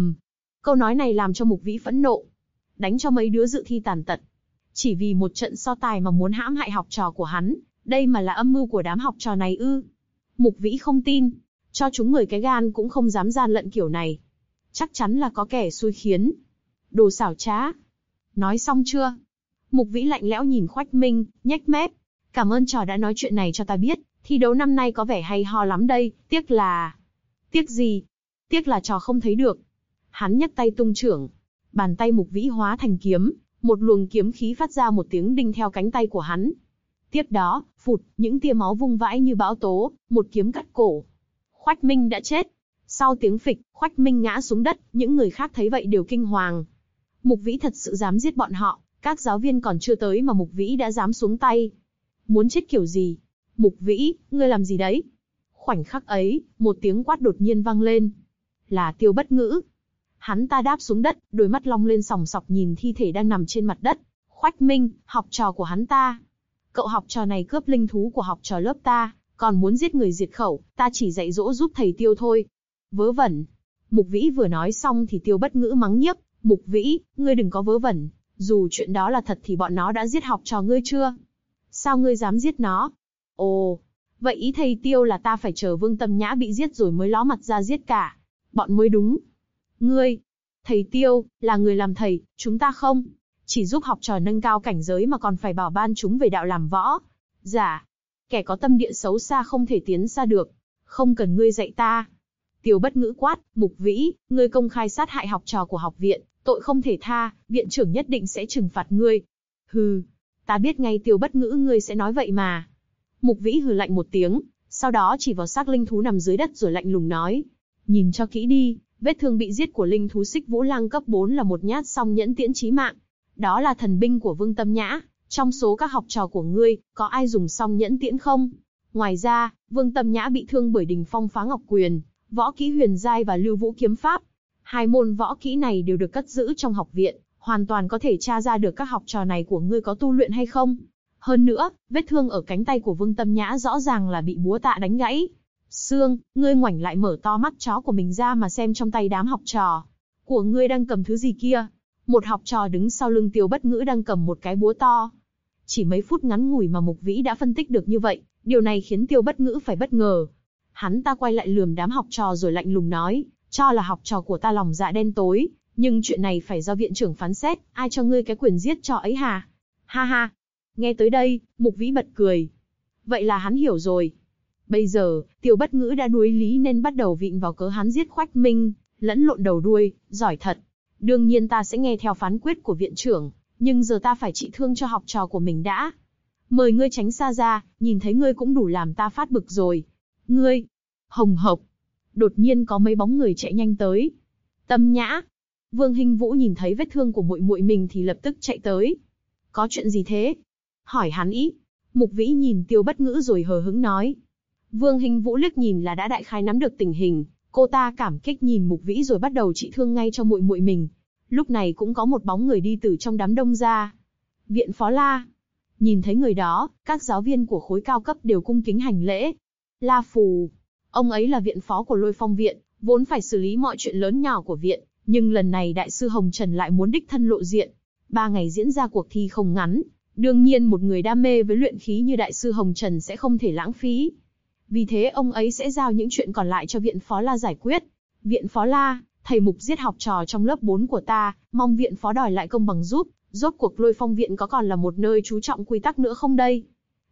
Câu nói này làm cho Mục Vĩ phẫn nộ. Đánh cho mấy đứa dự thi tàn tật. Chỉ vì một trận so tài mà muốn hãm hại học trò của hắn, đây mà là âm mưu của đám học trò này ư? Mục Vĩ không tin, cho chúng 10 cái gan cũng không dám gian lận kiểu này. Chắc chắn là có kẻ xui khiến. Đồ xảo trá. Nói xong chưa? Mục Vĩ lạnh lẽo nhìn Khoách Minh, nhếch mép. Cảm ơn trò đã nói chuyện này cho ta biết, thi đấu năm nay có vẻ hay ho lắm đây, tiếc là... Tiếc gì? Tiếc là trò không thấy được. Hắn nhấc tay tung chưởng. Bàn tay Mục Vĩ hóa thành kiếm, một luồng kiếm khí phát ra một tiếng đinh theo cánh tay của hắn. Tiếp đó, phụt, những tia máu vung vãi như bão tố, một kiếm cắt cổ. Khoách Minh đã chết. Sau tiếng phịch, Khoách Minh ngã xuống đất, những người khác thấy vậy đều kinh hoàng. Mục Vĩ thật sự dám giết bọn họ, các giáo viên còn chưa tới mà Mục Vĩ đã dám xuống tay. Muốn chết kiểu gì? Mục Vĩ, ngươi làm gì đấy? Khoảnh khắc ấy, một tiếng quát đột nhiên vang lên. Là Tiêu Bất Ngữ. Hắn ta đáp xuống đất, đôi mắt long lên sòng sọc nhìn thi thể đang nằm trên mặt đất. Khoách Minh, học trò của hắn ta. Cậu học trò này cướp linh thú của học trò lớp ta, còn muốn giết người diệt khẩu, ta chỉ dạy dỗ giúp thầy Tiêu thôi. Vớ vẩn. Mục Vĩ vừa nói xong thì Tiêu Bất Ngữ mắng nhiếc. Mục Vĩ, ngươi đừng có vớ vẩn. Dù chuyện đó là thật thì bọn nó đã giết học trò ngươi chưa? Sao ngươi dám giết nó? Ồ, vậy ý thầy Tiêu là ta phải chờ Vương Tâm Nhã bị giết rồi mới ló mặt ra giết cả. Bọn mới đúng. Ngươi, thầy Tiêu, là người làm thầy, chúng ta không. Chỉ giúp học trò nâng cao cảnh giới mà còn phải bảo ban chúng về đạo làm võ. Dạ, kẻ có tâm địa xấu xa không thể tiến xa được. Không cần ngươi dạy ta. Tiêu Bất Ngữ quát, Mục Vĩ, ngươi công khai sát hại học trò của học viện, tội không thể tha, viện trưởng nhất định sẽ trừng phạt ngươi. Hừ, ta biết ngay Tiêu Bất Ngữ ngươi sẽ nói vậy mà. Mục Vĩ hừ lạnh một tiếng, sau đó chỉ vào xác linh thú nằm dưới đất rồi lạnh lùng nói. Nhìn cho kỹ đi, vết thương bị giết của linh thú Xích Vũ Lang cấp 4 là một nhát song nhẫn tiễn chí mạng. Đó là thần binh của Vương Tâm Nhã, trong số các học trò của ngươi, có ai dùng song nhẫn tiễn không? Ngoài ra, Vương Tâm Nhã bị thương bởi Đình Phong Phá Ngọc Quyền, võ kỹ huyền giai và Lưu Vũ Kiếm Pháp. Hai môn võ kỹ này đều được cất giữ trong học viện, hoàn toàn có thể tra ra được các học trò này của ngươi có tu luyện hay không. Hơn nữa, vết thương ở cánh tay của Vương Tâm Nhã rõ ràng là bị búa tạ đánh gãy. Sương, ngươi ngoảnh lại mở to mắt chó của mình ra mà xem trong tay đám học trò của ngươi đang cầm thứ gì kia. Một học trò đứng sau lưng Tiêu Bất Ngữ đang cầm một cái búa to. Chỉ mấy phút ngắn ngủi mà Mục Vĩ đã phân tích được như vậy, điều này khiến Tiêu Bất Ngữ phải bất ngờ. Hắn ta quay lại lườm đám học trò rồi lạnh lùng nói, cho là học trò của ta lòng dạ đen tối, nhưng chuyện này phải do viện trưởng phán xét, ai cho ngươi cái quyền giết trò ấy hả? Ha ha. Nghe tới đây, Mục Vĩ bật cười. Vậy là hắn hiểu rồi. Bây giờ, Tiêu Bất Ngữ đã đuối lý nên bắt đầu vịn vào cớ hắn giết Khoách Minh, lẫn lộn đầu đuôi, giỏi thật. Đương nhiên ta sẽ nghe theo phán quyết của viện trưởng, nhưng giờ ta phải trị thương cho học trò của mình đã. Mời ngươi tránh xa ra, nhìn thấy ngươi cũng đủ làm ta phát bực rồi. Ngươi, hồng hộc. Đột nhiên có mấy bóng người chạy nhanh tới. Tâm Nhã. Vương Hinh Vũ nhìn thấy vết thương của muội muội mình thì lập tức chạy tới. Có chuyện gì thế? Hỏi hắn ý. Mục Vĩ nhìn Tiêu Bất Ngữ rồi hờ hững nói. Vương Hinh Vũ liếc nhìn là đã đại khái nắm được tình hình, cô ta cảm kích nhìn Mục Vĩ rồi bắt đầu trị thương ngay cho muội muội mình. Lúc này cũng có một bóng người đi từ trong đám đông ra. Viện Phó La. Nhìn thấy người đó, các giáo viên của khối cao cấp đều cung kính hành lễ. La Phù. Ông ấy là viện phó của Lôi Phong viện, vốn phải xử lý mọi chuyện lớn nhỏ của viện, nhưng lần này đại sư Hồng Trần lại muốn đích thân lộ diện. 3 ngày diễn ra cuộc thi không ngắn, đương nhiên một người đam mê với luyện khí như đại sư Hồng Trần sẽ không thể lãng phí. Vì thế ông ấy sẽ giao những chuyện còn lại cho viện phó La giải quyết. Viện phó La, thầy Mục giết học trò trong lớp 4 của ta, mong viện phó đòi lại công bằng giúp, rốt cuộc Lôi Phong viện có còn là một nơi chú trọng quy tắc nữa không đây?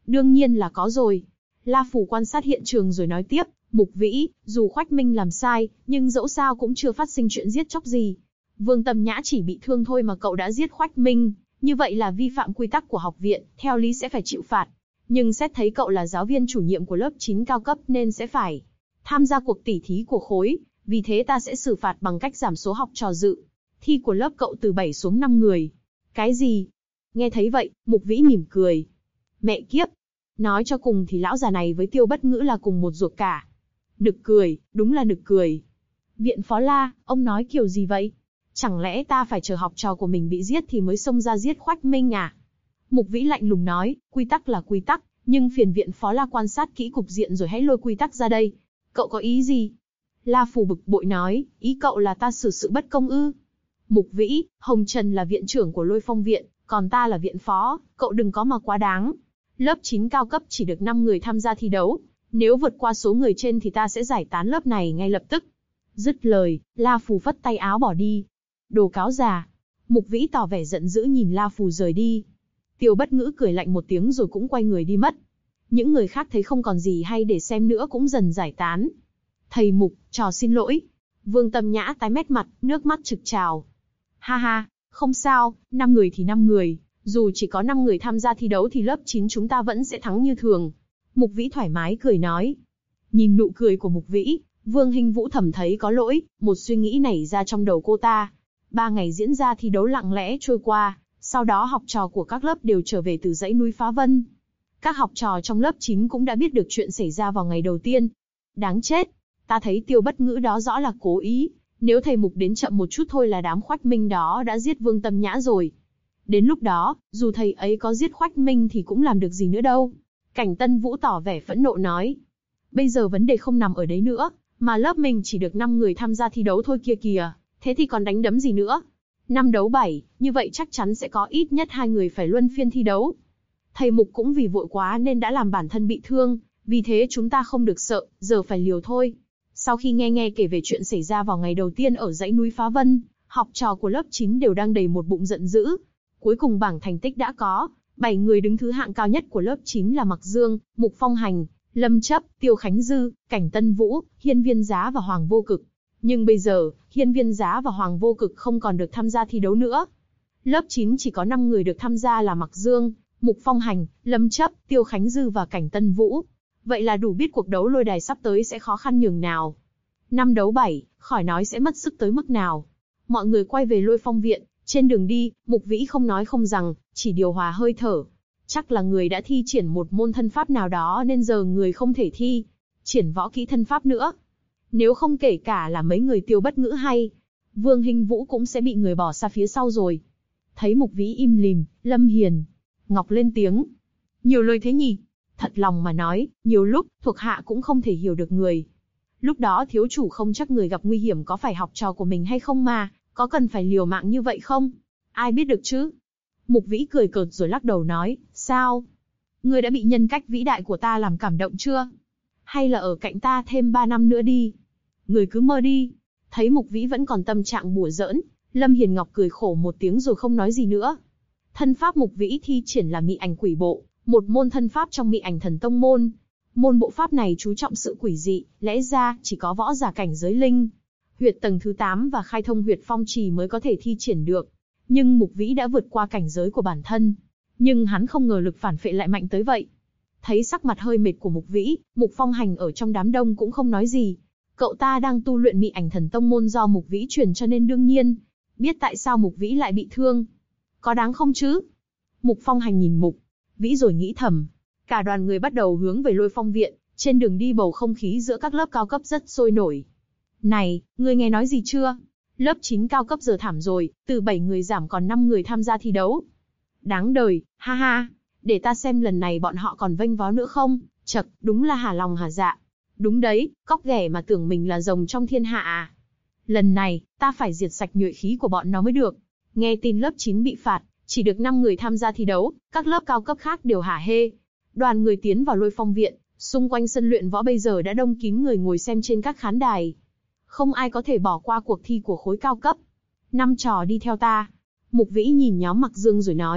Đương nhiên là có rồi. La Phù quan sát hiện trường rồi nói tiếp, Mục Vĩ, dù Khoách Minh làm sai, nhưng dẫu sao cũng chưa phát sinh chuyện giết chóc gì. Vương Tâm Nhã chỉ bị thương thôi mà cậu đã giết Khoách Minh, như vậy là vi phạm quy tắc của học viện, theo lý sẽ phải chịu phạt. Nhưng xét thấy cậu là giáo viên chủ nhiệm của lớp 9 cao cấp nên sẽ phải tham gia cuộc tỉ thí của khối, vì thế ta sẽ xử phạt bằng cách giảm số học trò dự thi của lớp cậu từ 7 xuống 5 người. Cái gì? Nghe thấy vậy, Mục Vĩ mỉm cười. Mẹ kiếp! Nói cho cùng thì lão già này với Tiêu Bất Ngữ là cùng một ruột cả. Nực cười, đúng là nực cười. Viện phó La, ông nói kiểu gì vậy? Chẳng lẽ ta phải chờ học trò của mình bị giết thì mới xông ra giết Khoách Minh à? Mục Vĩ lạnh lùng nói, quy tắc là quy tắc, nhưng phiền viện phó La quan sát kỹ cục diện rồi hãy lôi quy tắc ra đây. Cậu có ý gì? La Phù bực bội nói, ý cậu là ta xử sự bất công ư? Mục Vĩ, Hồng Trần là viện trưởng của Lôi Phong viện, còn ta là viện phó, cậu đừng có mà quá đáng. Lớp 9 cao cấp chỉ được 5 người tham gia thi đấu, nếu vượt qua số người trên thì ta sẽ giải tán lớp này ngay lập tức. Dứt lời, La Phù phất tay áo bỏ đi. Đồ cáo già. Mục Vĩ tỏ vẻ giận dữ nhìn La Phù rời đi. Tiêu Bất Ngữ cười lạnh một tiếng rồi cũng quay người đi mất. Những người khác thấy không còn gì hay để xem nữa cũng dần giải tán. Thầy Mục, trò xin lỗi. Vương Tâm Nhã tái mét mặt, nước mắt trực trào. Ha ha, không sao, 5 người thì 5 người. Dù chỉ có 5 người tham gia thi đấu thì lớp 9 chúng ta vẫn sẽ thắng như thường. Mục Vĩ thoải mái cười nói. Nhìn nụ cười của Mục Vĩ, Vương Hinh Vũ thầm thấy có lỗi, một suy nghĩ nảy ra trong đầu cô ta. 3 ngày diễn ra thi đấu lặng lẽ trôi qua, sau đó học trò của các lớp đều trở về từ dãy núi Phá Vân. Các học trò trong lớp 9 cũng đã biết được chuyện xảy ra vào ngày đầu tiên. Đáng chết, ta thấy Tiêu Bất Ngữ đó rõ là cố ý, nếu thầy Mục đến chậm một chút thôi là đám Khoách Minh đó đã giết Vương Tâm Nhã rồi. Đến lúc đó, dù thầy ấy có giết Khoách Minh thì cũng làm được gì nữa đâu. Cảnh Tân Vũ tỏ vẻ phẫn nộ nói. Bây giờ vấn đề không nằm ở đấy nữa, mà lớp mình chỉ được 5 người tham gia thi đấu thôi kia kìa, thế thì còn đánh đấm gì nữa. 5 đấu 7, như vậy chắc chắn sẽ có ít nhất 2 người phải luân phiên thi đấu. Thầy Mục cũng vì vội quá nên đã làm bản thân bị thương, vì thế chúng ta không được sợ, giờ phải liều thôi. Sau khi nghe kể về chuyện xảy ra vào ngày đầu tiên ở dãy núi Phá Vân, học trò của lớp 9 đều đang đầy một bụng giận dữ. Cuối cùng bảng thành tích đã có, 7 người đứng thứ hạng cao nhất của lớp 9 là Mạc Dương, Mục Phong Hành, Lâm Chấp, Tiêu Khánh Dư, Cảnh Tân Vũ, Hiên Viên Giá và Hoàng Vô Cực. Nhưng bây giờ, Hiên Viên Giá và Hoàng Vô Cực không còn được tham gia thi đấu nữa. Lớp 9 chỉ có 5 người được tham gia là Mạc Dương, Mục Phong Hành, Lâm Chấp, Tiêu Khánh Dư và Cảnh Tân Vũ. Vậy là đủ biết cuộc đấu lôi đài sắp tới sẽ khó khăn nhường nào. 5 đấu 7, khỏi nói sẽ mất sức tới mức nào. Mọi người quay về Lôi Phong viện, trên đường đi, Mục Vĩ không nói không rằng, chỉ điều hòa hơi thở. Chắc là người đã thi triển một môn thân pháp nào đó nên giờ người không thể thi triển võ kỹ thân pháp nữa. Nếu không kể cả là mấy người Tiêu Bất Ngữ hay Vương Hinh Vũ cũng sẽ bị người bỏ xa phía sau rồi. Thấy Mục Vĩ im lìm, Lâm Hiền Ngọc lên tiếng. Nhiều lời thế nhỉ? Thật lòng mà nói, nhiều lúc, thuộc hạ cũng không thể hiểu được người. Lúc đó thiếu chủ không chắc người gặp nguy hiểm có phải học trò của mình hay không mà, có cần phải liều mạng như vậy không? Ai biết được chứ? Mục Vĩ cười cợt rồi lắc đầu nói, sao? Ngươi đã bị nhân cách vĩ đại của ta làm cảm động chưa? Hay là ở cạnh ta thêm 3 năm nữa đi? Người cứ mơ đi. Thấy Mục Vĩ vẫn còn tâm trạng đùa giỡn, Lâm Hiền Ngọc cười khổ một tiếng rồi không nói gì nữa. Thân pháp Mục Vĩ thi triển là Mị Ảnh Quỷ Bộ, một môn thân pháp trong Mị Ảnh Thần Tông môn. Môn bộ pháp này chú trọng sự quỷ dị, lẽ ra chỉ có võ giả cảnh giới linh huyệt tầng thứ 8 và khai thông huyệt phong trì mới có thể thi triển được. Nhưng Mục Vĩ đã vượt qua cảnh giới của bản thân. Nhưng hắn không ngờ lực phản phệ lại mạnh tới vậy. Thấy sắc mặt hơi mệt của Mục Vĩ, Mục Phong Hành ở trong đám đông cũng không nói gì. Cậu ta đang tu luyện Mị Ảnh Thần Tông môn do Mục Vĩ truyền cho nên đương nhiên biết tại sao Mục Vĩ lại bị thương. Có đáng không chứ? Mục Phong Hành nhìn Mục Vĩ rồi nghĩ thầm. Cả đoàn người bắt đầu hướng về Lôi Phong viện, trên đường đi bầu không khí giữa các lớp cao cấp rất sôi nổi. Này, ngươi nghe nói gì chưa? Lớp 9 cao cấp giờ thảm rồi, từ 7 người giảm còn 5 người tham gia thi đấu. Đáng đời, ha ha, để ta xem lần này bọn họ còn vênh váo nữa không? Chậc, đúng là hà lòng hà dạ. Đúng đấy, cóc ghẻ mà tưởng mình là rồng trong thiên hạ à. Lần này, ta phải diệt sạch nhuệ khí của bọn nó mới được. Nghe tin lớp 9 bị phạt, chỉ được 5 người tham gia thi đấu, các lớp cao cấp khác đều hả hê. Đoàn người tiến vào Lôi Phong viện, xung quanh sân luyện võ bây giờ đã đông kín người ngồi xem trên các khán đài. Không ai có thể bỏ qua cuộc thi của khối cao cấp. 5 trò đi theo ta. Mục Vĩ nhìn nhóm Mạc Dương rồi nói,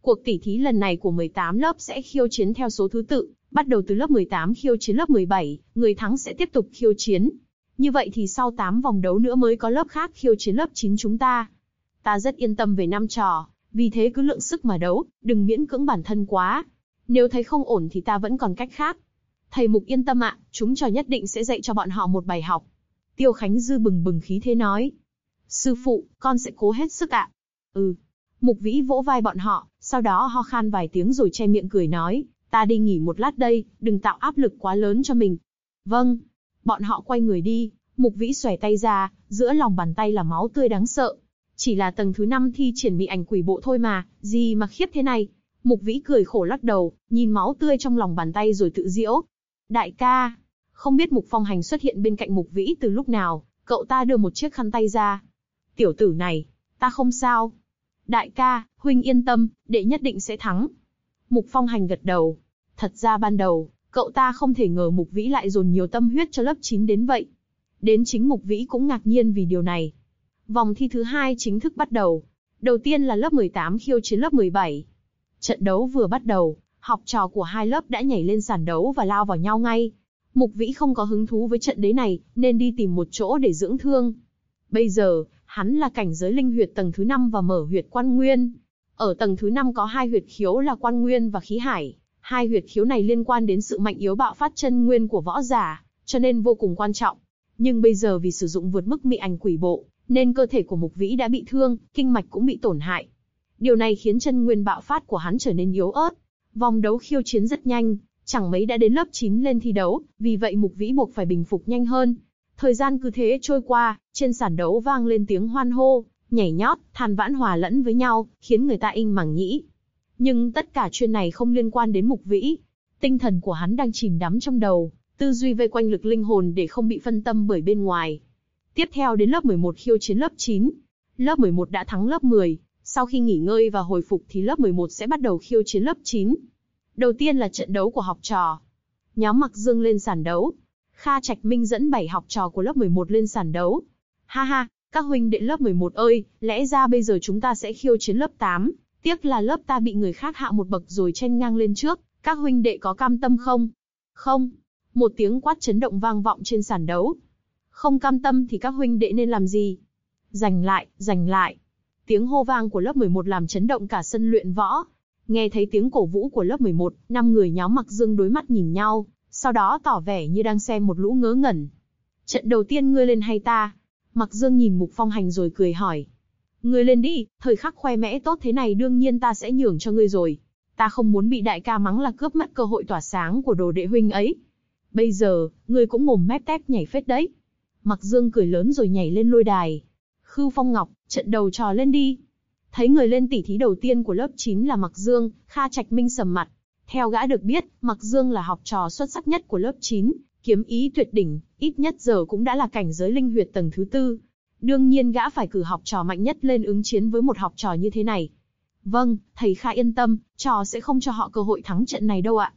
Cuộc tỉ thí lần này của 18 lớp sẽ khiêu chiến theo số thứ tự, bắt đầu từ lớp 18 khiêu chiến lớp 17, người thắng sẽ tiếp tục khiêu chiến. Như vậy thì sau 8 vòng đấu nữa mới có lớp khác khiêu chiến lớp 9 chúng ta. Ta rất yên tâm về năm trò, vì thế cứ lượng sức mà đấu, đừng miễn cưỡng bản thân quá. Nếu thấy không ổn thì ta vẫn còn cách khác. Thầy Mục yên tâm ạ, chúng trò nhất định sẽ dạy cho bọn họ một bài học. Tiêu Khánh Dư bừng bừng khí thế nói. Sư phụ, con sẽ cố hết sức ạ. Ừ. Mục Vĩ vỗ vai bọn họ, sau đó ho khan vài tiếng rồi che miệng cười nói, ta đi nghỉ một lát đây, đừng tạo áp lực quá lớn cho mình. Vâng. Bọn họ quay người đi, Mục Vĩ xòe tay ra, giữa lòng bàn tay là máu tươi đáng sợ. Chỉ là tầng thứ 5 thi triển mị ảnh quỷ bộ thôi mà, gì mà khiếp thế này. Mục Vĩ cười khổ lắc đầu, nhìn máu tươi trong lòng bàn tay rồi tự giễu. Đại ca, không biết Mục Phong Hành xuất hiện bên cạnh Mục Vĩ từ lúc nào, cậu ta đưa một chiếc khăn tay ra. Tiểu tử này, ta không sao. Đại ca, huynh yên tâm, đệ nhất định sẽ thắng. Mục Phong Hành gật đầu. Thật ra ban đầu, cậu ta không thể ngờ Mục Vĩ lại dồn nhiều tâm huyết cho lớp 9 đến vậy. Đến chính Mục Vĩ cũng ngạc nhiên vì điều này. Vòng thi thứ 2 chính thức bắt đầu. Đầu tiên là lớp 18 khiêu chiến lớp 17. Trận đấu vừa bắt đầu, học trò của hai lớp đã nhảy lên sàn đấu và lao vào nhau ngay. Mục Vĩ không có hứng thú với trận đấy này, nên đi tìm một chỗ để dưỡng thương. Bây giờ, hắn là cảnh giới linh huyệt tầng thứ 5 và mở huyệt quan nguyên. Ở tầng thứ 5 có hai huyệt khiếu là quan nguyên và khí hải. Hai huyệt khiếu này liên quan đến sự mạnh yếu bạo phát chân nguyên của võ giả, cho nên vô cùng quan trọng. Nhưng bây giờ vì sử dụng vượt mức mị ảnh quỷ bộ, nên cơ thể của Mục Vĩ đã bị thương, kinh mạch cũng bị tổn hại. Điều này khiến chân nguyên bạo phát của hắn trở nên yếu ớt. Vòng đấu khiêu chiến rất nhanh, chẳng mấy đã đến lớp 9 lên thi đấu, vì vậy Mục Vĩ buộc phải bình phục nhanh hơn. Thời gian cứ thế trôi qua, trên sàn đấu vang lên tiếng hoan hô, nhảy nhót, than vãn hòa lẫn với nhau, khiến người ta inh màng nhĩ. Nhưng tất cả chuyện này không liên quan đến Mục Vĩ. Tinh thần của hắn đang chìm đắm trong đầu, tư duy vây quanh lực linh hồn để không bị phân tâm bởi bên ngoài. Tiếp theo đến lớp 11 khiêu chiến lớp 9. Lớp 11 đã thắng lớp 10, sau khi nghỉ ngơi và hồi phục thì lớp 11 sẽ bắt đầu khiêu chiến lớp 9. Đầu tiên là trận đấu của học trò. Nhóm Mặc Dương lên sàn đấu. Kha Trạch Minh dẫn 7 học trò của lớp 11 lên sàn đấu. Ha ha, các huynh đệ lớp 11 ơi, lẽ ra bây giờ chúng ta sẽ khiêu chiến lớp 8. Tiếc là lớp ta bị người khác hạ một bậc rồi chen ngang lên trước, các huynh đệ có cam tâm không? Không. Một tiếng quát chấn động vang vọng trên sàn đấu. Không cam tâm thì các huynh đệ nên làm gì? Giành lại, giành lại. Tiếng hô vang của lớp 11 làm chấn động cả sân luyện võ. Nghe thấy tiếng cổ vũ của lớp 11, 5 người nhóm Mặc Dương đối mắt nhìn nhau, sau đó tỏ vẻ như đang xem một lũ ngớ ngẩn. Trận đầu tiên ngươi lên hay ta? Mặc Dương nhìn Mục Phong Hành rồi cười hỏi. Ngươi lên đi, thời khắc khoe mẽ tốt thế này đương nhiên ta sẽ nhường cho ngươi rồi. Ta không muốn bị đại ca mắng là cướp mất cơ hội tỏa sáng của đồ đệ huynh ấy. Bây giờ, ngươi cũng mồm mép tép nhảy phết đấy. Mặc Dương cười lớn rồi nhảy lên lôi đài. Khưu Phong Ngọc, trận đầu trò lên đi. Thấy người lên tỉ thí đầu tiên của lớp 9 là Mặc Dương, Kha Trạch Minh sầm mặt. Theo gã được biết, Mặc Dương là học trò xuất sắc nhất của lớp 9, kiếm ý tuyệt đỉnh, ít nhất giờ cũng đã là cảnh giới linh huyệt tầng thứ 4. Đương nhiên gã phải cử học trò mạnh nhất lên ứng chiến với một học trò như thế này. Vâng, thầy Kha yên tâm, trò sẽ không cho họ cơ hội thắng trận này đâu ạ.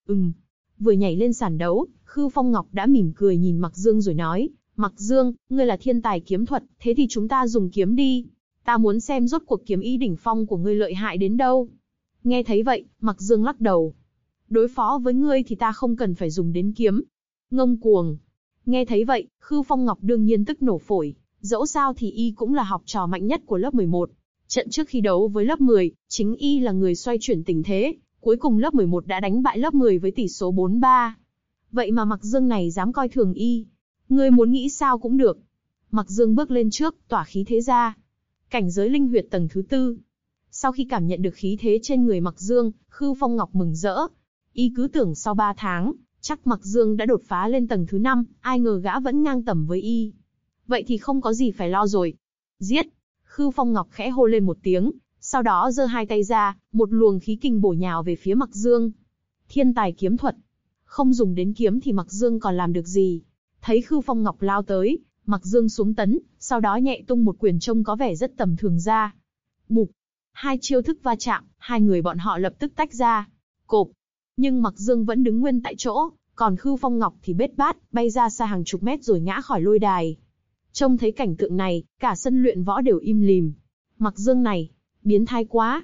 Vừa nhảy lên sàn đấu, Khưu Phong Ngọc đã mỉm cười nhìn Mặc Dương rồi nói, Mặc Dương, ngươi là thiên tài kiếm thuật, thế thì chúng ta dùng kiếm đi. Ta muốn xem rốt cuộc kiếm ý đỉnh phong của ngươi lợi hại đến đâu. Nghe thấy vậy, Mặc Dương lắc đầu. Đối phó với ngươi thì ta không cần phải dùng đến kiếm. Ngông cuồng. Nghe thấy vậy, Khưu Phong Ngọc đương nhiên tức nổ phổi. Dẫu sao thì y cũng là học trò mạnh nhất của lớp 11. Trận trước khi đấu với lớp 10, chính y là người xoay chuyển tình thế. Cuối cùng lớp 11 đã đánh bại lớp 10 với tỷ số 4-3. Vậy mà Mặc Dương này dám coi thường y. Ngươi muốn nghĩ sao cũng được. Mặc Dương bước lên trước, tỏa khí thế ra. Cảnh giới linh huyệt tầng thứ 4. Sau khi cảm nhận được khí thế trên người Mặc Dương, Khưu Phong Ngọc mừng rỡ. Y cứ tưởng sau 3 tháng, chắc Mặc Dương đã đột phá lên tầng thứ 5, ai ngờ gã vẫn ngang tầm với y. Vậy thì không có gì phải lo rồi. Giết! Khưu Phong Ngọc khẽ hô lên một tiếng, sau đó giơ hai tay ra, một luồng khí kình bổ nhào về phía Mặc Dương. Thiên tài kiếm thuật. Không dùng đến kiếm thì Mặc Dương còn làm được gì? Thấy Khưu Phong Ngọc lao tới, Mặc Dương xuống tấn, sau đó nhẹ tung một quyền trông có vẻ rất tầm thường ra. Bụp! Hai chiêu thức va chạm, hai người bọn họ lập tức tách ra. Cộp! Nhưng Mặc Dương vẫn đứng nguyên tại chỗ, còn Khưu Phong Ngọc thì bết bát, bay ra xa hàng chục mét rồi ngã khỏi lôi đài. Trông thấy cảnh tượng này, cả sân luyện võ đều im lìm. Mặc Dương này, biến thái quá.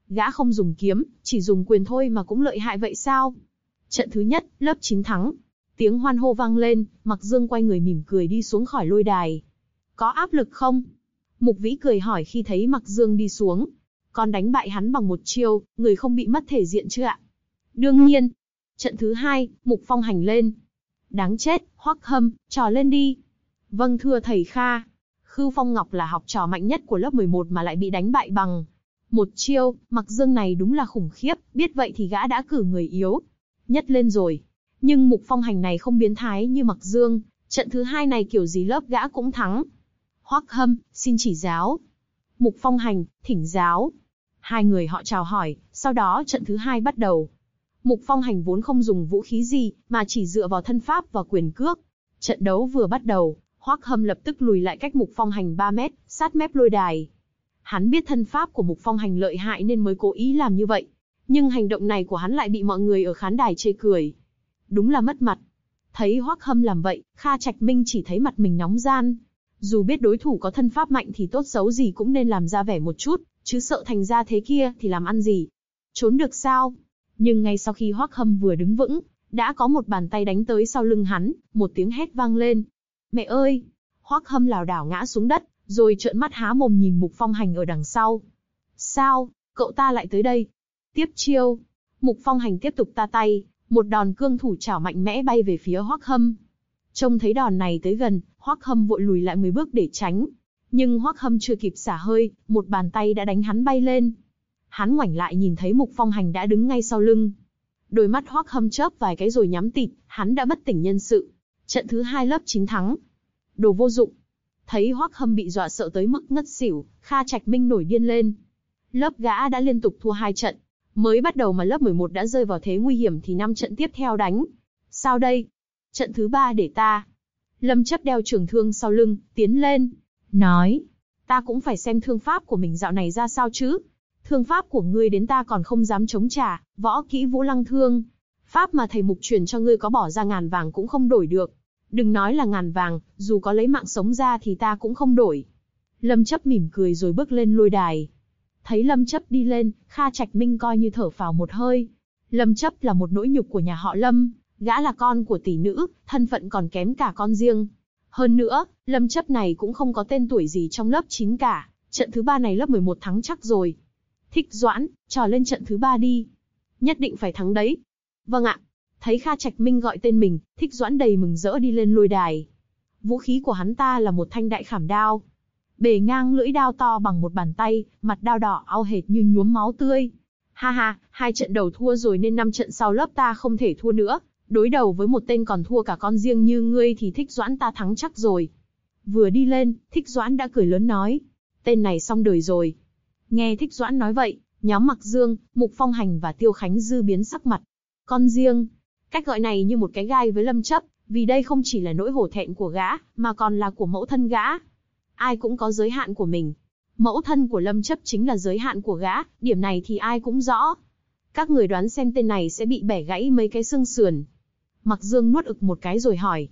Gã không dùng kiếm, chỉ dùng quyền thôi mà cũng lợi hại vậy sao? Trận thứ nhất, lớp 9 thắng. Tiếng hoan hô vang lên, Mặc Dương quay người mỉm cười đi xuống khỏi lôi đài. Có áp lực không? Mục Vĩ cười hỏi khi thấy Mặc Dương đi xuống. Con đánh bại hắn bằng một chiêu, người không bị mất thể diện chứ ạ? Đương nhiên. Trận thứ hai, Mục Phong Hành lên. Đáng chết, Hoắc Hâm, trò lên đi. Vâng thưa thầy Kha. Khưu Phong Ngọc là học trò mạnh nhất của lớp 11 mà lại bị đánh bại bằng một chiêu. Mặc Dương này đúng là khủng khiếp, biết vậy thì gã đã cử người yếu nhất lên rồi. Nhưng Mục Phong Hành này không biến thái như Mặc Dương, trận thứ hai này kiểu gì lớp gã cũng thắng. Hoắc Hâm, xin chỉ giáo. Mục Phong Hành, thỉnh giáo. Hai người họ chào hỏi, sau đó trận thứ hai bắt đầu. Mục Phong Hành vốn không dùng vũ khí gì, mà chỉ dựa vào thân pháp và quyền cước. Trận đấu vừa bắt đầu, Hoắc Hâm lập tức lùi lại cách Mục Phong Hành 3 mét, sát mép lôi đài. Hắn biết thân pháp của Mục Phong Hành lợi hại nên mới cố ý làm như vậy. Nhưng hành động này của hắn lại bị mọi người ở khán đài chê cười. Đúng là mất mặt. Thấy Hoắc Hâm làm vậy, Kha Trạch Minh chỉ thấy mặt mình nóng gian. Dù biết đối thủ có thân pháp mạnh thì tốt xấu gì cũng nên làm ra vẻ một chút, chứ sợ thành ra thế kia thì làm ăn gì. Trốn được sao? Nhưng ngay sau khi Hoắc Hâm vừa đứng vững, đã có một bàn tay đánh tới sau lưng hắn, một tiếng hét vang lên. Mẹ ơi! Hoắc Hâm lảo đảo ngã xuống đất, rồi trợn mắt há mồm nhìn Mục Phong Hành ở đằng sau. Sao? Cậu ta lại tới đây? Tiếp chiêu. Mục Phong Hành tiếp tục ta tay, một đòn cương thủ chảo mạnh mẽ bay về phía Hoắc Hâm. Trông thấy đòn này tới gần, Hoắc Hâm vội lùi lại 10 bước để tránh. Nhưng Hoắc Hâm chưa kịp xả hơi, một bàn tay đã đánh hắn bay lên. Hắn ngoảnh lại nhìn thấy Mục Phong Hành đã đứng ngay sau lưng. Đôi mắt Hoắc Hâm chớp vài cái rồi nhắm tịt, hắn đã bất tỉnh nhân sự. Trận thứ hai lớp 9 thắng. Đồ vô dụng. Thấy Hoắc Hâm bị dọa sợ tới mức ngất xỉu, Kha Trạch Minh nổi điên lên. Lớp gã đã liên tục thua 2 trận. Mới bắt đầu mà lớp 11 đã rơi vào thế nguy hiểm thì 5 trận tiếp theo đánh. Sao đây? Trận thứ 3 để ta. Lâm Chấp đeo trường thương sau lưng, tiến lên. Nói. Ta cũng phải xem thương pháp của mình dạo này ra sao chứ. Thương pháp của ngươi đến ta còn không dám chống trả, võ kỹ Vũ Lăng Thương. Pháp mà thầy Mục truyền cho ngươi có bỏ ra ngàn vàng cũng không đổi được. Đừng nói là ngàn vàng, dù có lấy mạng sống ra thì ta cũng không đổi. Lâm Chấp mỉm cười rồi bước lên lôi đài. Thấy Lâm Chấp đi lên, Kha Trạch Minh coi như thở phào một hơi. Lâm Chấp là một nỗi nhục của nhà họ Lâm, gã là con của tỷ nữ, thân phận còn kém cả con riêng. Hơn nữa, Lâm Chấp này cũng không có tên tuổi gì trong lớp 9 cả, trận thứ 3 này lớp 11 thắng chắc rồi. Thích Doãn, trò lên trận thứ 3 đi. Nhất định phải thắng đấy. Vâng ạ. Thấy Kha Trạch Minh gọi tên mình, Thích Doãn đầy mừng rỡ đi lên lôi đài. Vũ khí của hắn ta là một thanh đại khảm đao. Bề ngang lưỡi đao to bằng một bàn tay, mặt đao đỏ au hệt như nhuốm máu tươi. Ha ha, 2 trận đầu thua rồi nên 5 trận sau lớp ta không thể thua nữa. Đối đầu với một tên còn thua cả con riêng như ngươi thì Thích Doãn ta thắng chắc rồi. Vừa đi lên, Thích Doãn đã cười lớn nói. Tên này xong đời rồi. Nghe Thích Doãn nói vậy, nhóm Mặc Dương, Mục Phong Hành và Tiêu Khánh Dư biến sắc mặt. Con riêng. Cách gọi này như một cái gai với Lâm Chấp, vì đây không chỉ là nỗi hổ thẹn của gã, mà còn là của mẫu thân gã. Ai cũng có giới hạn của mình. Mẫu thân của Lâm Chấp chính là giới hạn của gã, điểm này thì ai cũng rõ. Các người đoán xem tên này sẽ bị bẻ gãy mấy cái xương sườn. Mặc Dương nuốt ực một cái rồi hỏi.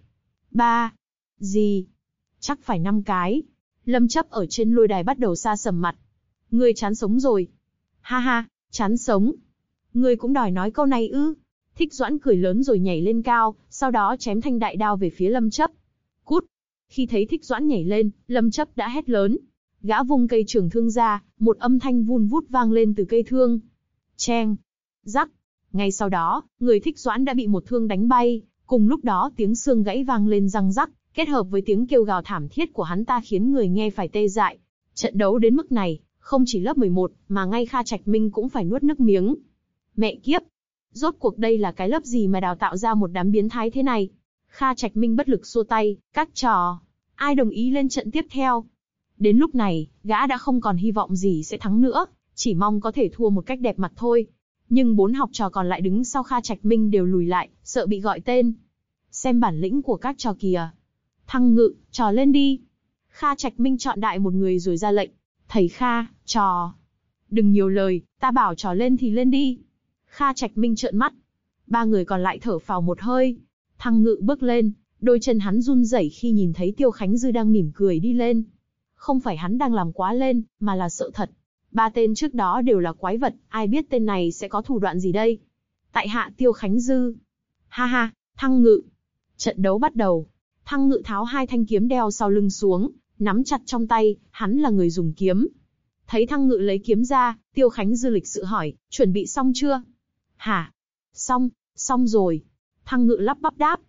3. Gì? Chắc phải 5 cái. Lâm Chấp ở trên lôi đài bắt đầu sa sầm mặt. Ngươi chán sống rồi. Ha ha, chán sống. Ngươi cũng đòi nói câu này ư? Thích Doãn cười lớn rồi nhảy lên cao, sau đó chém thanh đại đao về phía Lâm Chấp. Cút! Khi thấy Thích Doãn nhảy lên, Lâm Chấp đã hét lớn. Gã vung cây trường thương ra, một âm thanh vun vút vang lên từ cây thương. Cheng! Rắc! Ngay sau đó, người Thích Doãn đã bị một thương đánh bay, cùng lúc đó tiếng xương gãy vang lên răng rắc, kết hợp với tiếng kêu gào thảm thiết của hắn ta khiến người nghe phải tê dại. Trận đấu đến mức này, không chỉ lớp 11, mà ngay Kha Trạch Minh cũng phải nuốt nước miếng. Mẹ kiếp! Rốt cuộc đây là cái lớp gì mà đào tạo ra một đám biến thái thế này? Kha Trạch Minh bất lực xua tay, các trò. Ai đồng ý lên trận tiếp theo? Đến lúc này, gã đã không còn hy vọng gì sẽ thắng nữa, chỉ mong có thể thua một cách đẹp mặt thôi. Nhưng 4 học trò còn lại đứng sau Kha Trạch Minh đều lùi lại, sợ bị gọi tên. Xem bản lĩnh của các trò kìa. Thăng Ngự, trò lên đi. Kha Trạch Minh chọn đại một người rồi ra lệnh. Thầy Kha, trò. Đừng nhiều lời, ta bảo trò lên thì lên đi. Kha Trạch Minh trợn mắt. 3 người còn lại thở phào một hơi. Thăng Ngự bước lên, đôi chân hắn run rẩy khi nhìn thấy Tiêu Khánh Dư đang mỉm cười đi lên. Không phải hắn đang làm quá lên, mà là sợ thật. Ba tên trước đó đều là quái vật, ai biết tên này sẽ có thủ đoạn gì đây? Tại hạ Tiêu Khánh Dư. Ha ha, Thăng Ngự. Trận đấu bắt đầu. Thăng Ngự tháo hai thanh kiếm đeo sau lưng xuống, nắm chặt trong tay, hắn là người dùng kiếm. Thấy Thăng Ngự lấy kiếm ra, Tiêu Khánh Dư lịch sự hỏi, chuẩn bị xong chưa? Hả? Xong rồi. Thăng Ngự lắp bắp đáp.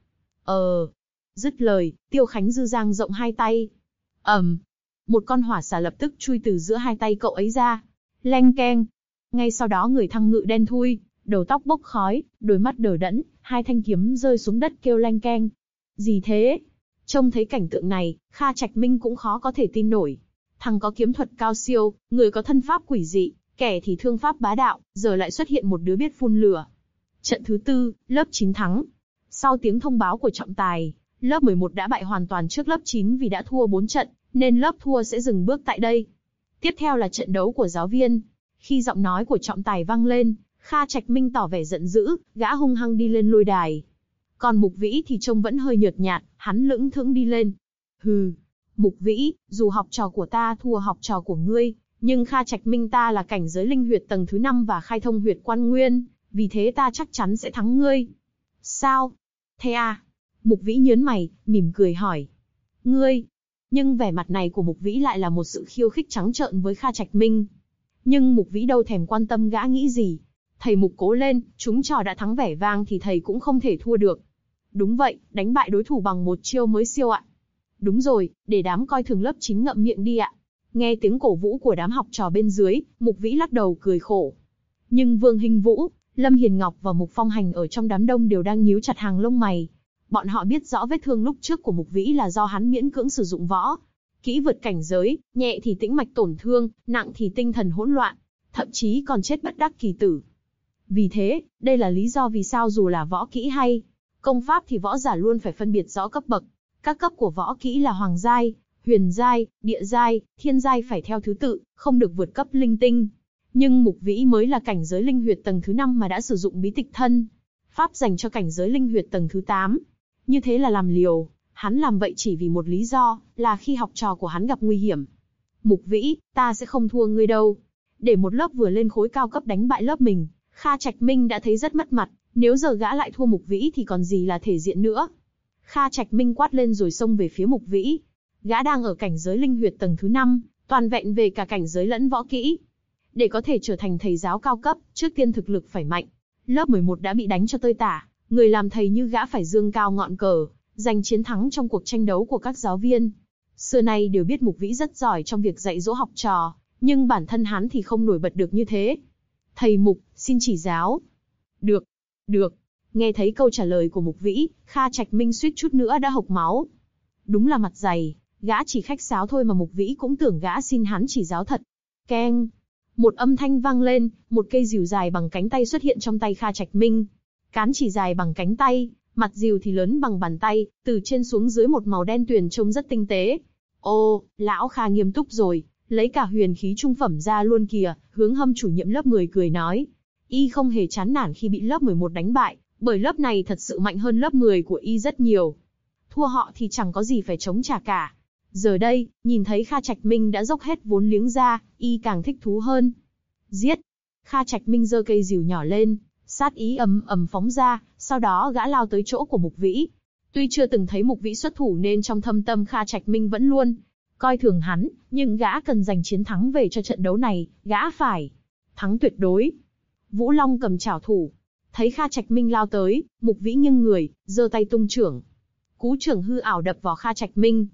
Dứt lời, Tiêu Khánh Dư dang rộng hai tay. Một con hỏa xà lập tức chui từ giữa hai tay cậu ấy ra. Leng keng. Ngay sau đó người Thăng Ngự đen thui, đầu tóc bốc khói, đôi mắt đờ đẫn, hai thanh kiếm rơi xuống đất kêu leng keng. Gì thế? Trông thấy cảnh tượng này, Kha Trạch Minh cũng khó có thể tin nổi. Thằng có kiếm thuật cao siêu, người có thân pháp quỷ dị, kẻ thì thương pháp bá đạo, giờ lại xuất hiện một đứa biết phun lửa. Trận thứ 4, lớp 9 thắng. Sau tiếng thông báo của trọng tài, lớp 11 đã bại hoàn toàn trước lớp 9 vì đã thua 4 trận, nên lớp thua sẽ dừng bước tại đây. Tiếp theo là trận đấu của giáo viên. Khi giọng nói của trọng tài vang lên, Kha Trạch Minh tỏ vẻ giận dữ, gã hung hăng đi lên lôi đài. Còn Mục Vĩ thì trông vẫn hơi nhợt nhạt, hắn lững thững đi lên. Hừ, Mục Vĩ, dù học trò của ta thua học trò của ngươi, nhưng Kha Trạch Minh ta là cảnh giới linh huyệt tầng thứ 5 và khai thông huyệt quan nguyên, vì thế ta chắc chắn sẽ thắng ngươi. Sao? Thế à? Mục Vĩ nhớn mày, mỉm cười hỏi. Ngươi? Nhưng vẻ mặt này của Mục Vĩ lại là một sự khiêu khích trắng trợn với Kha Trạch Minh. Nhưng Mục Vĩ đâu thèm quan tâm gã nghĩ gì. Thầy Mục cố lên, chúng trò đã thắng vẻ vang thì thầy cũng không thể thua được. Đúng vậy, đánh bại đối thủ bằng một chiêu mới siêu ạ. Đúng rồi, để đám coi thường lớp 9 ngậm miệng đi ạ. Nghe tiếng cổ vũ của đám học trò bên dưới, Mục Vĩ lắc đầu cười khổ. Nhưng Vương Hinh Vũ, Lâm Hiền Ngọc và Mục Phong Hành ở trong đám đông đều đang nhíu chặt hàng lông mày. Bọn họ biết rõ vết thương lúc trước của Mục Vĩ là do hắn miễn cưỡng sử dụng võ kỹ vượt cảnh giới, nhẹ thì tĩnh mạch tổn thương, nặng thì tinh thần hỗn loạn, thậm chí còn chết bất đắc kỳ tử. Vì thế, đây là lý do vì sao dù là võ kỹ hay công pháp thì võ giả luôn phải phân biệt rõ cấp bậc. Các cấp của võ kỹ là hoàng giai, huyền giai, địa giai, thiên giai phải theo thứ tự, không được vượt cấp linh tinh. Nhưng Mục Vĩ mới là cảnh giới linh huyệt tầng thứ 5 mà đã sử dụng bí tịch thân pháp dành cho cảnh giới linh huyệt tầng thứ 8. Như thế là làm liều, hắn làm vậy chỉ vì một lý do, là khi học trò của hắn gặp nguy hiểm. Mục Vĩ, ta sẽ không thua ngươi đâu. Để một lớp vừa lên khối cao cấp đánh bại lớp mình, Kha Trạch Minh đã thấy rất mất mặt, nếu giờ gã lại thua Mục Vĩ thì còn gì là thể diện nữa. Kha Trạch Minh quát lên rồi xông về phía Mục Vĩ. Gã đang ở cảnh giới linh huyệt tầng thứ 5, toàn vẹn về cả cảnh giới lẫn võ kỹ. Để có thể trở thành thầy giáo cao cấp, trước tiên thực lực phải mạnh. Lớp 11 đã bị đánh cho tơi tả, người làm thầy như gã phải dương cao ngọn cờ, giành chiến thắng trong cuộc tranh đấu của các giáo viên. Xưa nay đều biết Mục Vĩ rất giỏi trong việc dạy dỗ học trò, nhưng bản thân hắn thì không nổi bật được như thế. Thầy Mục, xin chỉ giáo. Được. Nghe thấy câu trả lời của Mục Vĩ, Kha Trạch Minh suýt chút nữa đã hộc máu. Đúng là mặt dày, gã chỉ khách sáo thôi mà Mục Vĩ cũng tưởng gã xin hắn chỉ giáo thật. Keng. Một âm thanh vang lên, một cây rìu dài bằng cánh tay xuất hiện trong tay Kha Trạch Minh. Cán chỉ dài bằng cánh tay, mặt rìu thì lớn bằng bàn tay, từ trên xuống dưới một màu đen tuyền trông rất tinh tế. Ô, lão Kha nghiêm túc rồi, lấy cả huyền khí trung phẩm ra luôn kìa, Hướng Hâm chủ nhiệm lớp 10 cười nói. Y không hề chán nản khi bị lớp 11 đánh bại, bởi lớp này thật sự mạnh hơn lớp 10 của Y rất nhiều. Thua họ thì chẳng có gì phải chống trả cả. Giờ đây, nhìn thấy Kha Trạch Minh đã dốc hết vốn liếng ra, Y càng thích thú hơn. Giết! Kha Trạch Minh giơ cây rìu nhỏ lên, sát ý ầm ầm phóng ra, sau đó gã lao tới chỗ của Mục Vĩ. Tuy chưa từng thấy Mục Vĩ xuất thủ nên trong thâm tâm Kha Trạch Minh vẫn luôn coi thường hắn, nhưng gã cần giành chiến thắng về cho trận đấu này, gã phải thắng tuyệt đối. Vũ Long cầm chảo thủ, thấy Kha Trạch Minh lao tới, Mục Vĩ nghiêng người, giơ tay tung chưởng. Cú chưởng hư ảo đập vào Kha Trạch Minh.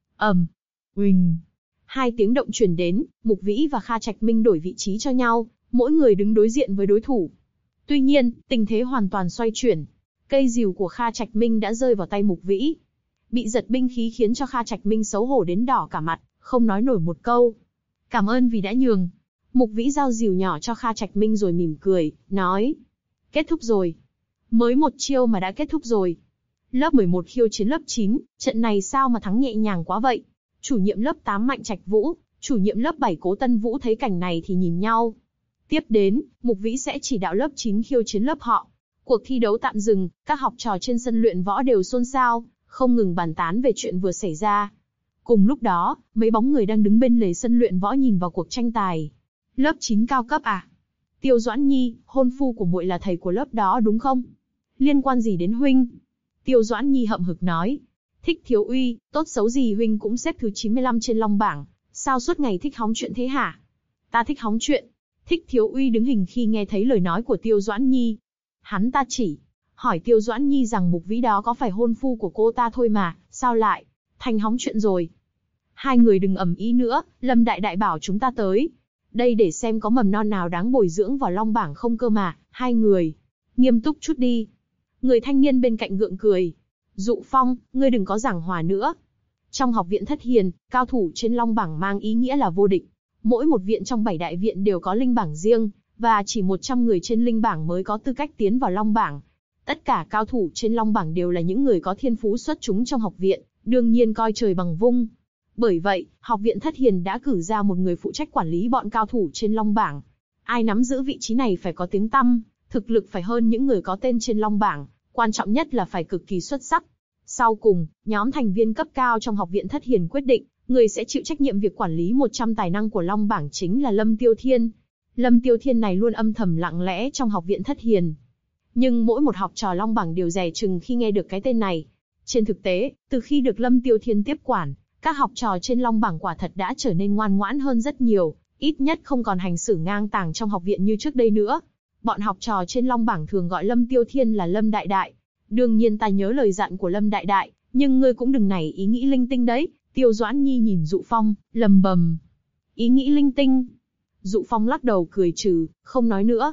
Uỳnh. Hai tiếng động truyền đến, Mục Vĩ và Kha Trạch Minh đổi vị trí cho nhau, mỗi người đứng đối diện với đối thủ. Tuy nhiên, tình thế hoàn toàn xoay chuyển. Cây rìu của Kha Trạch Minh đã rơi vào tay Mục Vĩ. Bị giật binh khí khiến cho Kha Trạch Minh xấu hổ đến đỏ cả mặt, không nói nổi một câu. Cảm ơn vì đã nhường. Mục Vĩ giao rìu nhỏ cho Kha Trạch Minh rồi mỉm cười, nói. Kết thúc rồi. Mới một chiêu mà đã kết thúc rồi. Lớp 11 khiêu chiến lớp 9, trận này sao mà thắng nhẹ nhàng quá vậy? Chủ nhiệm lớp 8 Mạnh Trạch Vũ, chủ nhiệm lớp 7 Cố Tân Vũ thấy cảnh này thì nhìn nhau. Tiếp đến, Mục Vĩ sẽ chỉ đạo lớp 9 khiêu chiến lớp họ. Cuộc thi đấu tạm dừng, các học trò trên sân luyện võ đều xôn xao, không ngừng bàn tán về chuyện vừa xảy ra. Cùng lúc đó, mấy bóng người đang đứng bên lề sân luyện võ nhìn vào cuộc tranh tài. Lớp 9 cao cấp à? Tiêu Doãn Nhi, hôn phu của muội là thầy của lớp đó đúng không? Liên quan gì đến huynh? Tiêu Doãn Nhi hậm hực nói. Thích Thiếu Uy, tốt xấu gì huynh cũng xếp thứ 95 trên long bảng, sao suốt ngày thích hóng chuyện thế hả? Ta thích hóng chuyện. Thích Thiếu Uy đứng hình khi nghe thấy lời nói của Tiêu Doãn Nhi. Hắn ta chỉ hỏi Tiêu Doãn Nhi rằng Mục Vĩ đó có phải hôn phu của cô ta thôi mà, sao lại thành hóng chuyện rồi? Hai người đừng ầm ĩ nữa, Lâm Đại Đại bảo chúng ta tới đây để xem có mầm non nào đáng bồi dưỡng vào long bảng không cơ mà, hai người nghiêm túc chút đi. Người thanh niên bên cạnh gượng cười. Dụ Phong, ngươi đừng có giảng hòa nữa. Trong học viện Thất Hiền, cao thủ trên long bảng mang ý nghĩa là vô địch. Mỗi một viện trong 7 đại viện đều có linh bảng riêng, và chỉ 100 người trên linh bảng mới có tư cách tiến vào long bảng. Tất cả cao thủ trên long bảng đều là những người có thiên phú xuất chúng trong học viện, đương nhiên coi trời bằng vung. Bởi vậy, học viện Thất Hiền đã cử ra một người phụ trách quản lý bọn cao thủ trên long bảng. Ai nắm giữ vị trí này phải có tiếng tăm, thực lực phải hơn những người có tên trên long bảng, quan trọng nhất là phải cực kỳ xuất sắc. Sau cùng, nhóm thành viên cấp cao trong học viện Thất Hiền quyết định, người sẽ chịu trách nhiệm việc quản lý 100 tài năng của long bảng chính là Lâm Tiêu Thiên. Lâm Tiêu Thiên này luôn âm thầm lặng lẽ trong học viện Thất Hiền. Nhưng mỗi một học trò long bảng đều dè chừng khi nghe được cái tên này. Trên thực tế, từ khi được Lâm Tiêu Thiên tiếp quản, các học trò trên long bảng quả thật đã trở nên ngoan ngoãn hơn rất nhiều, ít nhất không còn hành xử ngang tàng trong học viện như trước đây nữa. Bọn học trò trên long bảng thường gọi Lâm Tiêu Thiên là Lâm Đại Đại. Đương nhiên ta nhớ lời dặn của Lâm Đại Đại, nhưng ngươi cũng đừng nảy ý nghĩ linh tinh đấy. Tiêu Doãn Nhi nhìn Dụ Phong, lầm bầm. Ý nghĩ linh tinh. Dụ Phong lắc đầu cười trừ, không nói nữa.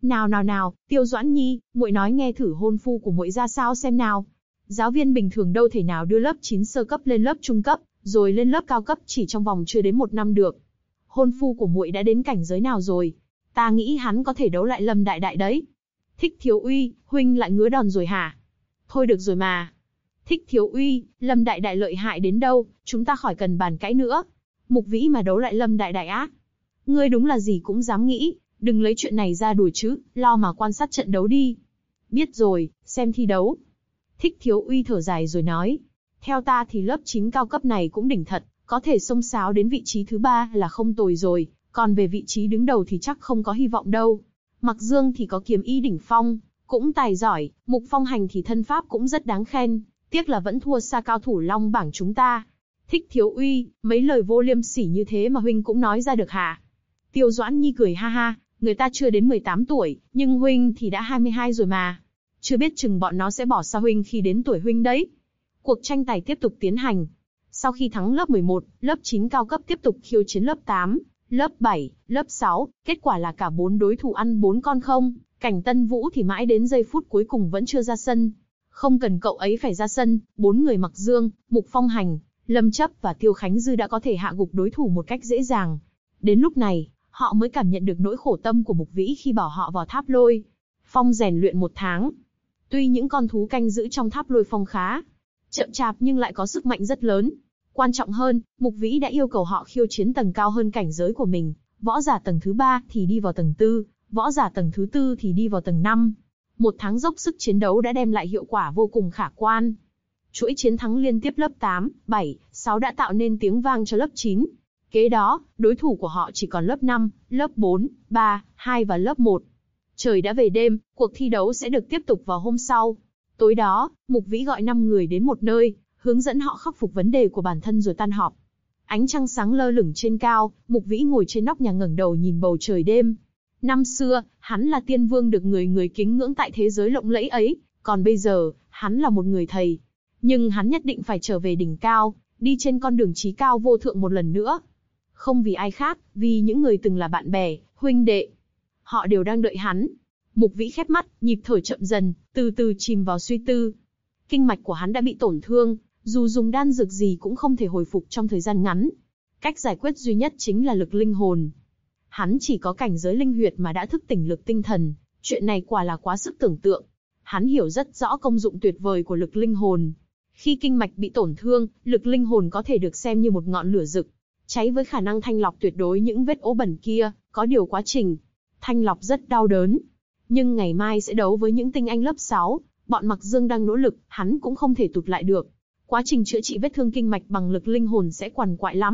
Nào, Tiêu Doãn Nhi, muội nói nghe thử hôn phu của muội ra sao xem nào. Giáo viên bình thường đâu thể nào đưa lớp 9 sơ cấp lên lớp trung cấp, rồi lên lớp cao cấp chỉ trong vòng chưa đến 1 năm được. Hôn phu của muội đã đến cảnh giới nào rồi? Ta nghĩ hắn có thể đấu lại Lâm Đại Đại đấy. Thích Thiếu Uy, huynh lại ngứa đòn rồi hả? Thôi được rồi mà. Thích Thiếu Uy, Lâm Đại Đại lợi hại đến đâu, chúng ta khỏi cần bàn cãi nữa. Mục Vĩ mà đấu lại Lâm Đại Đại á? Ngươi đúng là gì cũng dám nghĩ, đừng lấy chuyện này ra đùa chứ, lo mà quan sát trận đấu đi. Biết rồi, xem thi đấu. Thích Thiếu Uy thở dài rồi nói. Theo ta thì lớp 9 cao cấp này cũng đỉnh thật, có thể xông xáo đến vị trí thứ 3 là không tồi rồi, còn về vị trí đứng đầu thì chắc không có hy vọng đâu. Mặc Dương thì có kiếm ý đỉnh phong, cũng tài giỏi, Mục Phong Hành thì thân pháp cũng rất đáng khen, tiếc là vẫn thua xa cao thủ long bảng chúng ta. Thích Thiếu Uy, mấy lời vô liêm sỉ như thế mà huynh cũng nói ra được hả? Tiêu Doãn Nhi cười ha ha, người ta chưa đến 18 tuổi, nhưng huynh thì đã 22 rồi mà. Chưa biết chừng bọn nó sẽ bỏ xa huynh khi đến tuổi huynh đấy. Cuộc tranh tài tiếp tục tiến hành. Sau khi thắng lớp 11, lớp 9 cao cấp tiếp tục khiêu chiến lớp 8, lớp 7, lớp 6, kết quả là cả 4 đối thủ ăn 4 con không. Cảnh Tân Vũ thì mãi đến giây phút cuối cùng vẫn chưa ra sân. Không cần cậu ấy phải ra sân, 4 người Mặc Dương, Mục Phong Hành, Lâm Chấp và Tiêu Khánh Dư đã có thể hạ gục đối thủ một cách dễ dàng. Đến lúc này, họ mới cảm nhận được nỗi khổ tâm của Mục Vĩ khi bỏ họ vào tháp lôi phong rèn luyện 1 tháng. Tuy những con thú canh giữ trong tháp lôi phong khá chậm chạp nhưng lại có sức mạnh rất lớn. Quan trọng hơn, Mục Vĩ đã yêu cầu họ khiêu chiến tầng cao hơn cảnh giới của mình. Võ giả tầng thứ 3 thì đi vào tầng 4, võ giả tầng thứ 4 thì đi vào tầng 5. 1 tháng dốc sức chiến đấu đã đem lại hiệu quả vô cùng khả quan. Chuỗi chiến thắng liên tiếp lớp 8, 7, 6 đã tạo nên tiếng vang cho lớp 9. Kế đó, đối thủ của họ chỉ còn lớp 5, lớp 4, 3, 2 và lớp 1. Trời đã về đêm, cuộc thi đấu sẽ được tiếp tục vào hôm sau. Tối đó, Mục Vĩ gọi 5 người đến một nơi, hướng dẫn họ khắc phục vấn đề của bản thân rồi tan họp. Ánh trăng sáng lơ lửng trên cao, Mục Vĩ ngồi trên nóc nhà ngẩng đầu nhìn bầu trời đêm. Năm xưa, hắn là tiên vương được người người kính ngưỡng tại thế giới lộng lẫy ấy, còn bây giờ, hắn là một người thầy. Nhưng hắn nhất định phải trở về đỉnh cao, đi trên con đường chí cao vô thượng một lần nữa. Không vì ai khác, vì những người từng là bạn bè, huynh đệ. Họ đều đang đợi hắn. Mục Vĩ khép mắt, nhịp thở chậm dần, từ từ chìm vào suy tư. Kinh mạch của hắn đã bị tổn thương, dù dùng đan dược gì cũng không thể hồi phục trong thời gian ngắn. Cách giải quyết duy nhất chính là lực linh hồn. Hắn chỉ có cảnh giới linh huyệt mà đã thức tỉnh lực tinh thần, chuyện này quả là quá sức tưởng tượng. Hắn hiểu rất rõ công dụng tuyệt vời của lực linh hồn. Khi kinh mạch bị tổn thương, lực linh hồn có thể được xem như một ngọn lửa rực, cháy với khả năng thanh lọc tuyệt đối những vết ố bẩn kia, có điều quá trình thanh lọc rất đau đớn. Nhưng ngày mai sẽ đấu với những tinh anh lớp 6, bọn Mặc Dương đang nỗ lực, hắn cũng không thể tụt lại được. Quá trình chữa trị vết thương kinh mạch bằng lực linh hồn sẽ quằn quại lắm.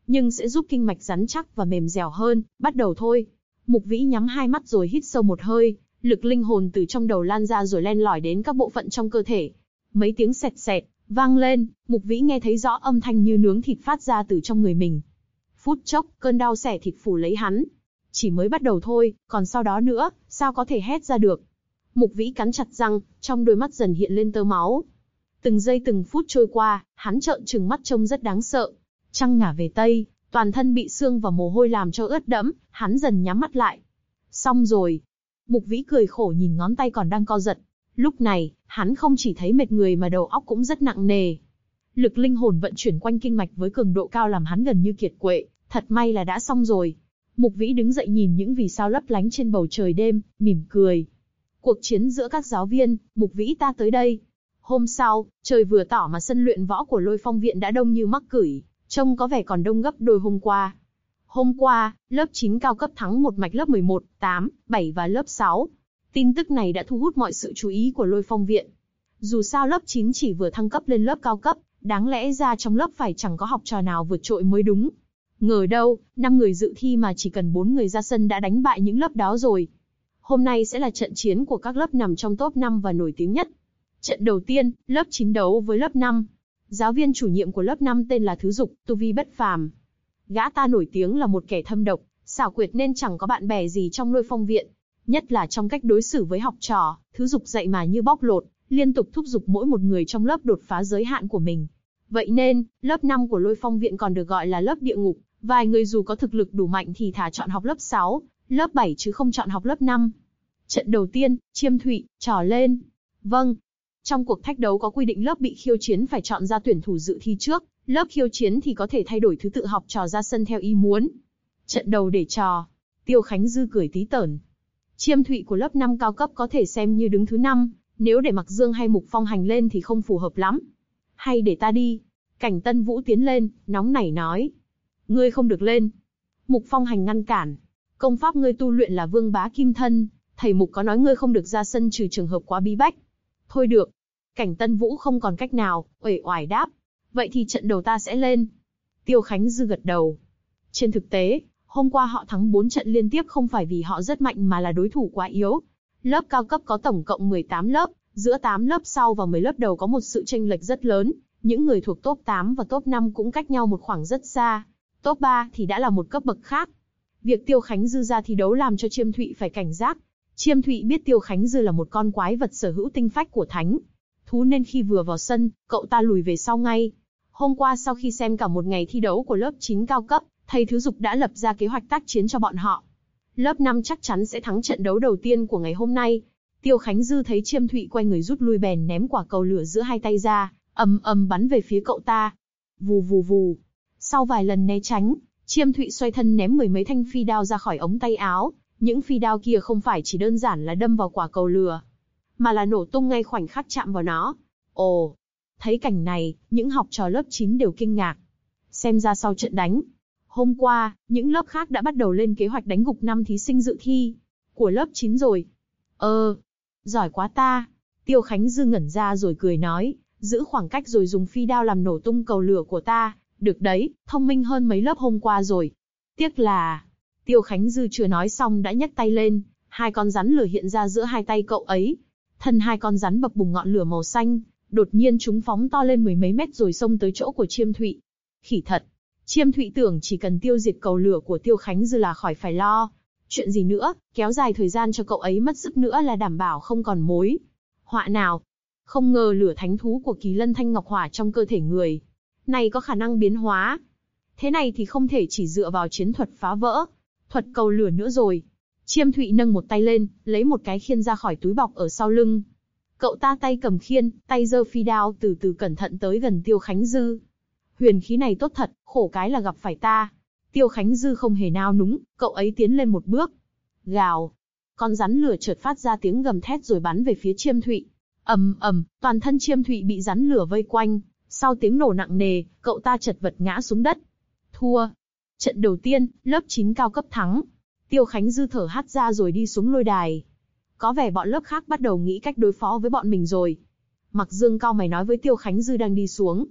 nhưng sẽ giúp kinh mạch rắn chắc và mềm dẻo hơn. Bắt đầu thôi. Mục Vĩ nhắm hai mắt rồi hít sâu một hơi, lực linh hồn từ trong đầu lan ra rồi len lỏi đến các bộ phận trong cơ thể. Mấy tiếng sẹt sẹt vang lên, Mục Vĩ nghe thấy rõ âm thanh như nướng thịt phát ra từ trong người mình. Phút chốc, cơn đau xẻ thịt phủ lấy hắn. Chỉ mới bắt đầu thôi, còn sau đó nữa, sao có thể hét ra được. Mục Vĩ cắn chặt răng, trong đôi mắt dần hiện lên tơ máu. Từng giây từng phút trôi qua, hắn trợn trừng mắt trông rất đáng sợ. Trăng ngả về Tây, toàn thân bị sương và mồ hôi làm cho ướt đẫm, hắn dần nhắm mắt lại. Xong rồi. Mục Vĩ cười khổ nhìn ngón tay còn đang co giật. Lúc này, hắn không chỉ thấy mệt người mà đầu óc cũng rất nặng nề. Lực linh hồn vận chuyển quanh kinh mạch với cường độ cao làm hắn gần như kiệt quệ, thật may là đã xong rồi. Mục Vĩ đứng dậy nhìn những vì sao lấp lánh trên bầu trời đêm, mỉm cười. Cuộc chiến giữa các giáo viên, Mục Vĩ ta tới đây. Hôm sau, trời vừa tỏ mà sân luyện võ của Lôi Phong viện đã đông như mắc cửi, trông có vẻ còn đông gấp đôi hôm qua. Hôm qua, lớp 9 cao cấp thắng một mạch lớp 11, 8, 7 và lớp 6. Tin tức này đã thu hút mọi sự chú ý của Lôi Phong viện. Dù sao lớp 9 chỉ vừa thăng cấp lên lớp cao cấp, đáng lẽ ra trong lớp phải chẳng có học trò nào vượt trội mới đúng. Ngờ đâu, 5 người dự thi mà chỉ cần 4 người ra sân đã đánh bại những lớp đó rồi. Hôm nay sẽ là trận chiến của các lớp nằm trong top 5 và nổi tiếng nhất. Trận đầu tiên, lớp 9 đấu với lớp 5. Giáo viên chủ nhiệm của lớp 5 tên là Thứ Dục, tu vi bất phàm. Gã ta nổi tiếng là một kẻ thâm độc, xảo quyệt nên chẳng có bạn bè gì trong Lôi Phong viện. Nhất là trong cách đối xử với học trò, Thứ Dục dạy mà như bóc lột, liên tục thúc giục mỗi một người trong lớp đột phá giới hạn của mình. Vậy nên, lớp 5 của Lôi Phong viện còn được gọi là lớp địa ngục. Vài người dù có thực lực đủ mạnh thì thà chọn học lớp 6, lớp 7 chứ không chọn học lớp 5. Trận đầu tiên, Chiêm Thụy, trò lên. Vâng. Trong cuộc thách đấu có quy định lớp bị khiêu chiến phải chọn ra tuyển thủ dự thi trước, lớp khiêu chiến thì có thể thay đổi thứ tự học trò ra sân theo ý muốn. Trận đầu để trò. Tiêu Khánh Dư cười tí tởn. Chiêm Thụy của lớp 5 cao cấp có thể xem như đứng thứ 5, nếu để Mặc Dương hay Mục Phong Hành lên thì không phù hợp lắm. Hay để ta đi. Cảnh Tân Vũ tiến lên, nóng nảy nói. Ngươi không được lên. Mục Phong Hành ngăn cản. Công pháp ngươi tu luyện là Vương Bá Kim Thân, thầy Mục có nói ngươi không được ra sân trừ trường hợp quá bí bách. Thôi được. Cảnh Tân Vũ không còn cách nào, uể oải đáp. Vậy thì trận đầu ta sẽ lên. Tiêu Khánh Dư gật đầu. Trên thực tế, hôm qua họ thắng 4 trận liên tiếp không phải vì họ rất mạnh mà là đối thủ quá yếu. Lớp cao cấp có tổng cộng 18 lớp, giữa 8 lớp sau và 10 lớp đầu có một sự chênh lệch rất lớn. Những người thuộc top 8 và top 5 cũng cách nhau một khoảng rất xa. Top 3 thì đã là một cấp bậc khác. Việc Tiêu Khánh Dư ra thi đấu làm cho Chiêm Thụy phải cảnh giác. Chiêm Thụy biết Tiêu Khánh Dư là một con quái vật sở hữu tinh phách của thánh thú nên khi vừa vào sân, cậu ta lùi về sau ngay. Hôm qua sau khi xem cả một ngày thi đấu của lớp 9 cao cấp, thầy Thứ Dục đã lập ra kế hoạch tác chiến cho bọn họ. Lớp 5 chắc chắn sẽ thắng trận đấu đầu tiên của ngày hôm nay. Tiêu Khánh Dư thấy Chiêm Thụy quay người rút lui bèn ném quả cầu lửa giữa hai tay ra, ầm ầm bắn về phía cậu ta. Vù vù vù. Sau vài lần né tránh, Chiêm Thụy xoay thân ném mười mấy thanh phi đao ra khỏi ống tay áo. Những phi đao kia không phải chỉ đơn giản là đâm vào quả cầu lửa, mà là nổ tung ngay khoảnh khắc chạm vào nó. Ồ! Thấy cảnh này, những học trò lớp 9 đều kinh ngạc. Xem ra sau trận đánh, hôm qua, những lớp khác đã bắt đầu lên kế hoạch đánh gục 5 thí sinh dự thi của lớp 9 rồi. Giỏi quá ta! Tiêu Khánh Dư ngẩn ra rồi cười nói, giữ khoảng cách rồi dùng phi đao làm nổ tung cầu lửa của ta. Được đấy, thông minh hơn mấy lớp hôm qua rồi. Tiếc là... Tiêu Khánh Dư chưa nói xong đã nhấc tay lên, hai con rắn lửa hiện ra giữa hai tay cậu ấy. Thân hai con rắn bập bùng ngọn lửa màu xanh, đột nhiên chúng phóng to lên mười mấy mét rồi xông tới chỗ của Chiêm Thụy. Khỉ thật! Chiêm Thụy tưởng chỉ cần tiêu diệt cầu lửa của Tiêu Khánh Dư là khỏi phải lo. Chuyện gì nữa, kéo dài thời gian cho cậu ấy mất sức nữa là đảm bảo không còn mối họa nào. Không ngờ lửa thánh thú của Kỳ Lân Thanh Ngọc Hỏa trong cơ thể người này có khả năng biến hóa. Thế này thì không thể chỉ dựa vào chiến thuật phá vỡ thuật cầu lửa nữa rồi. Chiêm Thụy nâng một tay lên, lấy một cái khiên ra khỏi túi bọc ở sau lưng. Cậu ta tay cầm khiên, tay giơ phi đao từ từ cẩn thận tới gần Tiêu Khánh Dư. Huyền khí này tốt thật, khổ cái là gặp phải ta. Tiêu Khánh Dư không hề nao núng, cậu ấy tiến lên một bước. Gào! Con rắn lửa chợt phát ra tiếng gầm thét rồi bắn về phía Chiêm Thụy. Ầm ầm, toàn thân Chiêm Thụy bị rắn lửa vây quanh. Sau tiếng nổ nặng nề, cậu ta chật vật ngã xuống đất. Thua! Trận đầu tiên, lớp 9 cao cấp thắng. Tiêu Khánh Dư thở hắt ra rồi đi xuống lôi đài. Có vẻ bọn lớp khác bắt đầu nghĩ cách đối phó với bọn mình rồi. Mặc Dương cau mày nói với Tiêu Khánh Dư đang đi xuống.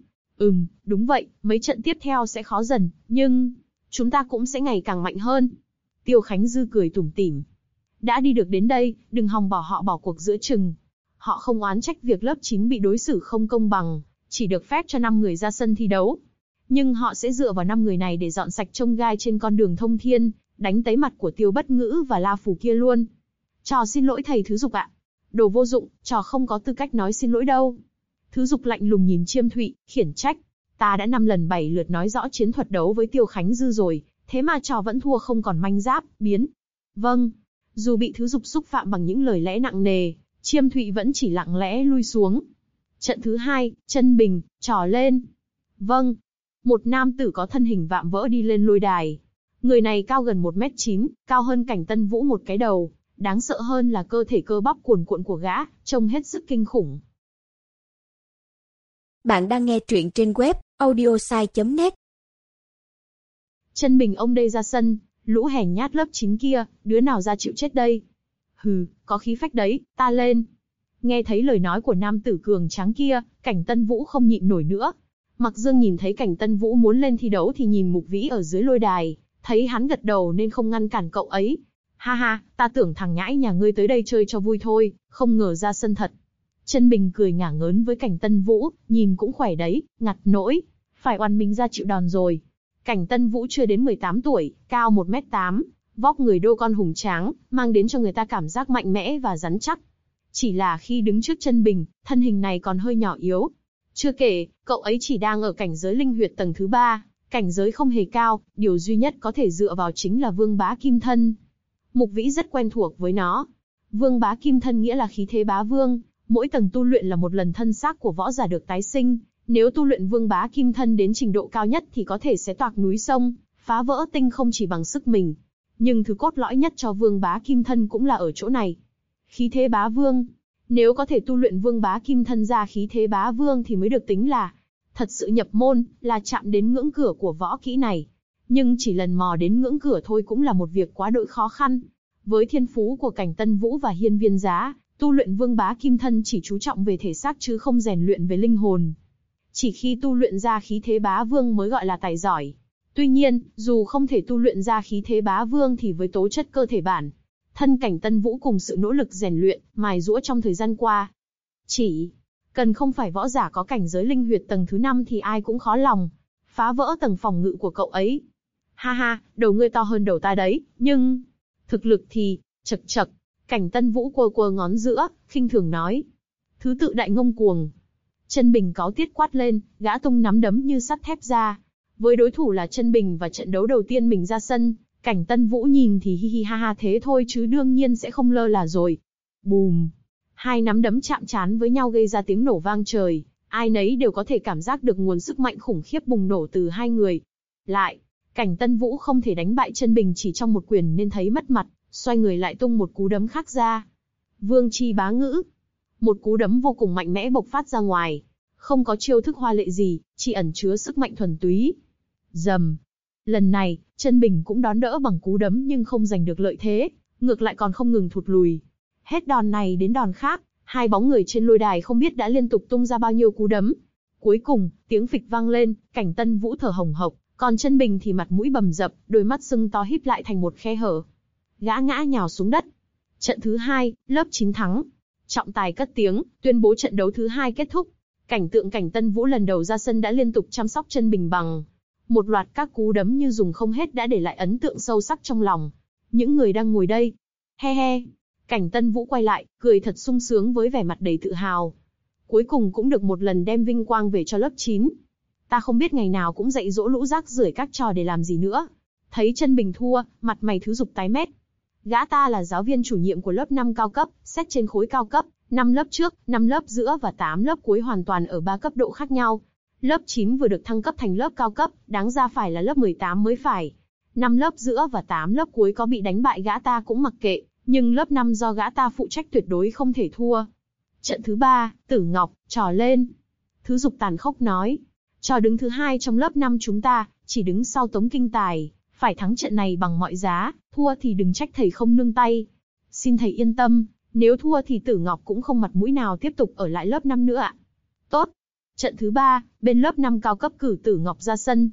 Đúng vậy, mấy trận tiếp theo sẽ khó dần, nhưng chúng ta cũng sẽ ngày càng mạnh hơn. Tiêu Khánh Dư cười tủm tỉm. Đã đi được đến đây, đừng hòng bỏ họ bỏ cuộc giữa chừng. Họ không oán trách việc lớp 9 bị đối xử không công bằng, chỉ được phép cho 5 người ra sân thi đấu. Nhưng họ sẽ dựa vào 5 người này để dọn sạch chông gai trên con đường thông thiên, đánh tấy mặt của Tiêu Bất Ngữ và La Phù kia luôn. Trò xin lỗi thầy Thứ Dục ạ. Đồ vô dụng, trò không có tư cách nói xin lỗi đâu. Thứ Dục lạnh lùng nhìn Chiêm Thụy, khiển trách. Ta đã 5 lần 7 lượt nói rõ chiến thuật đấu với Tiêu Khánh Dư rồi, thế mà trò vẫn thua không còn manh giáp, biến. Vâng. Dù bị Thứ Dục xúc phạm bằng những lời lẽ nặng nề, Chiêm Thụy vẫn chỉ lặng lẽ lui xuống. Trận thứ 2, Chân Bình, trò lên. Vâng. Một nam tử có thân hình vạm vỡ đi lên lôi đài. Người này cao gần 1m9, cao hơn Cảnh Tân Vũ một cái đầu. Đáng sợ hơn là cơ thể cơ bắp cuồn cuộn của gã, trông hết sức kinh khủng. Bạn đang nghe truyện trên web audiosai.net. Chân Bình ông đây ra sân, lũ hèn nhát lớp 9 kia, đứa nào ra chịu chết đây? Hừ, có khí phách đấy, ta lên. Nghe thấy lời nói của nam tử cường tráng kia, Cảnh Tân Vũ không nhịn nổi nữa. Mặc Dương nhìn thấy Cảnh Tân Vũ muốn lên thi đấu thì nhìn Mục Vĩ ở dưới lôi đài, thấy hắn gật đầu nên không ngăn cản cậu ấy. Ha ha, ta tưởng thằng nhãi nhà ngươi tới đây chơi cho vui thôi, không ngờ ra sân thật. Chân Bình cười ngả ngớn với Cảnh Tân Vũ, nhìn cũng khỏe đấy, ngặt nỗi, phải oằn mình ra chịu đòn rồi. Cảnh Tân Vũ chưa đến 18 tuổi, cao 1m8, vóc người đô con hùng tráng, mang đến cho người ta cảm giác mạnh mẽ và rắn chắc. Chỉ là khi đứng trước Chân Bình, thân hình này còn hơi nhỏ yếu. Chưa kể, cậu ấy chỉ đang ở cảnh giới linh huyệt tầng thứ 3, cảnh giới không hề cao, điều duy nhất có thể dựa vào chính là Vương Bá Kim Thân. Mục Vĩ rất quen thuộc với nó. Vương Bá Kim Thân nghĩa là khí thế bá vương, mỗi tầng tu luyện là một lần thân xác của võ giả được tái sinh. Nếu tu luyện Vương Bá Kim Thân đến trình độ cao nhất thì có thể xé toạc núi sông, phá vỡ tinh không chỉ bằng sức mình. Nhưng thứ cốt lõi nhất cho Vương Bá Kim Thân cũng là ở chỗ này. Khí thế bá vương. Nếu có thể tu luyện Vương Bá Kim Thân ra khí thế bá vương thì mới được tính là thật sự nhập môn, là chạm đến ngưỡng cửa của võ kỹ này. Nhưng chỉ lần mò đến ngưỡng cửa thôi cũng là một việc quá đỗi khó khăn. Với thiên phú của Cảnh Tân Vũ và Hiên Viên Giá, tu luyện Vương Bá Kim Thân chỉ chú trọng về thể xác chứ không rèn luyện về linh hồn. Chỉ khi tu luyện ra khí thế bá vương mới gọi là tài giỏi. Tuy nhiên, dù không thể tu luyện ra khí thế bá vương thì với tố chất cơ thể bản thân Cảnh Tân Vũ cùng sự nỗ lực rèn luyện, mài giũa trong thời gian qua, chỉ cần không phải võ giả có cảnh giới linh huyệt tầng thứ 5 thì ai cũng khó lòng phá vỡ tầng phòng ngự của cậu ấy. Ha ha, đầu ngươi to hơn đầu ta đấy, nhưng thực lực thì, chậc chậc. Cảnh Tân Vũ quơ quơ ngón giữa, khinh thường nói. Thứ tự đại ngông cuồng. Chân Bình cáu tiết quát lên, gã tung nắm đấm như sắt thép ra. Với đối thủ là Chân Bình và trận đấu đầu tiên mình ra sân, Cảnh Tân Vũ nhìn thì hi hi ha ha thế thôi chứ đương nhiên sẽ không lơ là rồi. Bùm. Hai nắm đấm chạm trán với nhau gây ra tiếng nổ vang trời, ai nấy đều có thể cảm giác được nguồn sức mạnh khủng khiếp bùng nổ từ hai người. Lại, Cảnh Tân Vũ không thể đánh bại Chân Bình chỉ trong một quyền nên thấy mất mặt, xoay người lại tung một cú đấm khác ra. Vương chi bá ngữ. Một cú đấm vô cùng mạnh mẽ bộc phát ra ngoài. Không có chiêu thức hoa lệ gì, chỉ ẩn chứa sức mạnh thuần túy. Rầm. Lần này, Chân Bình cũng đón đỡ bằng cú đấm nhưng không giành được lợi thế, ngược lại còn không ngừng thụt lùi. Hết đòn này đến đòn khác, hai bóng người trên lôi đài không biết đã liên tục tung ra bao nhiêu cú đấm. Cuối cùng, tiếng phịch vang lên, Cảnh Tân Vũ thở hồng hộc, còn Chân Bình thì mặt mũi bầm dập, đôi mắt sưng to híp lại thành một khe hở. Gã ngã nhào xuống đất. Trận thứ 2, lớp 9 thắng. Trọng tài cất tiếng, tuyên bố trận đấu thứ 2 kết thúc. Cảnh tượng Cảnh Tân Vũ lần đầu ra sân đã liên tục chăm sóc Chân Bình bằng một loạt các cú đấm như dùng không hết đã để lại ấn tượng sâu sắc trong lòng những người đang ngồi đây. He he. Cảnh Tân Vũ quay lại, cười thật sung sướng với vẻ mặt đầy tự hào. Cuối cùng cũng được một lần đem vinh quang về cho lớp 9. Ta không biết ngày nào cũng dạy dỗ lũ rác rưởi các trò để làm gì nữa. Thấy Chân Bình thua, mặt mày Thứ Dục tái mét. Gã ta là giáo viên chủ nhiệm của lớp 5 cao cấp, xét trên khối cao cấp, 5 lớp trước, 5 lớp giữa và 8 lớp cuối hoàn toàn ở 3 cấp độ khác nhau. Lớp 9 vừa được thăng cấp thành lớp cao cấp, đáng ra phải là lớp 18 mới phải. 5 lớp giữa và 8 lớp cuối có bị đánh bại gã ta cũng mặc kệ, nhưng lớp 5 do gã ta phụ trách tuyệt đối không thể thua. Trận thứ 3, Tử Ngọc, trò lên. Thứ Dục tàn khốc nói. Trò đứng thứ 2 trong lớp 5 chúng ta, chỉ đứng sau Tống Kinh Tài, phải thắng trận này bằng mọi giá, thua thì đừng trách thầy không nương tay. Xin thầy yên tâm, nếu thua thì Tử Ngọc cũng không mặt mũi nào tiếp tục ở lại lớp 5 nữa ạ. Tốt. Trận thứ 3, bên lớp 5 cao cấp cử Tử Ngọc ra sân.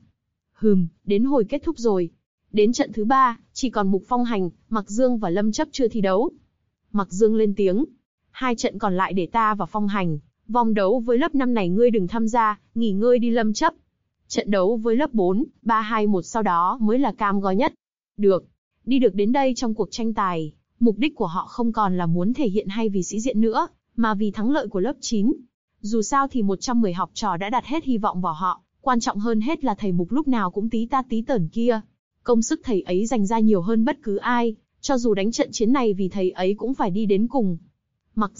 Đến hồi kết thúc rồi. Đến trận thứ 3, chỉ còn Mục Phong Hành, Mặc Dương và Lâm Chấp chưa thi đấu. Mặc Dương lên tiếng. 2 trận còn lại để ta và Phong Hành. Vòng đấu với lớp 5 này ngươi đừng tham gia, nghỉ ngơi đi Lâm Chấp. Trận đấu với lớp 4, 3-2-1 sau đó mới là cam go nhất. Được. Đi được đến đây trong cuộc tranh tài, mục đích của họ không còn là muốn thể hiện hay vì sĩ diện nữa, mà vì thắng lợi của lớp 9. Dù sao thì 110 học trò đã đặt hết hy vọng vào họ, quan trọng hơn hết là thầy Mục lúc nào cũng tí ta tí tởn kia. Công sức thầy ấy dành ra nhiều hơn bất cứ ai, cho dù đánh trận chiến này vì thầy ấy cũng phải đi đến cùng. Mặc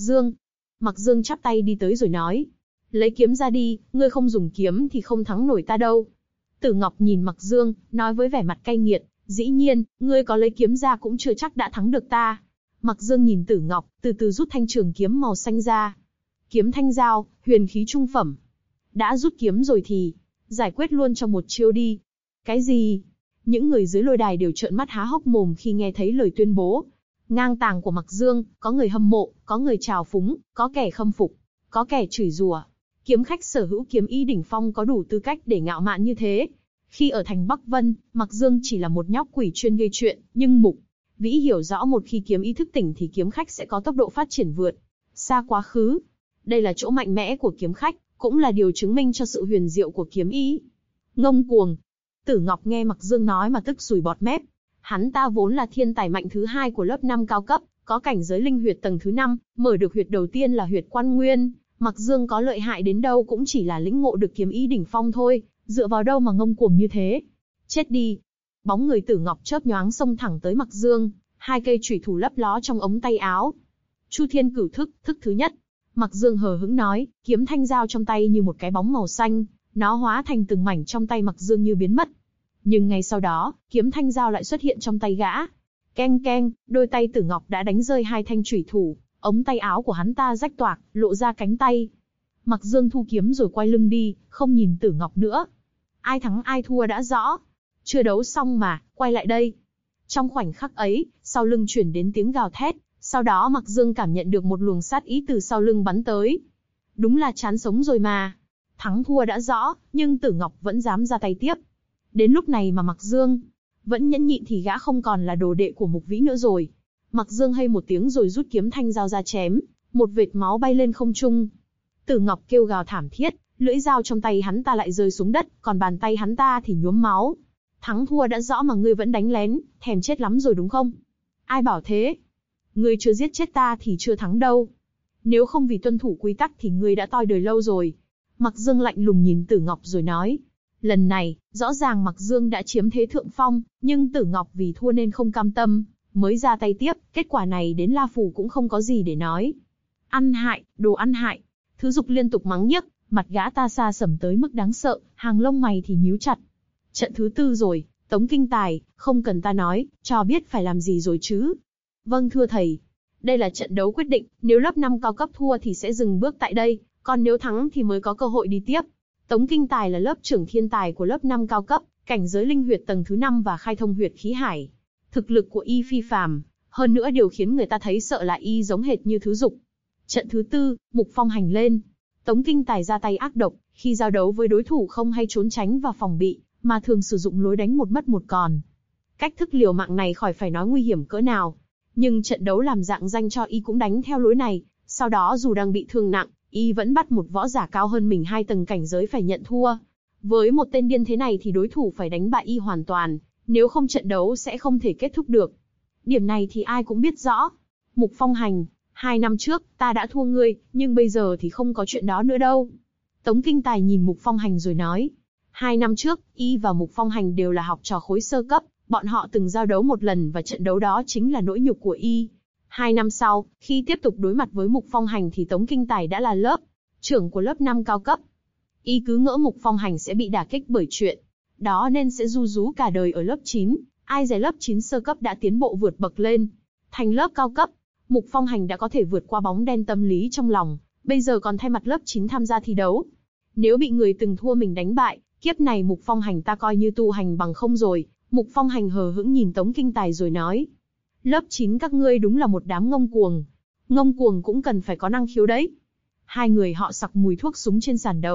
Dương chắp tay đi tới rồi nói. Lấy kiếm ra đi, ngươi không dùng kiếm thì không thắng nổi ta đâu. Tử Ngọc nhìn Mặc Dương, nói với vẻ mặt cay nghiệt, dĩ nhiên, ngươi có lấy kiếm ra cũng chưa chắc đã thắng được ta. Mặc Dương nhìn Tử Ngọc, từ từ rút thanh trường kiếm màu xanh ra. Kiếm thanh giao, huyền khí trung phẩm. Đã rút kiếm rồi thì, giải quyết luôn cho một chiêu đi. Cái gì? Những người dưới lôi đài đều trợn mắt há hốc mồm khi nghe thấy lời tuyên bố ngang tàng của Mặc Dương, có người hâm mộ, có người trào phúng, có kẻ khâm phục, có kẻ chửi rủa. Kiếm khách sở hữu kiếm ý đỉnh phong có đủ tư cách để ngạo mạn như thế. Khi ở thành Bắc Vân, Mặc Dương chỉ là một nhóc quỷ chuyên gây chuyện, nhưng Mục Vĩ hiểu rõ một khi kiếm ý thức tỉnh thì kiếm khách sẽ có tốc độ phát triển vượt xa quá khứ. Đây là chỗ mạnh mẽ của kiếm khách, cũng là điều chứng minh cho sự huyền diệu của kiếm ý. Ngông cuồng. Tử Ngọc nghe Mặc Dương nói mà tức sùi bọt mép. Hắn ta vốn là thiên tài mạnh thứ 2 của lớp 5 cao cấp, có cảnh giới linh huyệt tầng thứ 5, mở được huyệt đầu tiên là huyệt Quan Nguyên. Mặc Dương có lợi hại đến đâu cũng chỉ là lĩnh ngộ được kiếm ý đỉnh phong thôi, dựa vào đâu mà ngông cuồng như thế. Chết đi. Bóng người Tử Ngọc chớp nhoáng xông thẳng tới Mặc Dương, 2 cây chủy thủ lấp ló trong ống tay áo. Chu Thiên Cửu Thức, thức thứ nhất. Mặc Dương hờ hững nói, kiếm thanh giao trong tay như một cái bóng màu xanh, nó hóa thành từng mảnh trong tay Mặc Dương như biến mất. Nhưng ngay sau đó, kiếm thanh giao lại xuất hiện trong tay gã. Keng keng, đôi tay Tử Ngọc đã đánh rơi 2 thanh chủy thủ, ống tay áo của hắn ta rách toạc, lộ ra cánh tay. Mặc Dương thu kiếm rồi quay lưng đi, không nhìn Tử Ngọc nữa. Ai thắng ai thua đã rõ. Chưa đấu xong mà, quay lại đây. Trong khoảnh khắc ấy, sau lưng chuyển đến tiếng gào thét, sau đó Mặc Dương cảm nhận được một luồng sát ý từ sau lưng bắn tới. Đúng là chán sống rồi mà. Thắng thua đã rõ, nhưng Tử Ngọc vẫn dám ra tay tiếp. Đến lúc này mà Mặc Dương vẫn nhẫn nhịn thì gã không còn là đồ đệ của Mục Vĩ nữa rồi. Mặc Dương hay một tiếng rồi rút kiếm thanh dao ra chém, một vệt máu bay lên không trung. Tử Ngọc kêu gào thảm thiết, lưỡi dao trong tay hắn ta lại rơi xuống đất, còn bàn tay hắn ta thì nhuốm máu. Thắng thua đã rõ mà ngươi vẫn đánh lén, thèm chết lắm rồi đúng không? Ai bảo thế? Ngươi chưa giết chết ta thì chưa thắng đâu. Nếu không vì tuân thủ quy tắc thì ngươi đã toi đời lâu rồi. Mặc Dương lạnh lùng nhìn Tử Ngọc rồi nói. Lần này, rõ ràng Mặc Dương đã chiếm thế thượng phong, nhưng Tử Ngọc vì thua nên không cam tâm, mới ra tay tiếp, kết quả này đến La Phủ cũng không có gì để nói. Ăn hại, đồ ăn hại. Thứ Dục liên tục mắng nhiếc, mặt gã ta xa sầm tới mức đáng sợ, hàng lông mày thì nhíu chặt. Trận thứ 4 rồi, Tống Kinh Tài, không cần ta nói, cho biết phải làm gì rồi chứ. Vâng thưa thầy. Đây là trận đấu quyết định, nếu lớp 5 cao cấp thua thì sẽ dừng bước tại đây, còn nếu thắng thì mới có cơ hội đi tiếp. Tống Kinh Tài là lớp trưởng thiên tài của lớp 5 cao cấp, cảnh giới linh huyệt tầng thứ 5 và khai thông huyệt khí hải. Thực lực của y phi phàm, hơn nữa điều khiến người ta thấy sợ là y giống hệt như Thứ Dục. Trận thứ 4, Mục Phong Hành lên. Tống Kinh Tài ra tay ác độc, khi giao đấu với đối thủ không hay trốn tránh và phòng bị, mà thường sử dụng lối đánh một mất một còn. Cách thức liều mạng này khỏi phải nói nguy hiểm cỡ nào. Nhưng trận đấu làm dạng danh cho y cũng đánh theo lối này, sau đó dù đang bị thương nặng, y vẫn bắt một võ giả cao hơn mình 2 tầng cảnh giới phải nhận thua. Với một tên điên thế này thì đối thủ phải đánh bại y hoàn toàn, nếu không trận đấu sẽ không thể kết thúc được. Điểm này thì ai cũng biết rõ. Mục Phong Hành, 2 năm trước, ta đã thua ngươi, nhưng bây giờ thì không có chuyện đó nữa đâu. Tống Kinh Tài nhìn Mục Phong Hành rồi nói. 2 năm trước, y và Mục Phong Hành đều là học trò khối sơ cấp, bọn họ từng giao đấu một lần và trận đấu đó chính là nỗi nhục của y. 2 năm sau, khi tiếp tục đối mặt với Mục Phong Hành thì Tống Kinh Tài đã là lớp trưởng của lớp 5 cao cấp. Y cứ ngỡ Mục Phong Hành sẽ bị đả kích bởi chuyện đó nên sẽ ru rú cả đời ở lớp 9, ai dè lớp 9 sơ cấp đã tiến bộ vượt bậc lên thành lớp cao cấp. Mục Phong Hành đã có thể vượt qua bóng đen tâm lý trong lòng, bây giờ còn thay mặt lớp 9 tham gia thi đấu. Nếu bị người từng thua mình đánh bại, kiếp này Mục Phong Hành ta coi như tu hành bằng không rồi. Mục Phong Hành hờ hững nhìn Tống Kinh Tài rồi nói. Lớp 9 các ngươi đúng là một đám ngông cuồng. Ngông cuồng cũng cần phải có năng khiếu đấy. Hai người họ sặc mùi thuốc súng trên sàn đấu,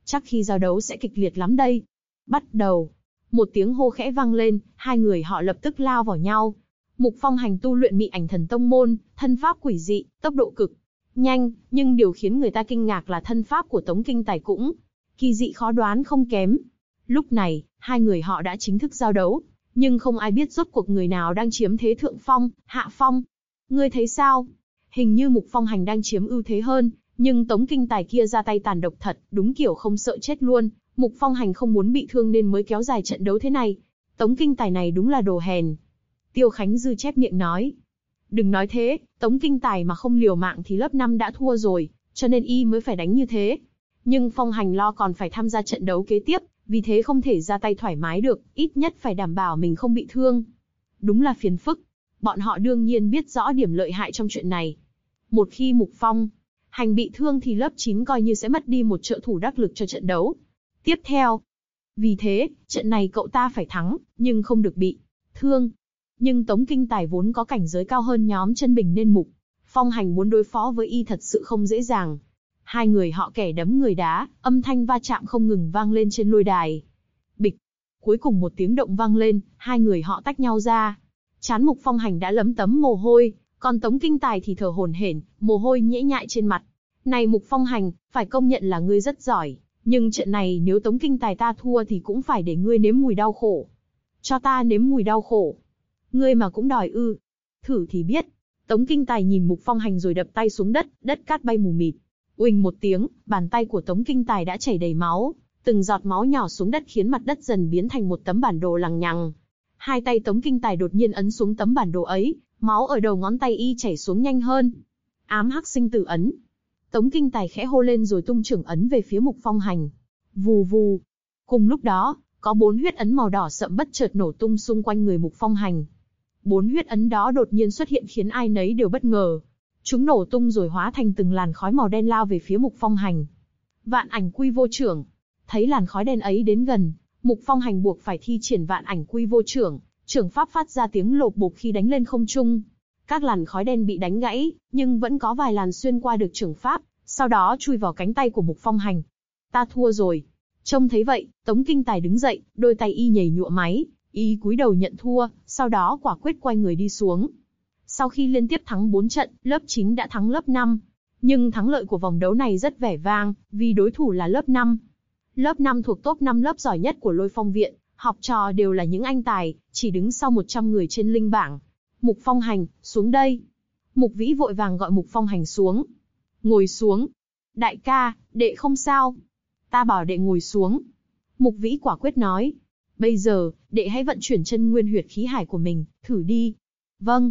Chắc khi giao đấu sẽ kịch liệt lắm đây. Bắt đầu. Một tiếng hô khẽ vang lên, hai người họ lập tức lao vào nhau. Mục Phong Hành tu luyện Mị Ảnh Thần Tông môn, thân pháp quỷ dị, tốc độ cực nhanh, nhưng điều khiến người ta kinh ngạc là thân pháp của Tống Kinh Tài cũng kỳ dị khó đoán không kém. Lúc này, hai người họ đã chính thức giao đấu, nhưng không ai biết rốt cuộc người nào đang chiếm thế thượng phong, hạ phong. Ngươi thấy sao? Hình như Mục Phong Hành đang chiếm ưu thế hơn, nhưng Tống Kinh Tài kia ra tay tàn độc thật, đúng kiểu không sợ chết luôn. Mục Phong Hành không muốn bị thương nên mới kéo dài trận đấu thế này. Tống Kinh Tài này đúng là đồ hèn. Tiêu Khánh Dư chép miệng nói. Đừng nói thế, Tống Kinh Tài mà không liều mạng thì lớp 5 đã thua rồi, cho nên y mới phải đánh như thế. Nhưng Phong Hành lo còn phải tham gia trận đấu kế tiếp, vì thế không thể ra tay thoải mái được, ít nhất phải đảm bảo mình không bị thương. Đúng là phiền phức. Bọn họ đương nhiên biết rõ điểm lợi hại trong chuyện này. Một khi Mục Phong Hành bị thương thì lớp 9 coi như sẽ mất đi một trợ thủ đắc lực cho trận đấu tiếp theo. Vì thế, trận này cậu ta phải thắng, nhưng không được bị thương. Nhưng Tống Kinh Tài vốn có cảnh giới cao hơn nhóm Chân Bình nên Mục Phong Hành muốn đối phó với y thật sự không dễ dàng. Hai người họ kẻ đấm người đá, âm thanh va chạm không ngừng vang lên trên lôi đài. Bịch. Cuối cùng một tiếng động vang lên, hai người họ tách nhau ra. Trán Mục Phong Hành đã lấm tấm mồ hôi, còn Tống Kinh Tài thì thở hổn hển, mồ hôi nhễ nhại trên mặt. Này Mục Phong Hành, phải công nhận là ngươi rất giỏi, nhưng trận này nếu Tống Kinh Tài ta thua thì cũng phải để ngươi nếm mùi đau khổ. Cho ta nếm mùi đau khổ. Ngươi mà cũng đòi ư? Thử thì biết. Tống Kinh Tài nhìn Mục Phong Hành rồi đập tay xuống đất, đất cát bay mù mịt. Uỳnh một tiếng, bàn tay của Tống Kinh Tài đã chảy đầy máu, từng giọt máu nhỏ xuống đất khiến mặt đất dần biến thành một tấm bản đồ lằng nhằng. Hai tay Tống Kinh Tài đột nhiên ấn xuống tấm bản đồ ấy, máu ở đầu ngón tay y chảy xuống nhanh hơn. Ám hắc sinh tử ấn. Tống Kinh Tài khẽ hô lên rồi tung trưởng ấn về phía Mục Phong Hành. Vù vù. Cùng lúc đó, có 4 huyết ấn màu đỏ sậm bất chợt nổ tung xung quanh người Mục Phong Hành. 4 huyết ấn đó đột nhiên xuất hiện khiến ai nấy đều bất ngờ. Chúng nổ tung rồi hóa thành từng làn khói màu đen lao về phía Mục Phong Hành. Vạn Ảnh Quy Vô Chưởng. Thấy làn khói đen ấy đến gần, Mục Phong Hành buộc phải thi triển Vạn Ảnh Quy Vô Chưởng, chưởng pháp phát ra tiếng lộp bộp khi đánh lên không trung. Các làn khói đen bị đánh gãy, nhưng vẫn có vài làn xuyên qua được chưởng pháp, sau đó chui vào cánh tay của Mục Phong Hành. Ta thua rồi. Trông thấy vậy, Tống Kinh Tài đứng dậy, đôi tay y nhảy nhụa máy, y cúi đầu nhận thua, sau đó quả quyết quay người đi xuống. Sau khi liên tiếp thắng 4 trận, lớp 9 đã thắng lớp 5. Nhưng thắng lợi của vòng đấu này rất vẻ vang, vì đối thủ là lớp 5. Lớp 5 thuộc top 5 lớp giỏi nhất của Lôi Phong Viện, học trò đều là những anh tài, chỉ đứng sau 100 người trên linh bảng. Mục Phong Hành, xuống đây. Mục Vĩ vội vàng gọi Mục Phong Hành xuống. Ngồi xuống. Đại ca, đệ không sao. Ta bảo đệ ngồi xuống. Mục Vĩ quả quyết nói. Bây giờ, đệ hãy vận chuyển chân nguyên huyệt khí hải của mình, thử đi. Vâng.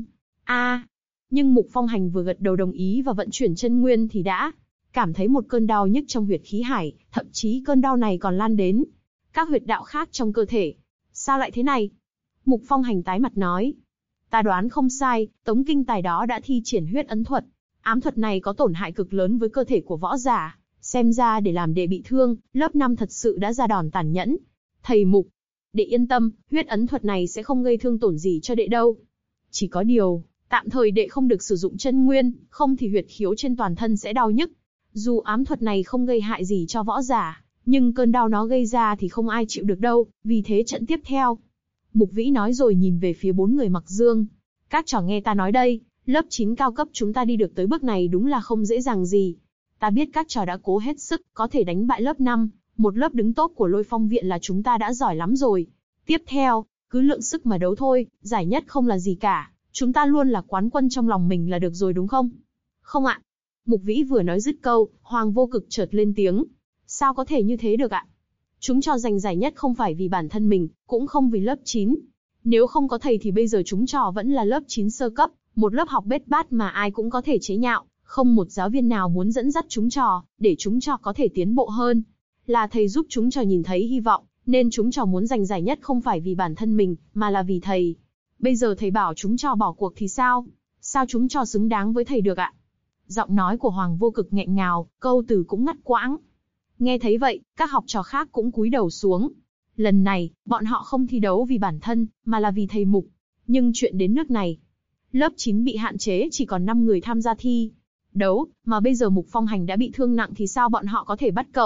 Nhưng Mục Phong Hành vừa gật đầu đồng ý và vận chuyển chân nguyên thì đã cảm thấy một cơn đau nhức trong huyệt khí hải, thậm chí cơn đau này còn lan đến các huyệt đạo khác trong cơ thể. Sao lại thế này? Mục Phong Hành tái mặt nói. Ta đoán không sai, Tống Kinh Tài đó đã thi triển huyết ấn thuật. Ám thuật này có tổn hại cực lớn với cơ thể của võ giả. Xem ra để làm đệ bị thương, lớp 5 thật sự đã ra đòn tàn nhẫn. Thầy Mục, đệ yên tâm, huyết ấn thuật này sẽ không gây thương tổn gì cho đệ đâu. Chỉ có điều, tạm thời đệ không được sử dụng chân nguyên, không thì huyệt khiếu trên toàn thân sẽ đau nhức. Dù ám thuật này không gây hại gì cho võ giả, nhưng cơn đau nó gây ra thì không ai chịu được đâu, vì thế trận tiếp theo. Mục Vĩ nói rồi nhìn về phía 4 người mặc dương. Các trò nghe ta nói đây, lớp 9 cao cấp chúng ta đi được tới bước này đúng là không dễ dàng gì. Ta biết các trò đã cố hết sức, có thể đánh bại lớp 5, một lớp đứng top của Lôi Phong Viện là chúng ta đã giỏi lắm rồi. Tiếp theo, cứ lượng sức mà đấu thôi, giải nhất không là gì cả, chúng ta luôn là quán quân trong lòng mình là được rồi đúng không? Không ạ. Mục Vĩ vừa nói dứt câu, Hoàng Vô Cực chợt lên tiếng. Sao có thể như thế được ạ? Chúng trò giành giải nhất không phải vì bản thân mình, cũng không vì lớp 9. Nếu không có thầy thì bây giờ chúng trò vẫn là lớp 9 sơ cấp, một lớp học bết bát mà ai cũng có thể chế nhạo, không một giáo viên nào muốn dẫn dắt chúng trò, để chúng trò có thể tiến bộ hơn. Là thầy giúp chúng trò nhìn thấy hy vọng, nên chúng trò muốn giành giải nhất không phải vì bản thân mình, mà là vì thầy. Bây giờ thầy bảo chúng trò bỏ cuộc thì sao? Sao chúng trò xứng đáng với thầy được ạ? Giọng nói của Hoàng Vô Cực nghẹn ngào, câu từ cũng ngắt quãng. Nghe thấy vậy, các học trò khác cũng cúi đầu xuống. Lần này, bọn họ không thi đấu vì bản thân, mà là vì thầy Mục. Nhưng chuyện đến nước này, lớp 9 bị hạn chế chỉ còn 5 người tham gia thi đấu, mà bây giờ Mục Phong Hành đã bị thương nặng thì sao bọn họ có thể bắt cậu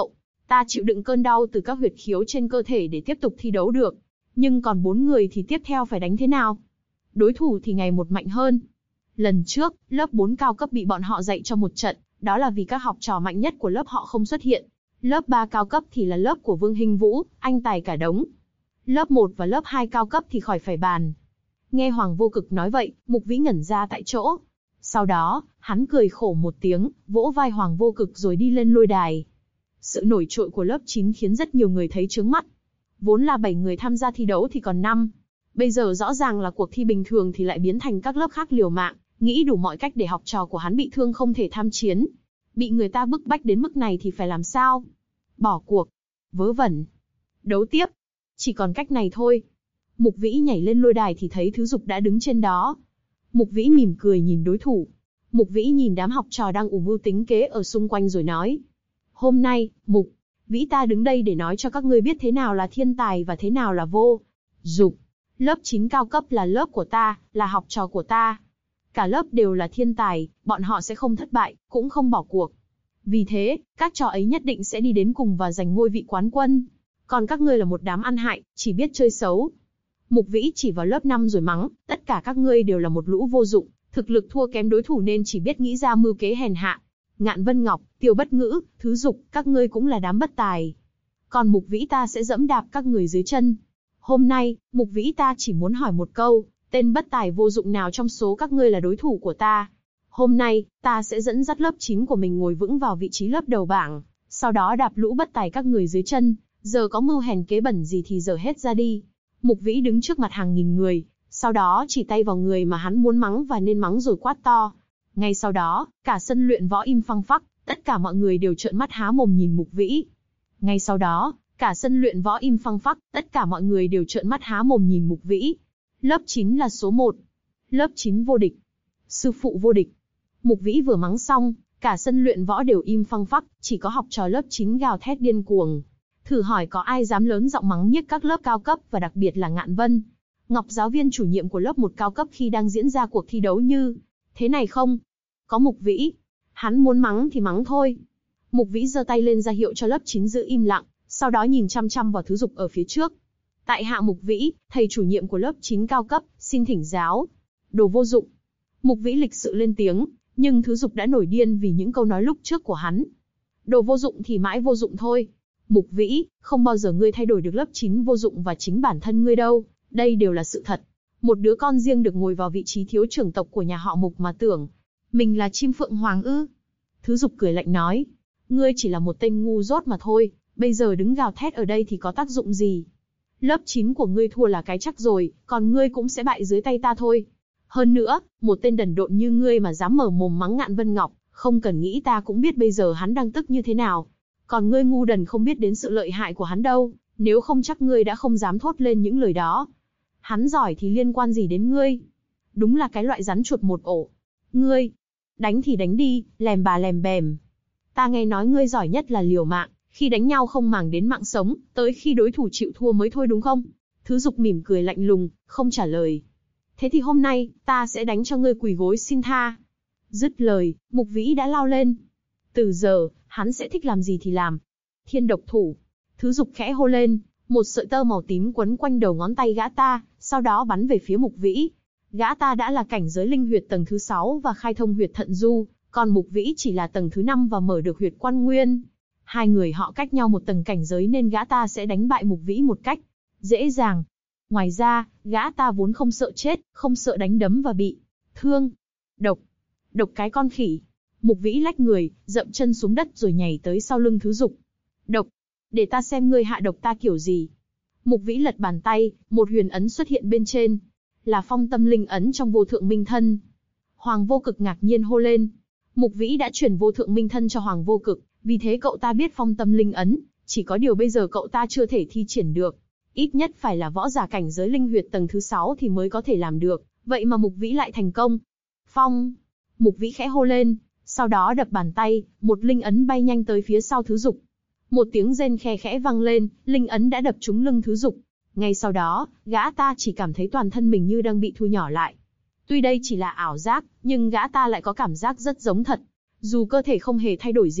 Ta chịu đựng cơn đau từ các huyệt khiếu trên cơ thể để tiếp tục thi đấu được. Nhưng còn 4 người thì tiếp theo phải đánh thế nào? Đối thủ thì ngày một mạnh hơn. Lần trước, lớp 4 cao cấp bị bọn họ dạy cho một trận, đó là vì các học trò mạnh nhất của lớp họ không xuất hiện. Lớp 3 cao cấp thì là lớp của Vương Hinh Vũ, anh tài cả đống. Lớp 1 và lớp 2 cao cấp thì khỏi phải bàn. Nghe Hoàng Vô Cực nói vậy, Mục Vĩ ngẩn ra tại chỗ. Sau đó, hắn cười khổ một tiếng, vỗ vai Hoàng Vô Cực rồi đi lên lôi đài. Sự nổi trội của lớp 9 khiến rất nhiều người thấy chướng mắt. Vốn là 7 người tham gia thi đấu thì còn 5. Bây giờ rõ ràng là cuộc thi bình thường thì lại biến thành các lớp khác liều mạng, nghĩ đủ mọi cách để học trò của hắn bị thương không thể tham chiến. Bị người ta bức bách đến mức này thì phải làm sao? Bỏ cuộc. Vớ vẩn. Đấu tiếp. Chỉ còn cách này thôi. Mục Vĩ nhảy lên lôi đài thì thấy Thứ Dục đã đứng trên đó. Mục Vĩ mỉm cười nhìn đối thủ. Mục Vĩ nhìn đám học trò đang ủ mưu tính kế ở xung quanh rồi nói. Hôm nay, Mục Vĩ ta đứng đây để nói cho các ngươi biết thế nào là thiên tài và thế nào là vô dụng. Lớp 9 cao cấp là lớp của ta, là học trò của ta. Cả lớp đều là thiên tài, bọn họ sẽ không thất bại, cũng không bỏ cuộc. Vì thế, các trò ấy nhất định sẽ đi đến cùng và giành ngôi vị quán quân. Còn các ngươi là một đám ăn hại, chỉ biết chơi xấu. Mục Vĩ chỉ vào lớp 5 rồi mắng, tất cả các ngươi đều là một lũ vô dụng, thực lực thua kém đối thủ nên chỉ biết nghĩ ra mưu kế hèn hạ. Ngạn Vân Ngọc, Tiêu Bất Ngữ, Thứ Dục, các ngươi cũng là đám bất tài. Còn Mục Vĩ ta sẽ dẫm đạp các người dưới chân. Hôm nay, Mục Vĩ ta chỉ muốn hỏi một câu, tên bất tài vô dụng nào trong số các ngươi là đối thủ của ta? Hôm nay, ta sẽ dẫn dắt lớp 9 của mình ngồi vững vào vị trí lớp đầu bảng, sau đó đạp lũ bất tài các người dưới chân, giờ có mưu hèn kế bẩn gì thì giờ hết ra đi. Mục Vĩ đứng trước mặt hàng nghìn người, sau đó chỉ tay vào người mà hắn muốn mắng và nên mắng rồi quát to. Ngay sau đó, cả sân luyện võ im phăng phắc, tất cả mọi người đều trợn mắt há mồm nhìn Mục Vĩ. Ngay sau đó, cả sân luyện võ im phăng phắc, tất cả mọi người đều trợn mắt há mồm nhìn Mục Vĩ. Lớp 9 là số 1. Lớp 9 vô địch. Sư phụ vô địch. Mục Vĩ vừa mắng xong, cả sân luyện võ đều im phăng phắc, chỉ có học trò lớp 9 gào thét điên cuồng. Thử hỏi có ai dám lớn giọng mắng nhiếc các lớp cao cấp và đặc biệt là Ngạn Vân Ngọc, giáo viên chủ nhiệm của lớp 1 cao cấp khi đang diễn ra cuộc thi đấu như thế này không? Có Mục Vĩ. Hắn muốn mắng thì mắng thôi. Mục Vĩ giơ tay lên ra hiệu cho lớp 9 giữ im lặng, sau đó nhìn chăm chăm vào Thứ Dục ở phía trước. Tại hạ Mục Vĩ, thầy chủ nhiệm của lớp 9 cao cấp, xin thỉnh giáo. Đồ vô dụng. Mục Vĩ lịch sự lên tiếng, nhưng Thứ Dục đã nổi điên vì những câu nói lúc trước của hắn. Đồ vô dụng thì mãi vô dụng thôi. Mục Vĩ, không bao giờ ngươi thay đổi được lớp 9 vô dụng và chính bản thân ngươi đâu, đây đều là sự thật. Một đứa con riêng được ngồi vào vị trí thiếu trưởng tộc của nhà họ Mục mà tưởng mình là chim phượng hoàng ư? Thứ Dục cười lạnh nói, ngươi chỉ là một tên ngu dốt mà thôi, bây giờ đứng gào thét ở đây thì có tác dụng gì? Lớp 9 của ngươi thua là cái chắc rồi, còn ngươi cũng sẽ bại dưới tay ta thôi. Hơn nữa, một tên đần độn như ngươi mà dám mở mồm mắng Ngạn Vân Ngọc, không cần nghĩ ta cũng biết bây giờ hắn đang tức như thế nào. Còn ngươi ngu đần không biết đến sự lợi hại của hắn đâu, nếu không chắc ngươi đã không dám thốt lên những lời đó. Hắn giỏi thì liên quan gì đến ngươi? Đúng là cái loại rắn chuột một ổ. Ngươi, đánh thì đánh đi, lèm bà lèm bèm. Ta nghe nói ngươi giỏi nhất là liều mạng, khi đánh nhau không màng đến mạng sống, tới khi đối thủ chịu thua mới thôi đúng không? Thứ Dục mỉm cười lạnh lùng, không trả lời. Thế thì hôm nay, ta sẽ đánh cho ngươi quỳ gối xin tha. Dứt lời, Mục Vĩ đã lao lên. Từ giờ, hắn sẽ thích làm gì thì làm. Thiên độc thủ. Thứ Dục khẽ hô lên, một sợi tơ màu tím quấn quanh đầu ngón tay gã ta, sau đó bắn về phía Mục Vĩ. Gã ta đã là cảnh giới linh huyệt tầng thứ 6 và khai thông huyệt thận du, còn Mục Vĩ chỉ là tầng thứ 5 và mở được huyệt quan nguyên. Hai người họ cách nhau một tầng cảnh giới nên gã ta sẽ đánh bại Mục Vĩ một cách dễ dàng. Ngoài ra, gã ta vốn không sợ chết, không sợ đánh đấm và bị thương. Độc. Độc cái con khỉ. Mục Vĩ lách người, dậm chân xuống đất rồi nhảy tới sau lưng Thứ Dục. Độc. Để ta xem ngươi hạ độc ta kiểu gì. Mục Vĩ lật bàn tay, một huyền ấn xuất hiện bên trên. Là phong tâm linh ấn trong vô thượng minh thân. Hoàng Vô Cực ngạc nhiên hô lên. Mục Vĩ đã chuyển vô thượng minh thân cho Hoàng Vô Cực, vì thế cậu ta biết phong tâm linh ấn, chỉ có điều bây giờ cậu ta chưa thể thi triển được. Ít nhất phải là võ giả cảnh giới linh huyệt tầng thứ 6 thì mới có thể làm được, vậy mà Mục Vĩ lại thành công. Phong. Mục Vĩ khẽ hô lên, sau đó đập bàn tay, một linh ấn bay nhanh tới phía sau Thứ Dục. Một tiếng rên khe khẽ vang lên, linh ấn đã đập trúng lưng Thứ Dục. Ngay sau đó, gã ta chỉ cảm thấy toàn thân mình như đang bị thu nhỏ lại. Tuy đây chỉ là ảo giác, nhưng gã ta lại có cảm giác rất giống thật. Dù cơ thể không hề thay đổi gì,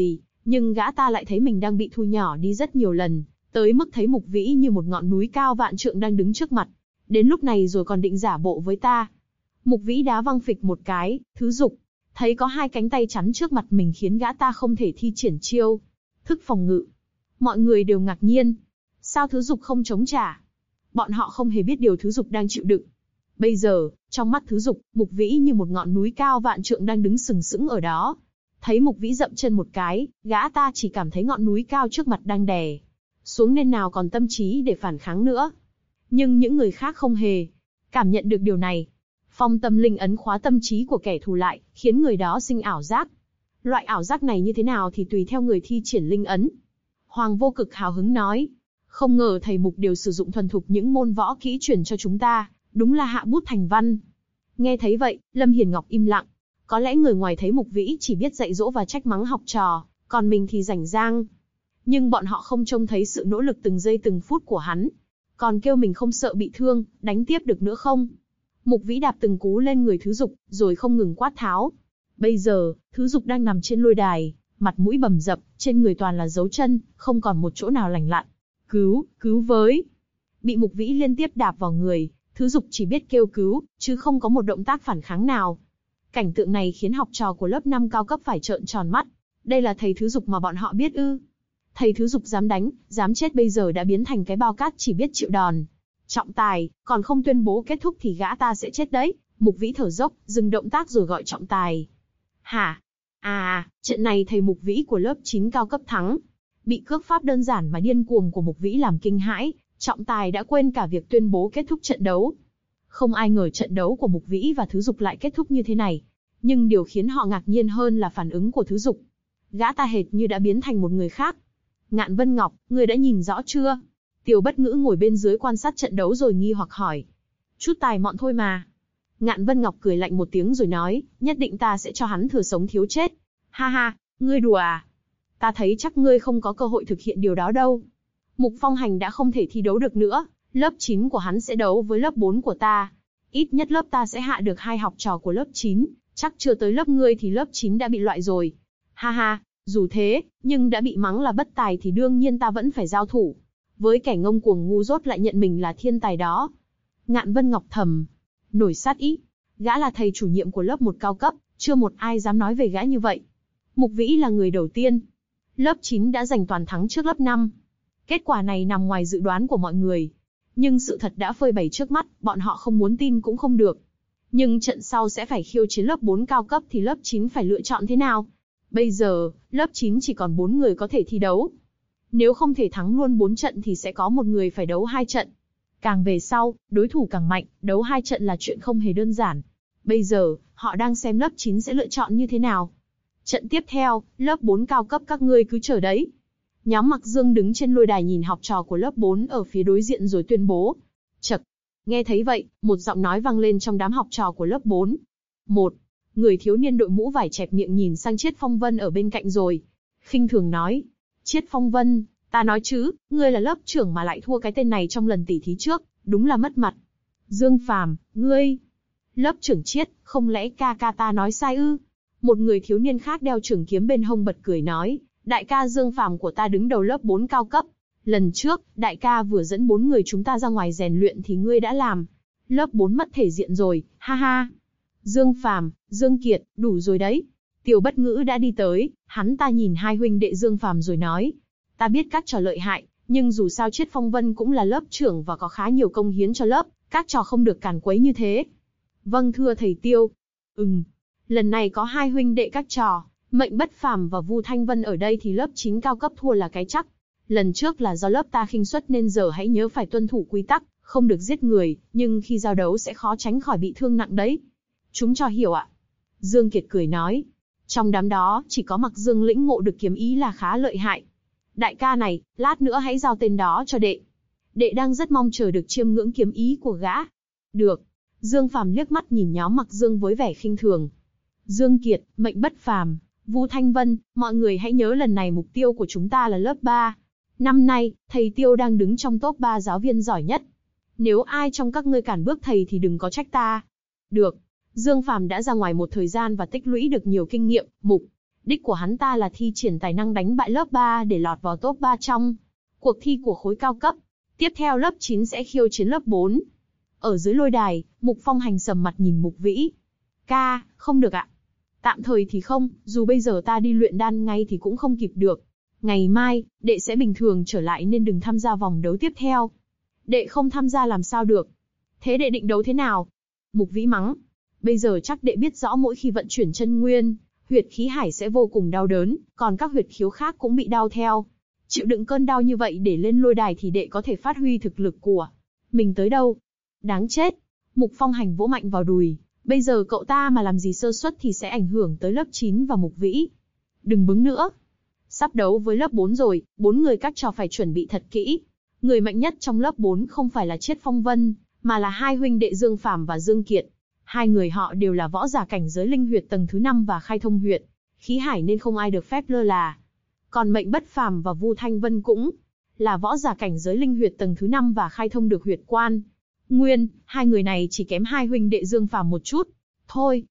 Nhưng gã ta lại thấy mình đang bị thu nhỏ đi rất nhiều lần, tới mức thấy Mục Vĩ như một ngọn núi cao vạn trượng đang đứng trước mặt. Đến lúc này rồi còn định giả bộ với ta. Mục Vĩ đá văng phịch một cái, Thứ Dục. Thấy có hai cánh tay chắn trước mặt mình khiến gã ta không thể thi triển chiêu thức phòng ngự. Mọi người đều ngạc nhiên. Sao Thứ Dục không chống trả? Bọn họ không hề biết điều Thứ Dục đang chịu đựng. Bây giờ, trong mắt Thứ Dục, Mục Vĩ như một ngọn núi cao vạn trượng đang đứng sừng sững ở đó. Thấy Mục Vĩ dậm chân một cái, gã ta chỉ cảm thấy ngọn núi cao trước mặt đang đè xuống nên nào còn tâm trí để phản kháng nữa. Nhưng những người khác không hề cảm nhận được điều này. Phong tâm linh ấn khóa tâm trí của kẻ thù lại, khiến người đó sinh ảo giác. Loại ảo giác này như thế nào thì tùy theo người thi triển linh ấn. Hoàng Vô Cực hào hứng nói, không ngờ thầy Mục đều sử dụng thuần thục những môn võ kỹ truyền cho chúng ta, đúng là hạ bút thành văn. Nghe thấy vậy, Lâm Hiền Ngọc im lặng. Có lẽ người ngoài thấy Mục Vĩ chỉ biết dạy dỗ và trách mắng học trò, còn mình thì rảnh rang. Nhưng bọn họ không trông thấy sự nỗ lực từng giây từng phút của hắn. Còn kêu mình không sợ bị thương, đánh tiếp được nữa không? Mục Vĩ đạp từng cú lên người Thứ Dục, rồi không ngừng quát tháo. Bây giờ, Thứ Dục đang nằm trên lôi đài, mặt mũi bầm dập, trên người toàn là dấu chân, không còn một chỗ nào lành lặn. Cứu, cứu với! Bị Mục Vĩ liên tiếp đạp vào người, Thứ Dục chỉ biết kêu cứu, chứ không có một động tác phản kháng nào. Cảnh tượng này khiến học trò của lớp 5 cao cấp phải trợn tròn mắt. Đây là thầy Thứ Dục mà bọn họ biết ư? Thầy Thứ Dục dám đánh, dám chết bây giờ đã biến thành cái bao cát chỉ biết chịu đòn. Trọng tài, còn không tuyên bố kết thúc thì gã ta sẽ chết đấy. Mục Vĩ thở dốc, dừng động tác rồi gọi trọng tài. Hả? Trận này thầy Mục Vĩ của lớp 9 cao cấp thắng. Bị cước pháp đơn giản mà điên cuồng của Mục Vĩ làm kinh hãi, trọng tài đã quên cả việc tuyên bố kết thúc trận đấu. Không ai ngờ trận đấu của Mục Vĩ và Thứ Dục lại kết thúc như thế này. Nhưng điều khiến họ ngạc nhiên hơn là phản ứng của Thứ Dục. Gã ta hệt như đã biến thành một người khác. Ngạn Vân Ngọc, ngươi đã nhìn rõ chưa? Tiêu Bất Ngữ ngồi bên dưới quan sát trận đấu rồi nghi hoặc hỏi. Chút tài mọn thôi mà. Ngạn Vân Ngọc cười lạnh một tiếng rồi nói, nhất định ta sẽ cho hắn thừa sống thiếu chết. Ha ha, ngươi đùa à? Ta thấy chắc ngươi không có cơ hội thực hiện điều đó đâu. Mục Phong Hành đã không thể thi đấu được nữa, lớp 9 của hắn sẽ đấu với lớp 4 của ta. Ít nhất lớp ta sẽ hạ được 2 học trò của lớp 9, chắc chưa tới lớp ngươi thì lớp 9 đã bị loại rồi. Ha ha, dù thế, nhưng đã bị mắng là bất tài thì đương nhiên ta vẫn phải giao thủ. Với kẻ ngông cuồng ngu dốt lại nhận mình là thiên tài đó. Ngạn Vân Ngọc thầm nổi sát ý. Gã là thầy chủ nhiệm của lớp 1 cao cấp, chưa một ai dám nói về gã như vậy. Mục Vĩ là người đầu tiên. Lớp 9 đã giành toàn thắng trước lớp 5. Kết quả này nằm ngoài dự đoán của mọi người. Nhưng sự thật đã phơi bày trước mắt, bọn họ không muốn tin cũng không được. Nhưng trận sau sẽ phải khiêu chiến lớp 4 cao cấp thì lớp 9 phải lựa chọn thế nào? Bây giờ, lớp 9 chỉ còn 4 người có thể thi đấu. Nếu không thể thắng luôn 4 trận thì sẽ có một người phải đấu 2 trận. Càng về sau, đối thủ càng mạnh, đấu 2 trận là chuyện không hề đơn giản. Bây giờ, họ đang xem lớp 9 sẽ lựa chọn như thế nào. Trận tiếp theo, lớp 4 cao cấp các ngươi cứ chờ đấy. Nhóm Mặc Dương đứng trên lôi đài nhìn học trò của lớp 4 ở phía đối diện rồi tuyên bố. Chậc. Nghe thấy vậy, một giọng nói vang lên trong đám học trò của lớp 4. Một người thiếu niên đội mũ vải chẹp miệng nhìn sang Chiết Phong Vân ở bên cạnh rồi khinh thường nói. Chiết Phong Vân, ta nói chứ, ngươi là lớp trưởng mà lại thua cái tên này trong lần tỉ thí trước, đúng là mất mặt. Dương Phàm, ngươi. Lớp trưởng Chiết, không lẽ ca ca ta nói sai ư? Một người thiếu niên khác đeo trường kiếm bên hông bật cười nói. Đại ca Dương Phàm của ta đứng đầu lớp 4 cao cấp. Lần trước, đại ca vừa dẫn 4 người chúng ta ra ngoài rèn luyện thì ngươi đã làm. Lớp 4 mất thể diện rồi, ha ha. Dương Phàm, Dương Kiệt, đủ rồi đấy. Tiêu Bất Ngữ đã đi tới, hắn ta nhìn hai huynh đệ Dương Phàm rồi nói. Ta biết các trò lợi hại, nhưng dù sao Chiết Phong Vân cũng là lớp trưởng và có khá nhiều công hiến cho lớp, các trò không được càn quấy như thế. Vâng thưa thầy Tiêu. Lần này có hai huynh đệ các trò, Mệnh Bất Phàm và Vu Thanh Vân ở đây thì lớp 9 cao cấp thua là cái chắc. Lần trước là do lớp ta khinh suất nên giờ hãy nhớ phải tuân thủ quy tắc, không được giết người, nhưng khi giao đấu sẽ khó tránh khỏi bị thương nặng đấy. Chúng cho hiểu ạ. Dương Kiệt cười nói. Trong đám đó, chỉ có Mặc Dương lĩnh ngộ được kiếm ý là khá lợi hại. Đại ca này, lát nữa hãy giao tên đó cho đệ. Đệ đang rất mong chờ được chiêm ngưỡng kiếm ý của gã. Được. Dương Phàm liếc mắt nhìn nhóm Mặc Dương với vẻ khinh thường. Dương Kiệt, Mệnh Bất Phàm, Vu Thanh Vân, mọi người hãy nhớ lần này mục tiêu của chúng ta là lớp 3. Năm nay, thầy Tiêu đang đứng trong top 3 giáo viên giỏi nhất. Nếu ai trong các ngươi cản bước thầy thì đừng có trách ta. Được. Dương Phàm đã ra ngoài một thời gian và tích lũy được nhiều kinh nghiệm, Mục Đích của hắn ta là thi triển tài năng đánh bại lớp 3 để lọt vào top 3 trong cuộc thi của khối cao cấp. Tiếp theo lớp 9 sẽ khiêu chiến lớp 4. Ở dưới lôi đài, Mục Phong Hành sầm mặt nhìn Mục Vĩ. Ca, không được ạ. Tạm thời thì không, dù bây giờ ta đi luyện đan ngay thì cũng không kịp được. Ngày mai, đệ sẽ bình thường trở lại nên đừng tham gia vòng đấu tiếp theo. Đệ không tham gia làm sao được. Thế đệ định đấu thế nào? Mục Vĩ mắng. Bây giờ chắc đệ biết rõ mỗi khi vận chuyển chân nguyên, huyệt khí hải sẽ vô cùng đau đớn, còn các huyệt khiếu khác cũng bị đau theo. Chịu đựng cơn đau như vậy để lên lôi đài thì đệ có thể phát huy thực lực của mình tới đâu. Đáng chết. Mục Phong Hành vỗ mạnh vào đùi. Bây giờ cậu ta mà làm gì sơ suất thì sẽ ảnh hưởng tới lớp 9 và Mục Vĩ. Đừng bướng nữa. Sắp đấu với lớp 4 rồi, 4 người các trò phải chuẩn bị thật kỹ. Người mạnh nhất trong lớp 4 không phải là Chiết Phong Vân, mà là hai huynh đệ Dương Phàm và Dương Kiệt. Hai người họ đều là võ giả cảnh giới linh huyệt tầng thứ 5 và khai thông huyệt khí hải nên không ai được phép lơ là. Còn Mệnh Bất Phàm và Vu Thanh Vân cũng là võ giả cảnh giới linh huyệt tầng thứ 5 và khai thông được huyệt quan nguyên, hai người này chỉ kém hai huynh đệ Dương Phàm một chút. Thôi.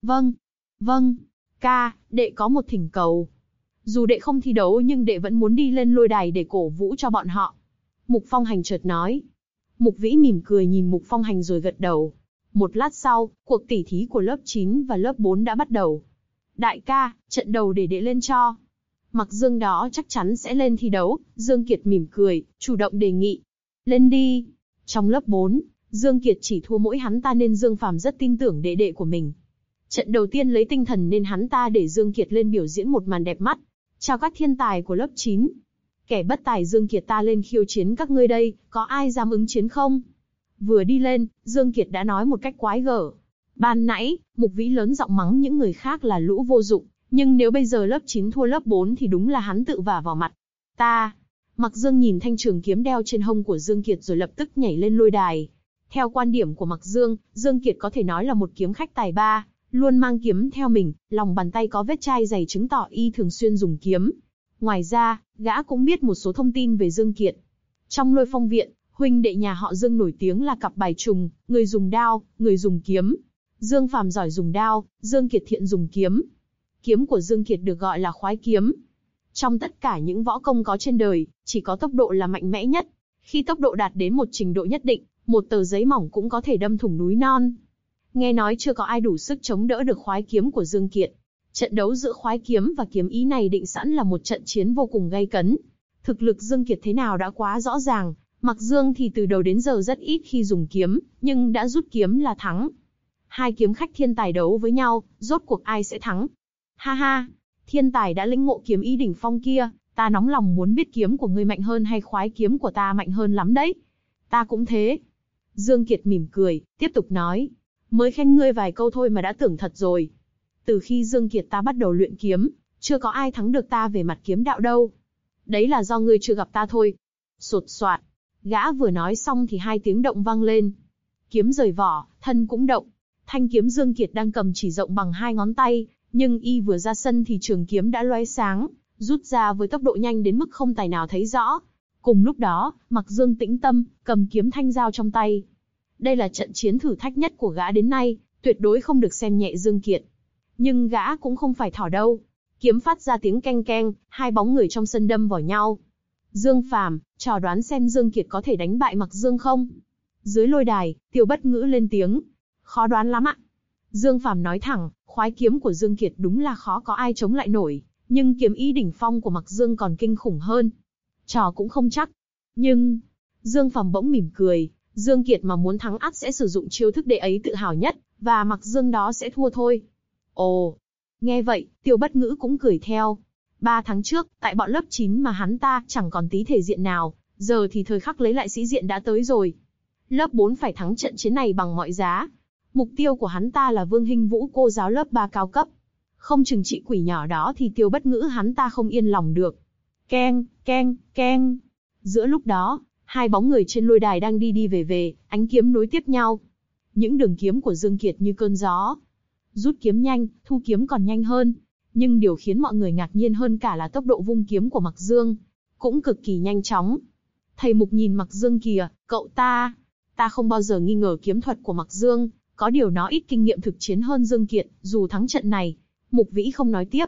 Vâng. Ca, đệ có một thỉnh cầu. Dù đệ không thi đấu nhưng đệ vẫn muốn đi lên lôi đài để cổ vũ cho bọn họ. Mục Phong Hành chợt nói. Mục Vĩ mỉm cười nhìn Mục Phong Hành rồi gật đầu. Một lát sau, cuộc tỉ thí của lớp 9 và lớp 4 đã bắt đầu. Đại ca, trận đầu để đệ lên cho. Mặc Dương đó chắc chắn sẽ lên thi đấu. Dương Kiệt mỉm cười, chủ động đề nghị. Lên đi. Trong lớp 4, Dương Kiệt chỉ thua mỗi hắn ta nên Dương Phàm rất tin tưởng đệ đệ của mình. Trận đầu tiên lấy tinh thần nên hắn ta để Dương Kiệt lên biểu diễn một màn đẹp mắt. Chào các thiên tài của lớp 9. Kẻ bất tài Dương Kiệt ta lên khiêu chiến các ngươi đây, có ai dám ứng chiến không? Vừa đi lên, Dương Kiệt đã nói một cách quái gở. Ban nãy, Mục Vĩ lớn giọng mắng những người khác là lũ vô dụng, nhưng nếu bây giờ lớp 9 thua lớp 4 thì đúng là hắn tự vả vào mặt. Ta. Mặc Dương nhìn thanh trường kiếm đeo trên hông của Dương Kiệt rồi lập tức nhảy lên lôi đài. Theo quan điểm của Mặc Dương, Dương Kiệt có thể nói là một kiếm khách tài ba, luôn mang kiếm theo mình, lòng bàn tay có vết chai dày chứng tỏ y thường xuyên dùng kiếm. Ngoài ra, gã cũng biết một số thông tin về Dương Kiệt. Trong Lôi Phong viện, huynh đệ nhà họ Dương nổi tiếng là cặp bài trùng, người dùng đao, người dùng kiếm. Dương Phàm giỏi dùng đao, Dương Kiệt thiện dùng kiếm. Kiếm của Dương Kiệt được gọi là khoái kiếm. Trong tất cả những võ công có trên đời, chỉ có tốc độ là mạnh mẽ nhất. Khi tốc độ đạt đến một trình độ nhất định, một tờ giấy mỏng cũng có thể đâm thủng núi non. Nghe nói chưa có ai đủ sức chống đỡ được khoái kiếm của Dương Kiệt. Trận đấu giữa khoái kiếm và kiếm ý này định sẵn là một trận chiến vô cùng gay cấn. Thực lực Dương Kiệt thế nào đã quá rõ ràng, Mặc Dương thì từ đầu đến giờ rất ít khi dùng kiếm, nhưng đã rút kiếm là thắng. Hai kiếm khách thiên tài đấu với nhau, rốt cuộc ai sẽ thắng? Ha ha, thiên tài đã lĩnh ngộ kiếm ý đỉnh phong kia, ta nóng lòng muốn biết kiếm của ngươi mạnh hơn hay khoái kiếm của ta mạnh hơn lắm đấy. Ta cũng thế. Dương Kiệt mỉm cười, tiếp tục nói. Mới khen ngươi vài câu thôi mà đã tưởng thật rồi. Từ khi Dương Kiệt ta bắt đầu luyện kiếm, chưa có ai thắng được ta về mặt kiếm đạo đâu. Đấy là do ngươi chưa gặp ta thôi. Sột soạt. Gã vừa nói xong thì hai tiếng động vang lên. Kiếm rời vỏ, thân cũng động. Thanh kiếm Dương Kiệt đang cầm chỉ rộng bằng hai ngón tay, nhưng y vừa ra sân thì trường kiếm đã lóe sáng, rút ra với tốc độ nhanh đến mức không tài nào thấy rõ. Cùng lúc đó, Mặc Dương tĩnh tâm, cầm kiếm thanh dao trong tay. Đây là trận chiến thử thách nhất của gã đến nay, tuyệt đối không được xem nhẹ Dương Kiệt. Nhưng gã cũng không phải thỏ đâu. Kiếm phát ra tiếng keng keng, hai bóng người trong sân đâm vào nhau. Dương Phàm, trò đoán xem Dương Kiệt có thể đánh bại Mặc Dương không? Dưới lôi đài, Tiêu Bất Ngữ lên tiếng. Khó đoán lắm ạ. Dương Phàm nói thẳng, khoái kiếm của Dương Kiệt đúng là khó có ai chống lại nổi, nhưng kiếm ý đỉnh phong của Mặc Dương còn kinh khủng hơn. Trò cũng không chắc. Nhưng, Dương Phàm bỗng mỉm cười, Dương Kiệt mà muốn thắng ắt sẽ sử dụng chiêu thức đệ ấy tự hào nhất, và Mặc Dương đó sẽ thua thôi. Ồ, nghe vậy, Tiêu Bất Ngữ cũng cười theo. 3 tháng trước, tại bọn lớp 9 mà hắn ta chẳng còn tí thể diện nào, giờ thì thời khắc lấy lại sĩ diện đã tới rồi. Lớp 4 phải thắng trận chiến này bằng mọi giá. Mục tiêu của hắn ta là Vương Hinh Vũ cô giáo lớp 3 cao cấp. Không chừng trị quỷ nhỏ đó thì Tiêu Bất Ngữ hắn ta không yên lòng được. Keng, keng, keng. Giữa lúc đó, hai bóng người trên lôi đài đang đi đi về về, ánh kiếm nối tiếp nhau. Những đường kiếm của Dương Kiệt như cơn gió. Rút kiếm nhanh, thu kiếm còn nhanh hơn. Nhưng điều khiến mọi người ngạc nhiên hơn cả là tốc độ vung kiếm của Mặc Dương. Cũng cực kỳ nhanh chóng. Thầy Mục nhìn Mặc Dương kìa, cậu ta. Ta không bao giờ nghi ngờ kiếm thuật của Mặc Dương. Có điều nó ít kinh nghiệm thực chiến hơn Dương Kiệt, dù thắng trận này. Mục Vĩ không nói tiếp.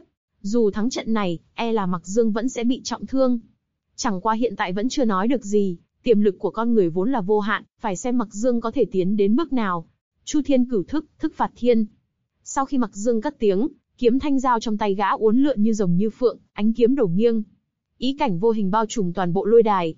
Dù thắng trận này, là Mặc Dương vẫn sẽ bị trọng thương. Chẳng qua hiện tại vẫn chưa nói được gì, tiềm lực của con người vốn là vô hạn, phải xem Mặc Dương có thể tiến đến bước nào. Chu Thiên Cửu Thức, Thức Phạt Thiên. Sau khi Mặc Dương cất tiếng, kiếm thanh dao trong tay gã uốn lượn như rồng như phượng, ánh kiếm đổ nghiêng. Ý cảnh vô hình bao trùm toàn bộ lôi đài.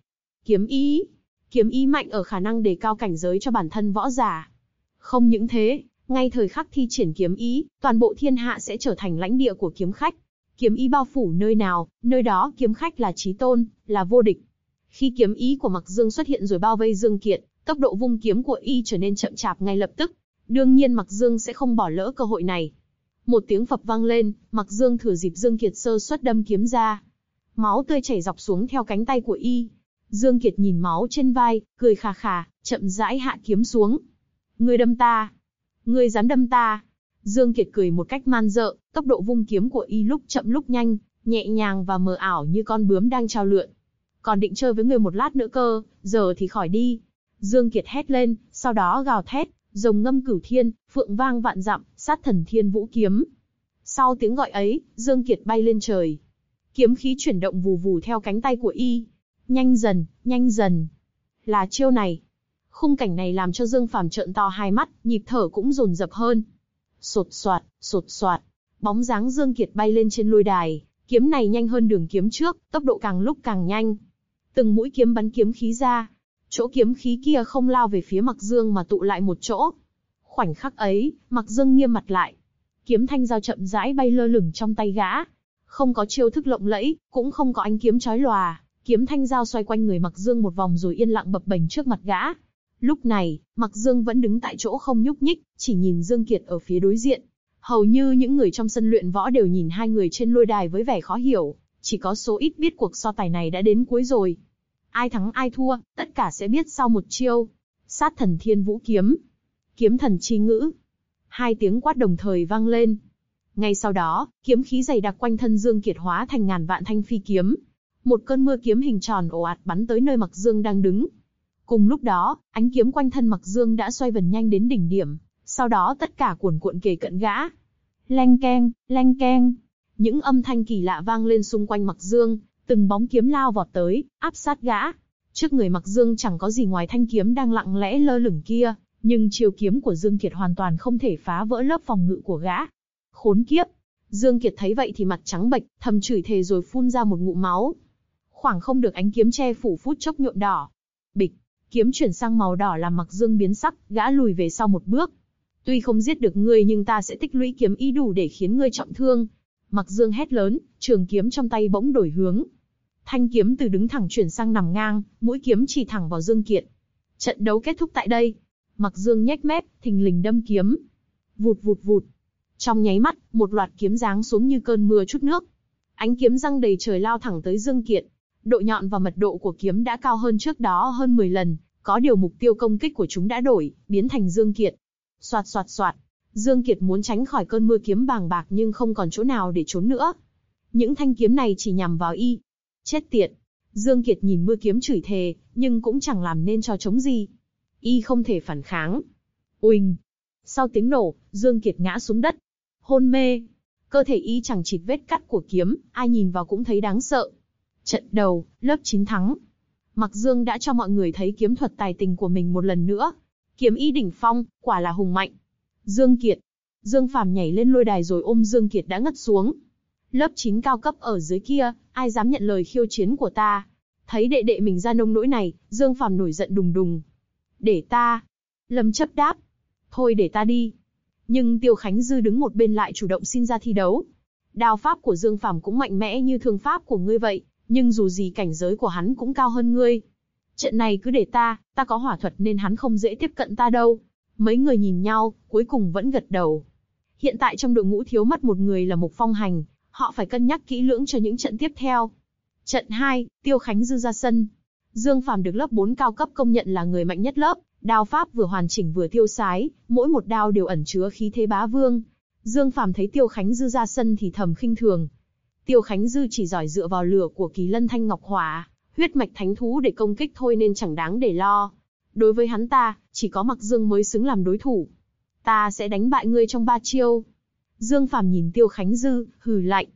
Kiếm ý mạnh ở khả năng đề cao cảnh giới cho bản thân võ giả. Không những thế, ngay thời khắc thi triển kiếm ý, toàn bộ thiên hạ sẽ trở thành lãnh địa của kiếm khách. Kiếm ý bao phủ nơi nào, nơi đó kiếm khách là chí tôn, là vô địch. Khi kiếm ý của Mặc Dương xuất hiện rồi bao vây Dương Kiệt, tốc độ vung kiếm của y trở nên chậm chạp ngay lập tức. Đương nhiên Mặc Dương sẽ không bỏ lỡ cơ hội này. Một tiếng phập vang lên, Mặc Dương thừa dịp Dương Kiệt sơ suất đâm kiếm ra. Máu tươi chảy dọc xuống theo cánh tay của y. Dương Kiệt nhìn máu trên vai, cười khà khà, chậm rãi hạ kiếm xuống. Ngươi đâm ta? Ngươi dám đâm ta? Dương Kiệt cười một cách man dợ, tốc độ vung kiếm của y lúc chậm lúc nhanh, nhẹ nhàng và mờ ảo như con bướm đang chao lượn. Còn định chơi với ngươi một lát nữa cơ, giờ thì khỏi đi. Dương Kiệt hét lên, sau đó gào thét, rồng ngâm cửu thiên, phượng vang vạn dặm, sát thần thiên vũ kiếm. Sau tiếng gọi ấy, Dương Kiệt bay lên trời. Kiếm khí chuyển động vù vù theo cánh tay của y. Nhanh dần. Là chiêu này. Khung cảnh này làm cho Dương Phàm trợn to hai mắt, nhịp thở cũng dồn dập hơn. Sột soạt. Bóng dáng Dương Kiệt bay lên trên lôi đài, kiếm này nhanh hơn đường kiếm trước, tốc độ càng lúc càng nhanh. Từng mũi kiếm bắn kiếm khí ra. Chỗ kiếm khí kia không lao về phía Mặc Dương mà tụ lại một chỗ. Khoảnh khắc ấy, Mặc Dương nghiêm mặt lại. Kiếm thanh dao chậm rãi bay lơ lửng trong tay gã. Không có chiêu thức lộng lẫy, cũng không có ánh kiếm chói lòa. Kiếm thanh dao xoay quanh người Mặc Dương một vòng rồi yên lặng bập bềnh trước mặt gã. Lúc này, Mặc Dương vẫn đứng tại chỗ không nhúc nhích, chỉ nhìn Dương Kiệt ở phía đối diện. Hầu như những người trong sân luyện võ đều nhìn hai người trên lôi đài với vẻ khó hiểu, chỉ có số ít biết cuộc so tài này đã đến cuối rồi. Ai thắng ai thua, tất cả sẽ biết sau một chiêu. Sát thần thiên vũ kiếm. Kiếm thần chi ngữ. Hai tiếng quát đồng thời vang lên. Ngay sau đó, kiếm khí dày đặc quanh thân Dương Kiệt hóa thành ngàn vạn thanh phi kiếm. Một cơn mưa kiếm hình tròn ồ ạt bắn tới nơi Mặc Dương đang đứng. Cùng lúc đó, ánh kiếm quanh thân Mặc Dương đã xoay vần nhanh đến đỉnh điểm, sau đó tất cả cuồn cuộn kề cận gã. Leng keng. Những âm thanh kỳ lạ vang lên xung quanh Mặc Dương, từng bóng kiếm lao vọt tới, áp sát gã. Trước người Mặc Dương chẳng có gì ngoài thanh kiếm đang lặng lẽ lơ lửng kia, nhưng chiêu kiếm của Dương Kiệt hoàn toàn không thể phá vỡ lớp phòng ngự của gã. Khốn kiếp! Dương Kiệt thấy vậy thì mặt trắng bệch, thầm chửi thề rồi phun ra một ngụm máu. Khoảng không được ánh kiếm che phủ phút chốc nhuộm đỏ. Bịch! Kiếm chuyển sang màu đỏ làm Mặc Dương biến sắc, gã lùi về sau một bước. Tuy không giết được ngươi nhưng ta sẽ tích lũy kiếm ý đủ để khiến ngươi trọng thương. Mặc Dương hét lớn, trường kiếm trong tay bỗng đổi hướng. Thanh kiếm từ đứng thẳng chuyển sang nằm ngang, mũi kiếm chỉ thẳng vào Dương Kiệt. Trận đấu kết thúc tại đây. Mặc Dương nhếch mép, thình lình đâm kiếm. Vụt. Trong nháy mắt, một loạt kiếm giáng xuống như cơn mưa trút nước. Ánh kiếm răng đầy trời lao thẳng tới Dương Kiệt. Độ nhọn và mật độ của kiếm đã cao hơn trước đó hơn 10 lần, có điều mục tiêu công kích của chúng đã đổi, biến thành Dương Kiệt. Soạt. Dương Kiệt muốn tránh khỏi cơn mưa kiếm bàng bạc nhưng không còn chỗ nào để trốn nữa. Những thanh kiếm này chỉ nhằm vào y. Chết tiệt! Dương Kiệt nhìn mưa kiếm chửi thề, nhưng cũng chẳng làm nên trò trống gì. Y không thể phản kháng. Uỳnh! Sau tiếng nổ, Dương Kiệt ngã xuống đất. Hôn mê. Cơ thể y chẳng chịt vết cắt của kiếm, ai nhìn vào cũng thấy đáng sợ. Trận đầu, lớp 9 thắng. Mặc Dương đã cho mọi người thấy kiếm thuật tài tình của mình một lần nữa. Kiếm ý đỉnh phong, quả là hùng mạnh. Dương Kiệt. Dương Phàm nhảy lên lôi đài rồi ôm Dương Kiệt đã ngất xuống. Lớp 9 cao cấp ở dưới kia, ai dám nhận lời khiêu chiến của ta? Thấy đệ đệ mình ra nông nỗi này, Dương Phàm nổi giận đùng đùng. Để ta. Lâm Chấp đáp. Thôi để ta đi. Nhưng Tiêu Khánh Dư đứng một bên lại chủ động xin ra thi đấu. Đao pháp của Dương Phàm cũng mạnh mẽ như thương pháp của ngươi vậy, nhưng dù gì cảnh giới của hắn cũng cao hơn ngươi. Trận này cứ để ta có hỏa thuật nên hắn không dễ tiếp cận ta đâu. Mấy người nhìn nhau, cuối cùng vẫn gật đầu. Hiện tại trong đội ngũ thiếu mất một người là Mục Phong Hành, họ phải cân nhắc kỹ lưỡng cho những trận tiếp theo. Trận 2, Tiêu Khánh Dư ra sân. Dương Phàm được lớp 4 cao cấp công nhận là người mạnh nhất lớp, đao pháp vừa hoàn chỉnh vừa tiêu sái, mỗi một đao đều ẩn chứa khí thế bá vương. Dương Phàm thấy Tiêu Khánh Dư ra sân thì thầm khinh thường. Tiêu Khánh Dư chỉ giỏi dựa vào lửa của Kỳ Lân Thanh Ngọc Hỏa, huyết mạch thánh thú để công kích thôi nên chẳng đáng để lo. Đối với hắn ta, chỉ có Mặc Dương mới xứng làm đối thủ. Ta sẽ đánh bại ngươi trong 3 chiêu. Dương Phàm nhìn Tiêu Khánh Dư, hừ lạnh.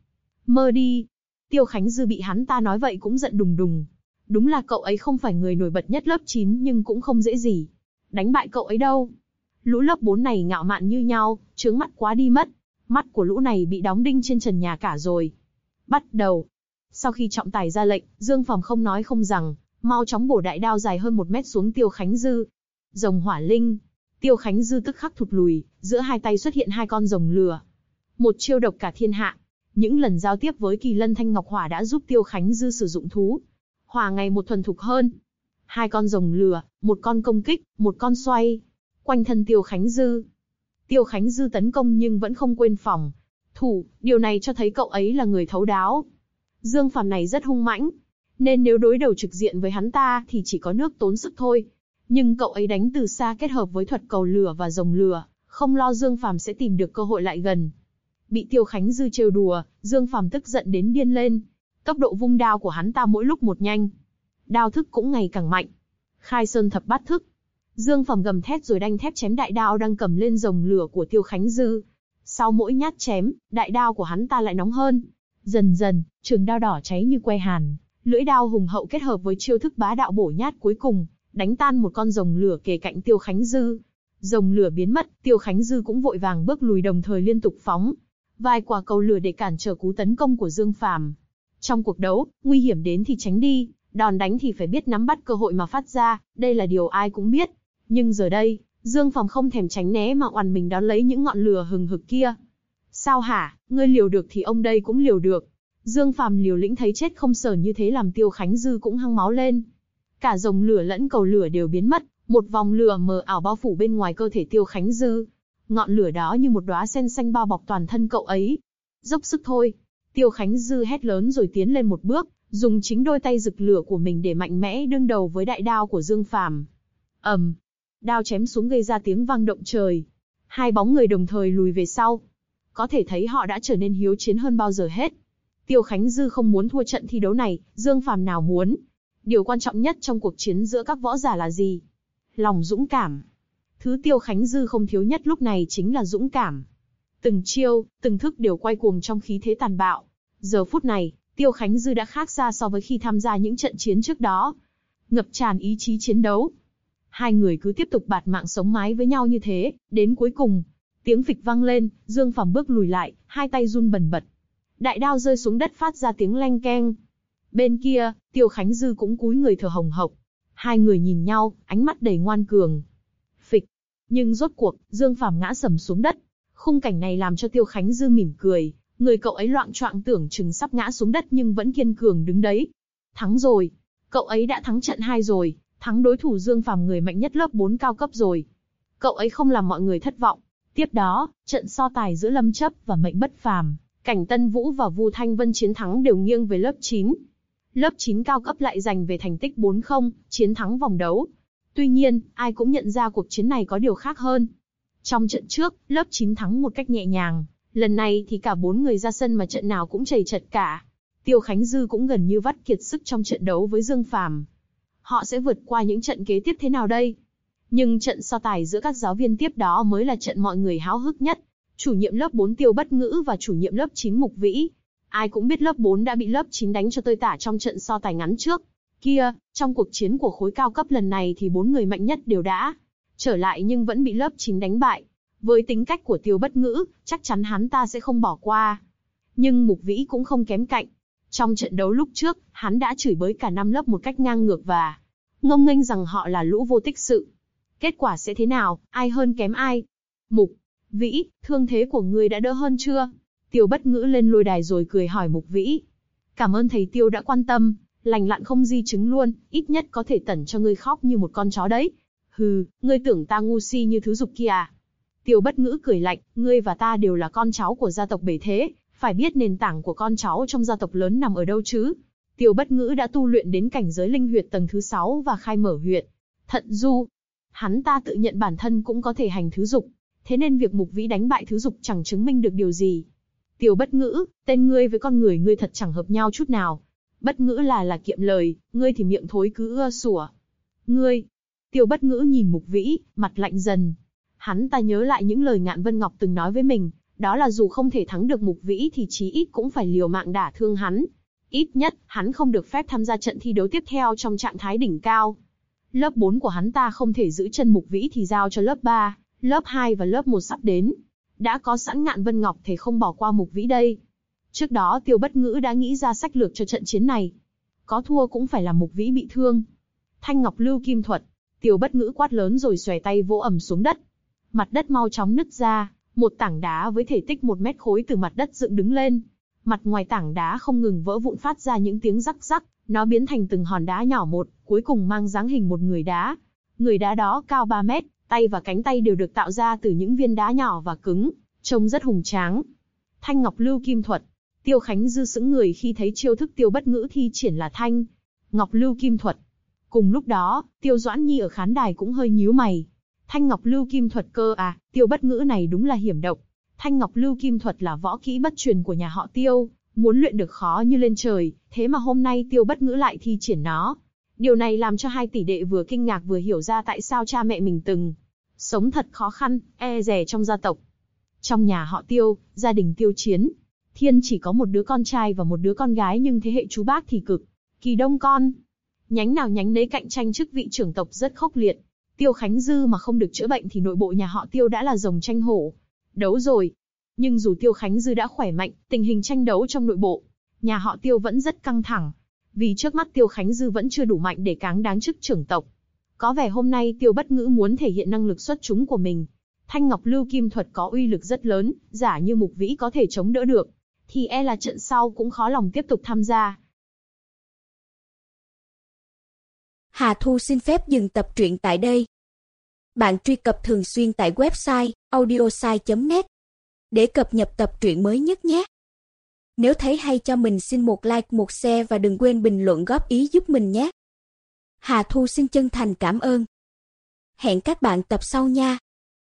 Mơ đi. Tiêu Khánh Dư bị hắn ta nói vậy cũng giận đùng đùng. Đúng là cậu ấy không phải người nổi bật nhất lớp 9 nhưng cũng không dễ gì đánh bại cậu ấy đâu. Lũ lớp 4 này ngạo mạn như nhau, trướng mắt quá đi mất. Mắt của lũ này bị đóng đinh trên trần nhà cả rồi. Bắt đầu. Sau khi trọng tài ra lệnh, Dương Phàm không nói không rằng, mau chóng bổ đại đao dài hơn 1 mét xuống Tiêu Khánh Dư. Rồng hỏa linh. Tiêu Khánh Dư tức khắc thụt lùi, giữa hai tay xuất hiện 2 con rồng lửa. Một chiêu độc cả thiên hạ. Những lần giao tiếp với Kỳ Lân Thanh Ngọc Hỏa đã giúp Tiêu Khánh Dư sử dụng thú hỏa ngày một thuần thục hơn. 2 con rồng lửa, 1 con công kích, 1 con xoay quanh thân Tiêu Khánh Dư. Tiêu Khánh Dư tấn công nhưng vẫn không quên phòng thủ, điều này cho thấy cậu ấy là người thấu đáo. Dương Phàm này rất hung mãnh, nên nếu đối đầu trực diện với hắn ta thì chỉ có nước tốn sức thôi. Nhưng cậu ấy đánh từ xa kết hợp với thuật cầu lửa và rồng lửa, không lo Dương Phàm sẽ tìm được cơ hội lại gần. Bị Tiêu Khánh Dư trêu đùa, Dương Phàm tức giận đến điên lên. Tốc độ vung đao của hắn ta mỗi lúc một nhanh. Đao thức cũng ngày càng mạnh. Khai sơn thập bát thức. Dương Phàm gầm thét rồi đanh thép chém đại đao đang cầm lên rồng lửa của Tiêu Khánh Dư. Sau mỗi nhát chém, đại đao của hắn ta lại nóng hơn. Dần dần, trường đao đỏ cháy như que hàn. Lưỡi đao hùng hậu kết hợp với chiêu thức bá đạo bổ nhát cuối cùng, đánh tan một con rồng lửa kề cạnh Tiêu Khánh Dư. Rồng lửa biến mất, Tiêu Khánh Dư cũng vội vàng bước lùi đồng thời liên tục phóng vài quả cầu lửa để cản trở cú tấn công của Dương Phàm. Trong cuộc đấu, nguy hiểm đến thì tránh đi, đòn đánh thì phải biết nắm bắt cơ hội mà phát ra, đây là điều ai cũng biết. Nhưng giờ đây, Dương Phàm không thèm tránh né mà oằn mình đón lấy những ngọn lửa hừng hực kia. Sao hả, ngươi liều được thì ông đây cũng liều được. Dương Phàm liều lĩnh thấy chết không sờn như thế làm Tiêu Khánh Dư cũng hăng máu lên. Cả rồng lửa lẫn cầu lửa đều biến mất, một vòng lửa mờ ảo bao phủ bên ngoài cơ thể Tiêu Khánh Dư. Ngọn lửa đó như một đóa sen xanh bao bọc toàn thân cậu ấy. Dốc sức thôi. Tiêu Khánh Dư hét lớn rồi tiến lên một bước, dùng chính đôi tay rực lửa của mình để mạnh mẽ đương đầu với đại đao của Dương Phàm. Đao chém xuống gây ra tiếng vang động trời. 2 bóng người đồng thời lùi về sau. Có thể thấy họ đã trở nên hiếu chiến hơn bao giờ hết. Tiêu Khánh Dư không muốn thua trận thi đấu này, Dương Phàm nào muốn. Điều quan trọng nhất trong cuộc chiến giữa các võ giả là gì? Lòng dũng cảm. Thứ Tiêu Khánh Dư không thiếu nhất lúc này chính là dũng cảm. Từng chiêu, từng thức đều quay cuồng trong khí thế tàn bạo. Giờ phút này, Tiêu Khánh Dư đã khác xa so với khi tham gia những trận chiến trước đó. Ngập tràn ý chí chiến đấu. 2 người cứ tiếp tục bạt mạng sống mái với nhau như thế, đến cuối cùng. Tiếng phịch vang lên, Dương Phàm bước lùi lại, 2 tay run bần bật. Đại đao rơi xuống đất phát ra tiếng leng keng. Bên kia, Tiêu Khánh Dư cũng cúi người thở hồng hộc. 2 người nhìn nhau, ánh mắt đầy ngoan cường. Phịch. Nhưng rốt cuộc, Dương Phàm ngã sầm xuống đất. Khung cảnh này làm cho Tiêu Khánh Dư mỉm cười. Người cậu ấy loạng choạng tưởng chừng sắp ngã xuống đất nhưng vẫn kiên cường đứng đấy. Thắng rồi. Cậu ấy đã thắng trận 2 rồi, thắng đối thủ Dương Phàm người mạnh nhất lớp 4 cao cấp rồi. Cậu ấy không làm mọi người thất vọng. Tiếp đó, trận so tài giữa Lâm Chấp và Mệnh Bất Phàm, Cảnh Tân Vũ và Vu Thanh Vân chiến thắng đều nghiêng về lớp 9. Lớp 9 cao cấp lại giành về thành tích 4-0, chiến thắng vòng đấu. Tuy nhiên, ai cũng nhận ra cuộc chiến này có điều khác hơn. Trong trận trước, lớp 9 thắng một cách nhẹ nhàng. Lần này thì cả 4 người ra sân mà trận nào cũng chầy chật cả. Tiêu Khánh Dư cũng gần như vắt kiệt sức trong trận đấu với Dương Phàm. Họ sẽ vượt qua những trận kế tiếp thế nào đây? Nhưng trận so tài giữa các giáo viên tiếp đó mới là trận mọi người háo hức nhất. Chủ nhiệm lớp 4 Tiêu Bất Ngữ và chủ nhiệm lớp 9 Mục Vĩ. Ai cũng biết lớp 4 đã bị lớp 9 đánh cho tơi tả trong trận so tài ngắn trước. Kia, trong cuộc chiến của khối cao cấp lần này thì 4 người mạnh nhất đều đã trở lại nhưng vẫn bị lớp 9 đánh bại. Với tính cách của Tiêu Bất Ngữ, chắc chắn hắn ta sẽ không bỏ qua. Nhưng Mục Vĩ cũng không kém cạnh. Trong trận đấu lúc trước, hắn đã chửi bới cả 5 lớp một cách ngang ngược và ngông nghênh rằng họ là lũ vô tích sự. Kết quả sẽ thế nào, ai hơn kém ai? Mục Vĩ, thương thế của ngươi đã đỡ hơn chưa? Tiêu Bất Ngữ lên lôi đài rồi cười hỏi Mục Vĩ. Cảm ơn thầy Tiêu đã quan tâm, lành lặn không di chứng luôn, ít nhất có thể tẩn cho ngươi khóc như một con chó đấy. Hừ, ngươi tưởng ta ngu si như thứ dục kia à? Tiêu Bất Ngữ cười lạnh, ngươi và ta đều là con cháu của gia tộc bề thế, phải biết nền tảng của con cháu trong gia tộc lớn nằm ở đâu chứ. Tiêu Bất Ngữ đã tu luyện đến cảnh giới linh huyệt tầng thứ 6 và khai mở huyệt Thận Du. Hắn ta tự nhận bản thân cũng có thể hành thứ dục, thế nên việc Mục Vĩ đánh bại thứ dục chẳng chứng minh được điều gì. Tiêu Bất Ngữ, tên ngươi với con người ngươi thật chẳng hợp nhau chút nào. Bất Ngữ là kiệm lời, ngươi thì miệng thối cứ ưa sủa. Ngươi. Tiêu Bất Ngữ nhìn Mục Vĩ, mặt lạnh dần. Hắn ta nhớ lại những lời Ngạn Vân Ngọc từng nói với mình, Đó là dù không thể thắng được Mục Vĩ thì chí ít cũng phải liều mạng đả thương hắn. Ít nhất, hắn không được phép tham gia trận thi đấu tiếp theo trong trạng thái đỉnh cao. Lớp 4 của hắn ta không thể giữ chân Mục Vĩ thì giao cho lớp 3, lớp 2 và lớp 1 sắp đến. Đã có sẵn Ngạn Vân Ngọc thì không bỏ qua Mục Vĩ đây. Trước đó Tiêu Bất Ngữ đã nghĩ ra sách lược cho trận chiến này. Có thua cũng phải làm Mục Vĩ bị thương. Thanh Ngọc Lưu Kim Thuật, Tiêu Bất Ngữ quát lớn rồi xòe tay vỗ ầm xuống đất. Mặt đất mau chóng nứt ra, một tảng đá với thể tích 1 mét khối từ mặt đất dựng đứng lên. Mặt ngoài tảng đá không ngừng vỡ vụn phát ra những tiếng rắc rắc, nó biến thành từng hòn đá nhỏ một, cuối cùng mang dáng hình một người đá. Người đá đó cao 3 mét, tay và cánh tay đều được tạo ra từ những viên đá nhỏ và cứng, trông rất hùng tráng. Thanh Ngọc Lưu Kim Thuật, Tiêu Khánh Dư sững người khi thấy chiêu thức Tiêu Bất Ngữ thi triển là Thanh Ngọc Lưu Kim Thuật. Cùng lúc đó, Tiêu Doãn Nhi ở khán đài cũng hơi nhíu mày. Thanh Ngọc Lưu Kim Thuật cơ à, Tiêu Bất Ngữ này đúng là hiểm độc. Thanh Ngọc Lưu Kim Thuật là võ kỹ bất truyền của nhà họ Tiêu, muốn luyện được khó như lên trời, thế mà hôm nay Tiêu Bất Ngữ lại thi triển nó. Điều này làm cho hai tỷ đệ vừa kinh ngạc vừa hiểu ra tại sao cha mẹ mình từng sống thật khó khăn, e dè trong gia tộc. Trong nhà họ Tiêu, gia đình Tiêu Chiến, Thiên chỉ có một đứa con trai và một đứa con gái, nhưng thế hệ chú bác thì cực kỳ đông con. Nhánh nào nhánh nấy cạnh tranh chức vị trưởng tộc rất khốc liệt. Tiêu Khánh Dư mà không được chữa bệnh thì nội bộ nhà họ Tiêu đã là rồng tranh hổ đấu rồi. Nhưng dù Tiêu Khánh Dư đã khỏe mạnh, tình hình tranh đấu trong nội bộ nhà họ Tiêu vẫn rất căng thẳng. Vì trước mắt Tiêu Khánh Dư vẫn chưa đủ mạnh để cáng đáng chức trưởng tộc. Có vẻ hôm nay Tiêu Bất Ngữ muốn thể hiện năng lực xuất chúng của mình. Thanh Ngọc Lưu Kim Thuật có uy lực rất lớn, giả như Mục Vĩ có thể chống đỡ được, thì e là trận sau cũng khó lòng tiếp tục tham gia. Hà Thu xin phép dừng tập truyện tại đây. Bạn truy cập thường xuyên tại website audiosai.net để cập nhật tập truyện mới nhất nhé. Nếu thấy hay cho mình xin một like, một share và đừng quên bình luận góp ý giúp mình nhé. Hà Thu xin chân thành cảm ơn. Hẹn các bạn tập sau nha.